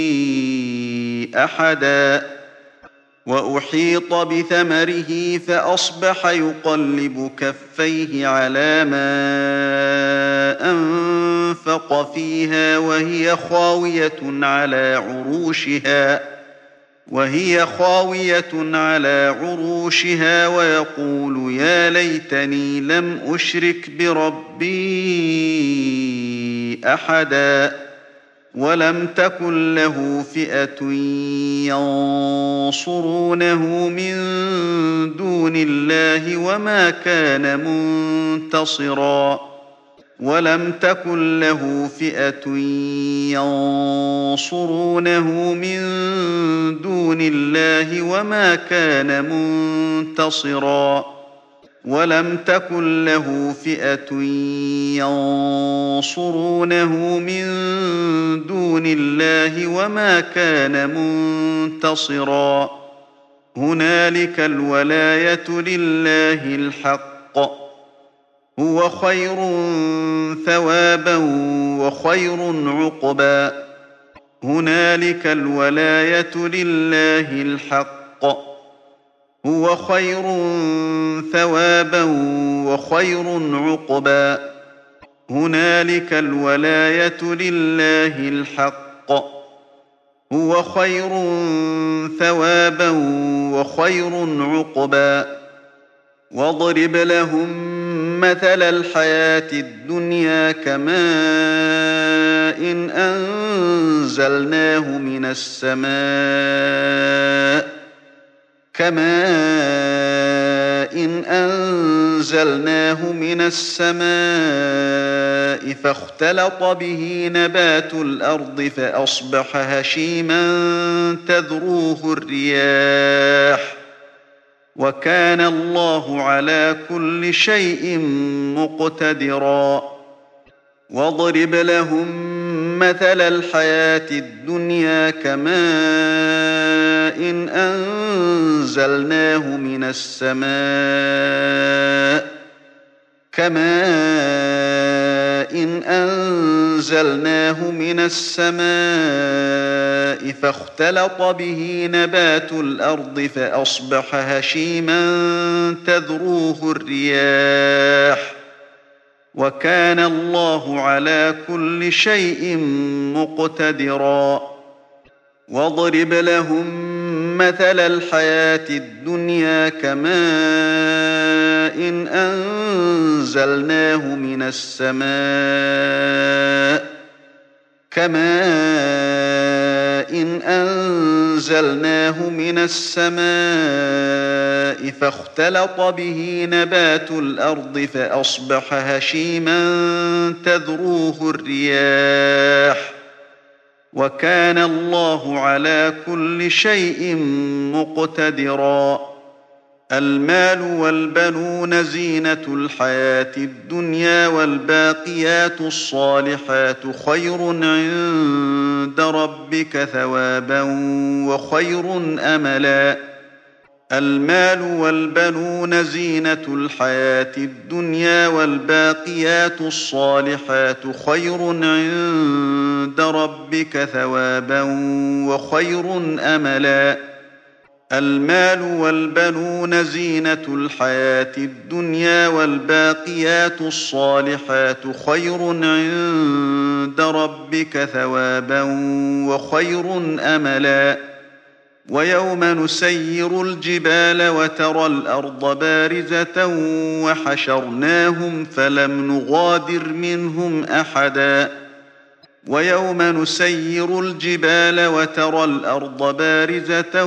أحدا وأحيط بثمره فأصبح يقلب كفيه على ما أنفق فيها وهي خاوية على عروشها وهي خاوية على عروشها ويقول يا ليتني لم أشرك بربي أحدا ولم تكن له فئة ينصرونه من دون الله وما كان منتصرا ولم تكن له فئة ينصرونه من دون الله وما كان منتصرا ولم تكن له فئة ينصرونه من دون الله وما كان منتصرا هنالك الولاية لله الحق هو خير ثوابا وخير عقبا هنالك الولاية لله الحق هو خير ثوابا وخير عقبا هنالك الولاية لله الحق هو خير ثوابا وخير عقبا واضرب لهم مثل الحياة الدنيا كماء إن أنزلناه من السماء كماء إن أنزلناه من السماء فاختلط به نبات الأرض فأصبح هشيما تذروه الرياح وكان الله على كل شيء مقتدرا واضرب لهم مثل الحياة الدنيا كماء إن أنزلناه من السماء كماء إن أنزلناه من السماء فاختلط به نبات الأرض فأصبح هشيما تذروه الرياح وكان الله على كل شيء مقتدرا واضرب لهم مثل الحياة الدنيا كماء إن أنزلناه من السماء كماء أنزلناه من السماء فاختلط به نبات الأرض فأصبح هشيما تذروه الرياح وكان الله على كل شيء مقتدرا المال والبنون زينة الحياة الدنيا والباقيات الصالحات خير عند ربك ثوابا وخير أملا المال والبنون زينة الحياة الدنيا والباقيات الصالحات خير عند ربك ثوابا وخير أملا المال والبنون زينة الحياة الدنيا والباقيات الصالحات خير عند ربك ثوابا وخير أملا ويوم نسير الجبال وترى الأرض بارزة وحشرناهم فلم نغادر منهم أحدا ويوم نسير الجبال وترى الأرض بارزة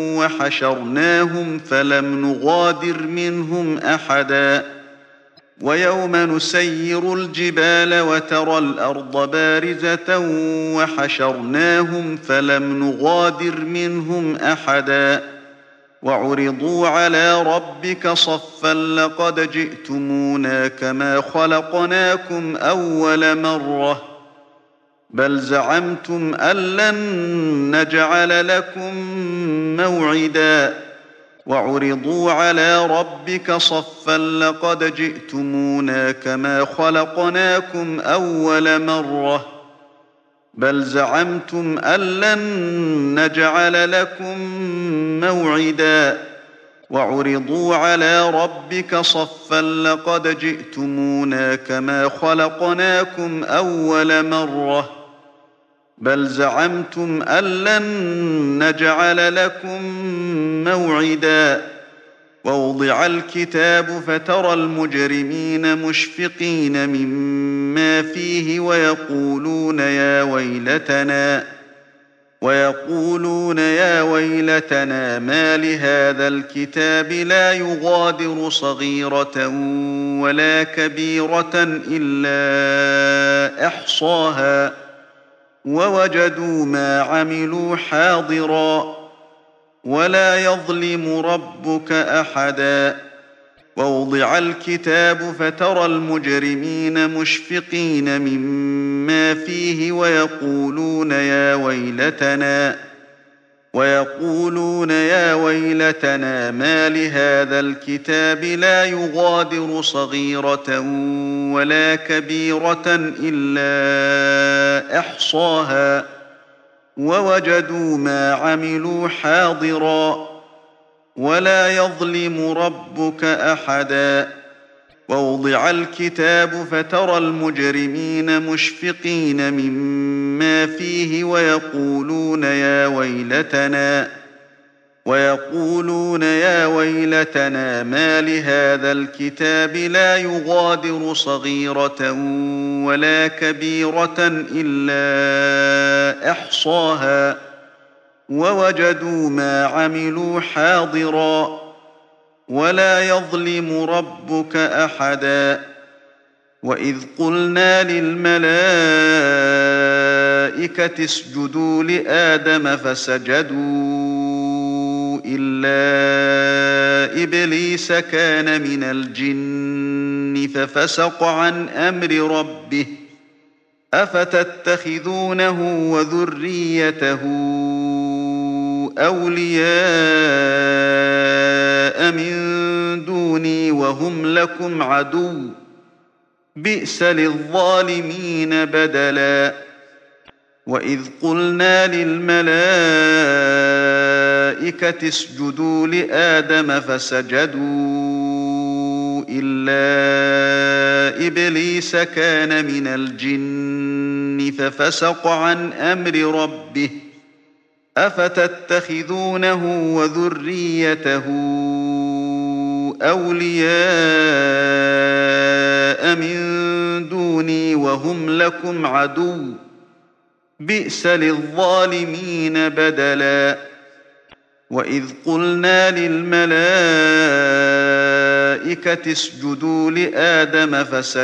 وحشرناهم فلم نغادر منهم أحدا ويوم نسير الجبال وترى الأرض بارزة وحشرناهم فلم نغادر منهم أحدا وعرضوا على ربك صفا لقد جئتمونا كما خلقناكم أول مرة بل زعمتم أن لن نجعل لكم موعدا وعرضوا على ربك صفا لقد جئتمونا كما خلقناكم أول مرة بل زعمتم أن لن نجعل لكم موعدا وعرضوا على ربك صفا لقد جئتمونا كما خلقناكم أول مرة بل زعمتم أن لن نجعل لكم موعدا ووضع الكتاب فترى المجرمين مشفقين مما فيه ويقولون يا ويلتنا ويقولون يا ويلتنا ما لهذا الكتاب لا يغادر صغيرة ولا كبيرة إلا أحصاها ووجدوا ما عملوا حاضرا ولا يظلم ربك أحدا ووضع الكتاب فترى المجرمين مشفقين مما فيه ويقولون يا ويلتنا ويقولون يا ويلتنا ما لهذا الكتاب لا يغادر صغيرة ولا كبيرة إلا أحصاها ووجدوا ما عملوا حاضرا ولا يظلم ربك أحدا ووضع الكتاب فترى المجرمين مشفقين مما فيه ويقولون يا ويلتنا ويقولون يا ويلتنا ما لهذا الكتاب لا يغادر صغيرة ولا كبيرة إلا أحصاها ووجدوا ما عملوا حاضرا ولا يظلم ربك أحدا وإذ قلنا للملائكة اسجدوا لآدم فسجدوا إلا إبليس كان من الجن ففسق عن أمر ربه أفتتخذونه وذريته أولياء من دوني وهم لكم عدو بئس للظالمين بدلا وإذ قلنا للملائكة اسجدوا لآدم فسجدوا إلا إبليس كان من الجن ففسق عن أمر ربه أفتتخذونه وذريته أولياء من دوني وهم لكم عدو بئس للظالمين بدلا وإذ قلنا للملائكة اسجدوا لآدم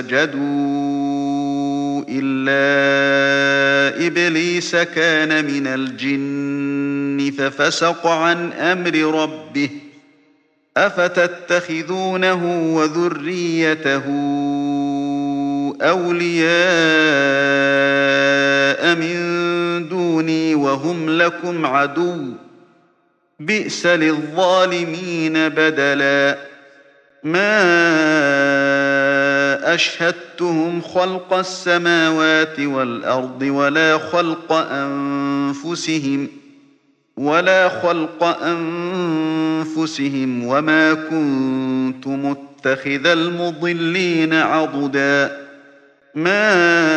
فسجدوا إلا إبليس كان من الجن ففسق عن أمر ربه أفتتخذونه وذريته أولياء من دوني وهم لكم عدو بئس للظالمين بدلا ما أشهدتهم خلق السماوات والأرض ولا خلق أنفسهم ولا خلق أنفسهم وما كنت متخذ المضلين عضدا ما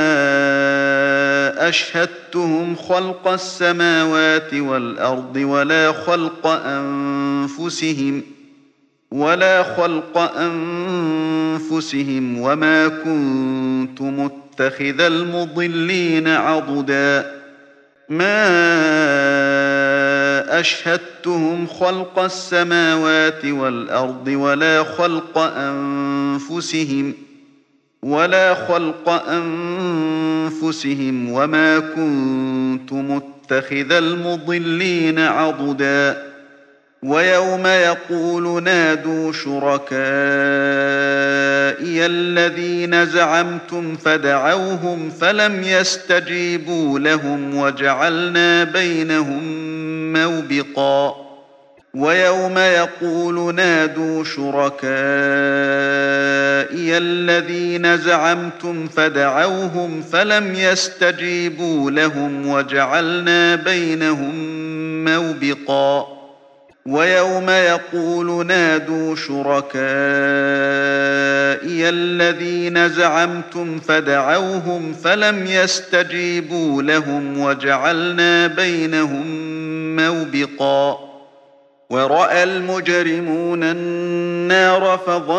أشهدتهم خلق السماوات والأرض ولا خلق أنفسهم ولا خلق أنفسهم وما كنت متخذ المضلين عضدا ما أشهدتهم خلق السماوات والأرض ولا خلق أنفسهم ولا خلق أنفسهم وما كنت متخذ المضلين عضدا ويوم يقول نادوا شركائي الذين زعمتم فدعوهم فلم يستجيبوا لهم وجعلنا بينهم موبقا ويوم يقول نادوا شركائي الذين زعمتم فدعوهم فلم يستجيبوا لهم وجعلنا بينهم موبقا ويوم يقول نادوا شركائي الذين زعمتم فدعوهم فلم يستجيبوا لهم وجعلنا بينهم موبقا ورأى المجرمون النار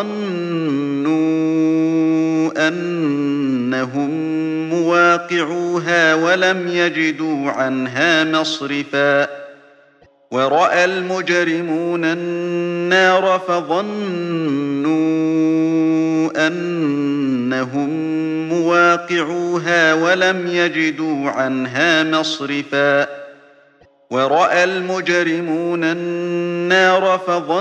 فظنوا أنهم مواقعوها ولم يجدوا عنها مصرفا ورأى المجرمون النار فظنوا أنهم مواقعوها ولم يجدوا عنها مصرفا ورأى المجرمون النار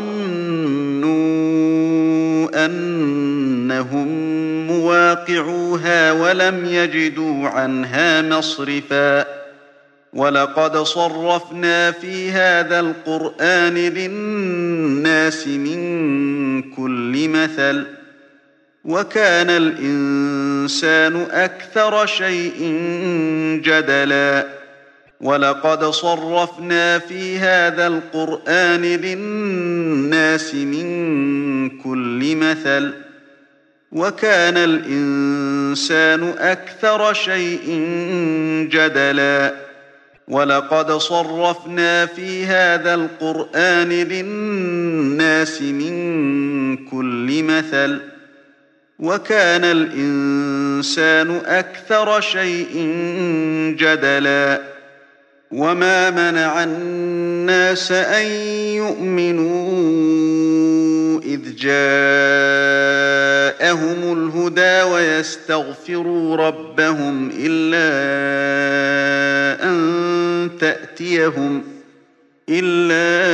فظنوا أنهم مواقعوها ولم يجدوا عنها مصرفا ولقد صرفنا في هذا القرآن للناس من كل مثل وكان الإنسان أكثر شيء جدلا ولقد صرفنا في هذا القرآن للناس من كل مثل وكان الإنسان أكثر شيء جدلا ولقد صرفنا في هذا القرآن للناس من كل مثل وكان الإنسان أكثر شيء جدلا وما منع الناس أن يؤمنوا إذ جاءهم الهدى ويستغفروا ربهم إلا أن تأتيهم إلا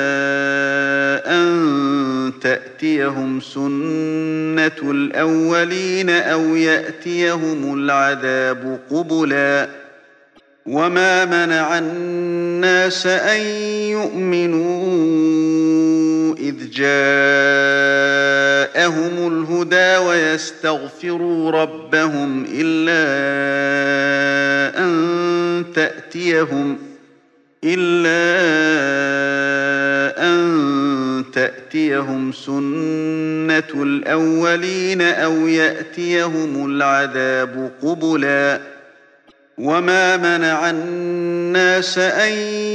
أن تأتيهم سنة الأولين أو يأتيهم العذاب قبلا وما منع الناس أن يؤمنوا إذ جاءهم الهدى ويستغفروا ربهم إلا أن تأتيهم إلا أن تأتيهم سنة الأولين أو يأتيهم العذاب قبلا وما منع الناس أن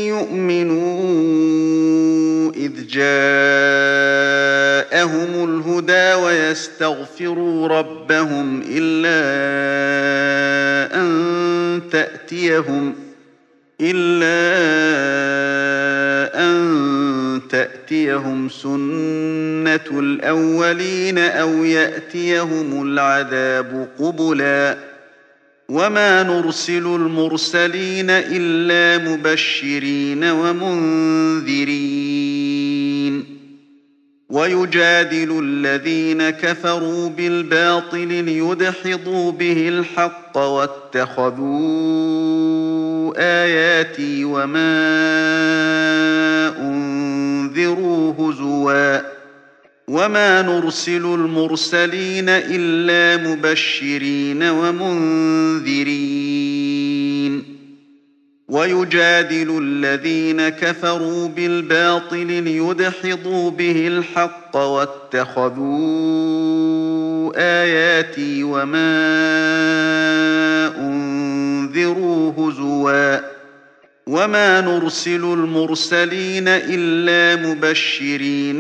يؤمنوا إذ جاءهم الهدى ويستغفروا ربهم إلا أن تأتيهم يأتيهم إلا أن تأتيهم سنة الأولين أو يأتيهم العذاب قبلا وما نرسل المرسلين إلا مبشرين ومنذرين ويجادل الذين كفروا بالباطل ليدحضوا به الحق واتخذوا آياتي وما أنذروا هزوا وما نرسل المرسلين إلا مبشرين ومنذرين ويجادل الذين كفروا بالباطل ليدحضوا به الحق واتخذوا آياتي وما أنذروا هزوا وما نرسل المرسلين إلا مبشرين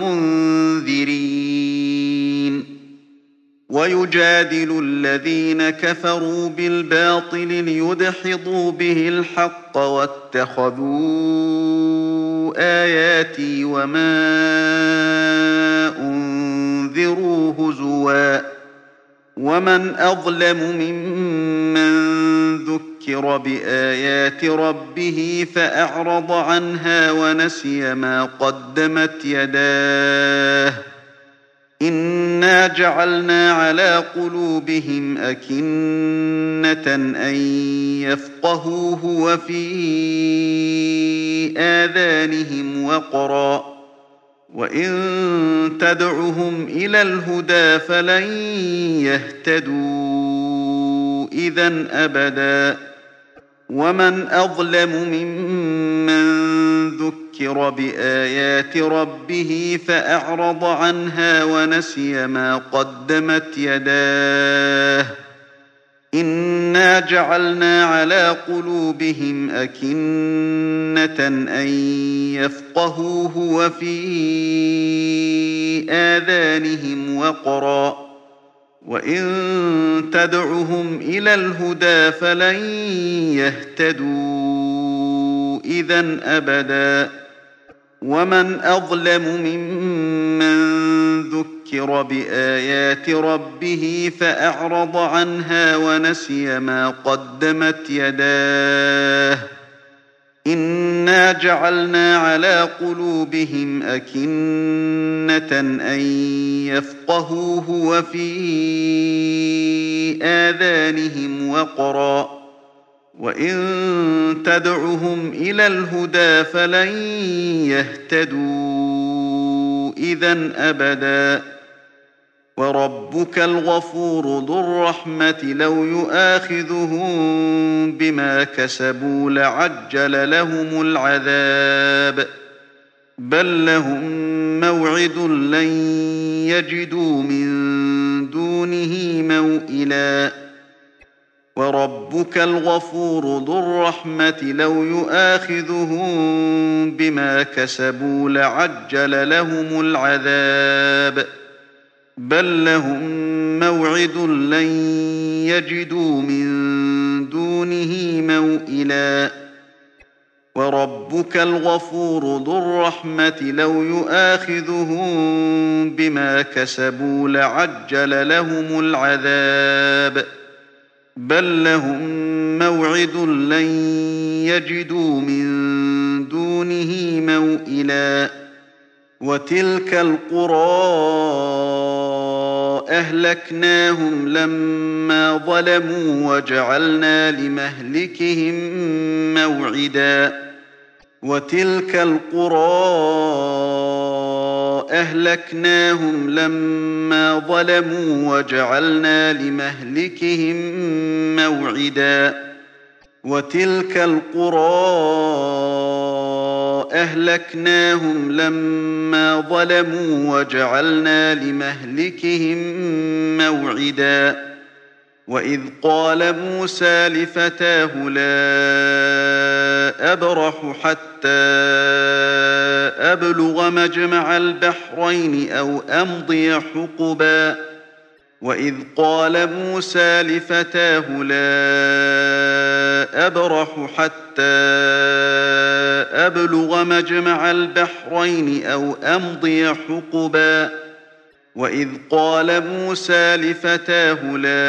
ومنذرين ويجادل الذين كفروا بالباطل ليدحضوا به الحق واتخذوا آياتي وما أنذروا هزوا ومن أظلم ممن ذكر بآيات ربه فأعرض عنها ونسي ما قدمت يداه إنا جعلنا على قلوبهم أكنة أن يفقهوه وفي آذانهم وقرا وإن تدعهم إلى الهدى فلن يهتدوا إذا أبدا ومن أظلم ممن ذكر بآيات ربه فأعرض عنها ونسي ما قدمت يداه إنا جعلنا على قلوبهم أكنة أن يفقهوه وفي آذانهم وقرا وإن تدعهم إلى الهدى فلن يهتدوا إذا أبدا ومن أظلم ممن ذكر بآيات ربه فأعرض عنها ونسي ما قدمت يداه إنا جعلنا على قلوبهم أكنة أن يفقهوه وفي آذانهم وقرا وإن تدعهم إلى الهدى فلن يهتدوا إذا أبدا وربك الغفور ذو الرحمة لو يؤاخذهم بما كسبوا لعجل لهم العذاب بل لهم موعد لن يجدوا من دونه موئلا وربك الغفور ذو الرحمة لو يؤاخذهم بما كسبوا لعجل لهم العذاب بل لهم موعد لن يجدوا من دونه موئلا وربك الغفور ذو الرحمة لو يؤاخذهم بما كسبوا لعجل لهم العذاب بل لهم موعد لن يجدوا من دونه موئلا وتلك القرى أهلكناهم لما ظلموا وجعلنا لمهلكهم موعدا وتلك القرى أهلكناهم لما ظلموا وجعلنا لمهلكهم موعدا وتلك القرى أهلكناهم لما ظلموا وجعلنا لمهلكهم موعدا وإذ قال موسى لفتاه لا أبرح حتى أبلغ مجمع البحرين أو أمضي حقبا وإذ قال موسى لفتاه لا أبرح حتى أبلغ مجمع البحرين أو أمضي حقبا وإذ قال موسى لفتاه لا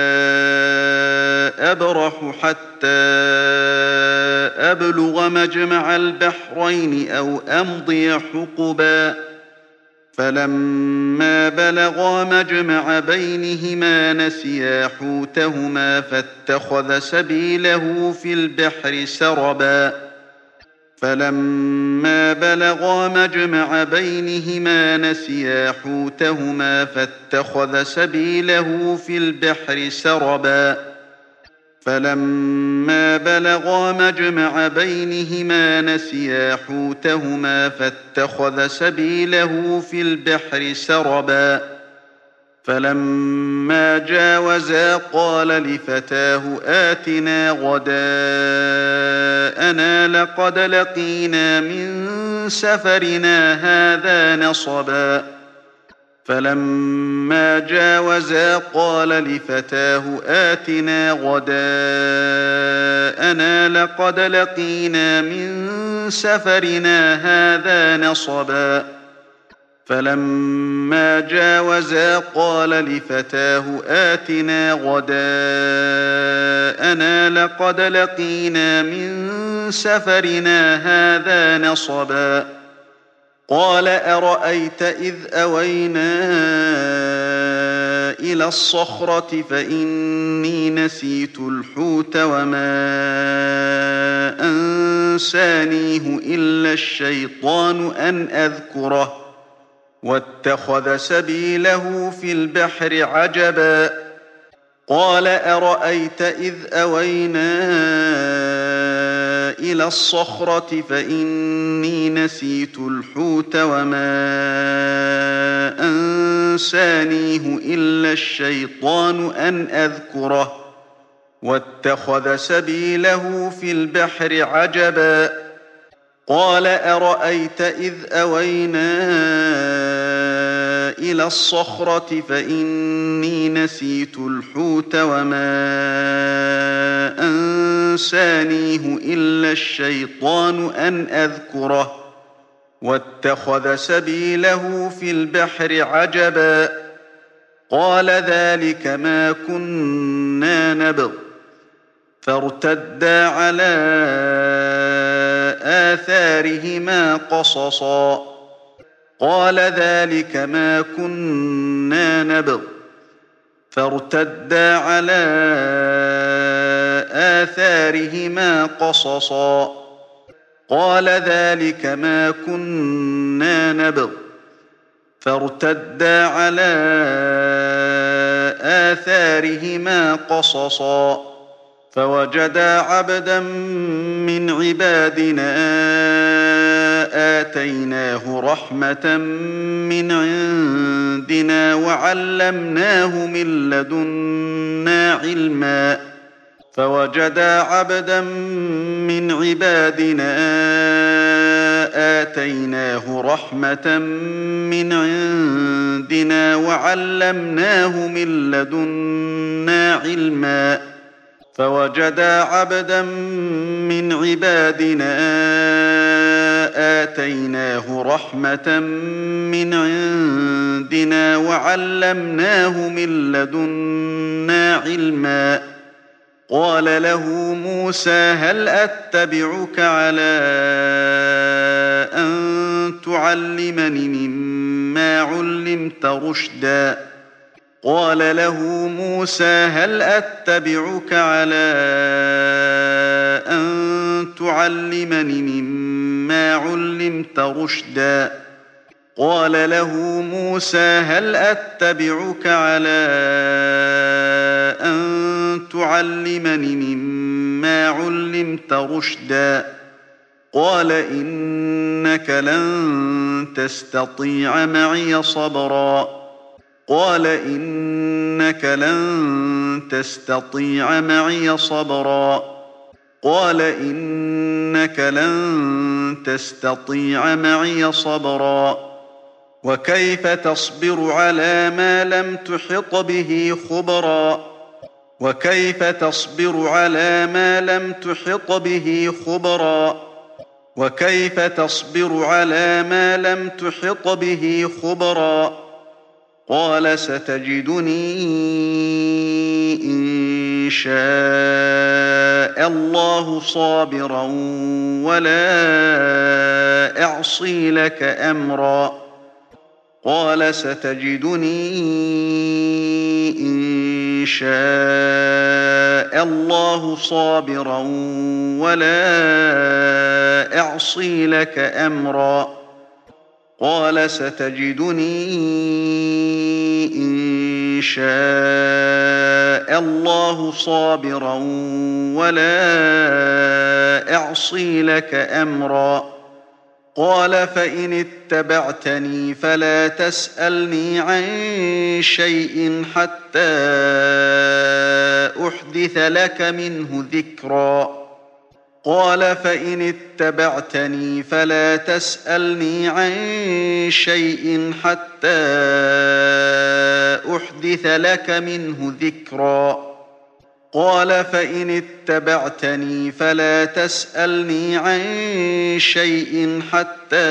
أبرح حتى أبلغ مجمع البحرين أو أمضي حقبا فلما بلغا مجمع بينهما نسيا حوتهما فاتخذ سبيله في البحر سربا فلما بلغا مجمع بينهما نسيا حوتهما فاتخذ سبيله في البحر سربا فلما بلغا مجمع بينهما نسيا حوتهما فاتخذ سبيله في البحر سربا فلما جاوزا قال لفتاه آتنا غداءنا لقد لقينا من سفرنا هذا نصبا فلما جاوزا قال لفتاه آتنا غداءنا لقد لقينا من سفرنا هذا نصبا فلما جاوزا قال لفتاه آتنا غداءنا لقد لقينا من سفرنا هذا نصبا قال أرأيت إذ أوينا إلى الصخرة فإني نسيت الحوت وما أنسانيه إلا الشيطان أن أذكره واتخذ سبيله في البحر عجبا قال أرأيت إذ أوينا إلى الصخرة فإني نسيت الحوت وما أنسانيه إلا الشيطان أن أذكره واتخذ سبيله في البحر عجبا قال أرأيت إذ أوينا إلى الصخرة فإني نسيت الحوت وما أنسانيه إلا الشيطان أن أذكره واتخذ سبيله في البحر عجبا قال ذلك ما كنا نبغ فارتدا على آثارهما قصصا قال ذلك ما كنا نبغ فارتدا على آثارهما قصصا قال ذلك ما كنا نبغ فارتدا على آثارهما قصصا فوجدا عبدا من عبادنا آتيناه رحمة من عندنا وعلمناه من لدنا علما فوجدا عبدا من عبادنا آتيناه رحمة من عندنا وعلمناه من لدنا علما فوجدا عبدا من عبادنا آتيناه رحمة من عندنا وعلمناه من لدنا علما قال له موسى هل أتبعك على أن تعلمني مما علمت رشدا قال له موسى هل أتبعك على أن تعلمني مما علمت رشدا قال له موسى هل أتبعك على أن تعلمني مما علمت رشدا قال إنك لن تستطيع معي صبرا قال إنك لن تستطيع معي صبرا قال إنك لن تستطيع معي صبرا وكيف تصبر على ما لم تحط به خبرا وكيف تصبر على ما لم تحط به خبرا وكيف تصبر على ما لم تحط به خبرا قال ستجدني إن شاء الله صابرا ولا أعصي لك أمرا قال ستجدني إن شاء الله صابرا ولا أعصي لك أمرا قال ستجدني إن شاء الله صابرا ولا أعصي لك أمرا قال فإن اتبعتني فلا تسألني عن شيء حتى أحدث لك منه ذكرا قال فإن اتبعتني فلا تسألني عن شيء حتى أحدث لك منه ذكرا قال فإن اتبعتني فلا تسألني عن شيء حتى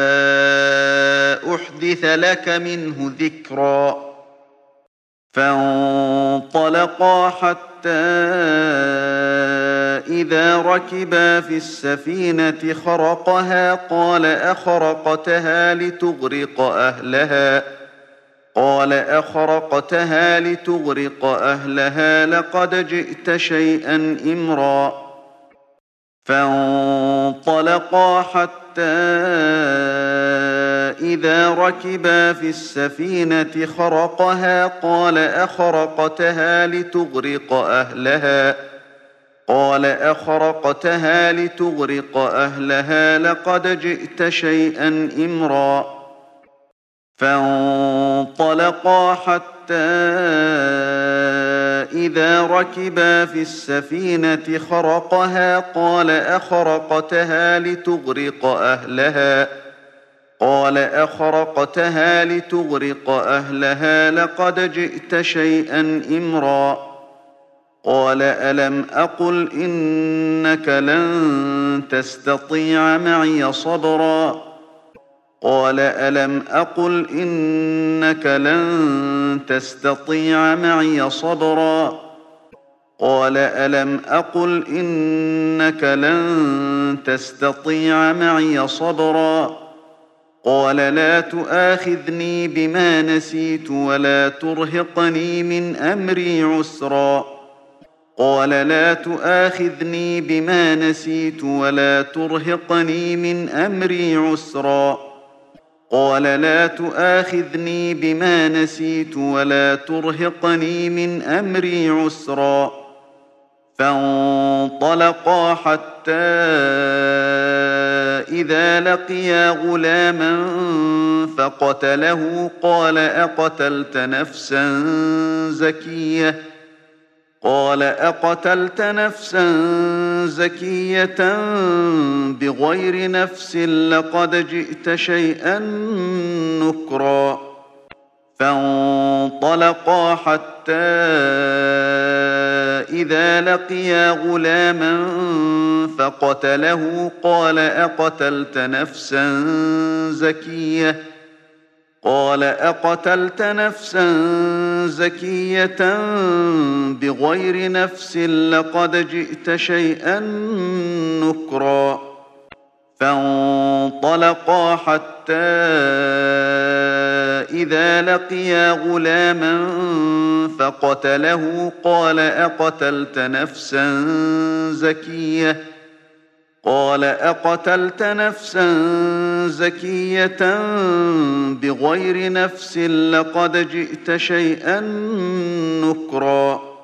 أحدث لك منه ذكرا فانطلقا حتى إذا ركبا في السفينة خرقها قال أخرقتها لتغرق أهلها قال أخرقتها لتغرق أهلها لقد جئت شيئا إمرا فانطلقا حتى إذا ركبا في السفينة خرقها قال أخرقتها لتغرق أهلها قال أخرقتها لتغرق أهلها لقد جئت شيئا إمرا فانطلقا حتى إذا ركبا في السفينة خرقها قال أخرقتها لتغرق أهلها قال أخرقتها لتغرق أهلها لقد جئت شيئا إمرا قال ألم أقل إنك لن تستطيع معي صبرا قال ألم أقل إنك لن تستطيع معي صبرا قال ألم أقل إنك لن تستطيع معي صبرا قال لا تؤاخذني بما نسيت ولا ترهقني من أمري عسرا قال لا تؤاخذني بما نسيت ولا ترهقني من أمري عسرا قال لا تؤاخذني بما نسيت ولا ترهقني من أمري عسرا فانطلقا حتى إذا لقيا غلاما فقتله قال أقتلت نفسا زكية قال أقتلت نفسا زكية بغير نفس لقد جئت شيئا نكرا فانطلقا حتى إذا لقيا غلاما فقتله قال أقتلت نفسا زكية قال أقتلت نفسا زكية بغير نفس لقد جئت شيئا نكرا فانطلقا حتى إذا لقيا غلاما فقتله قال أقتلت نفسا زكية قال أقتلت نفسا زكية بغير نفس لقد جئت شيئا نكرا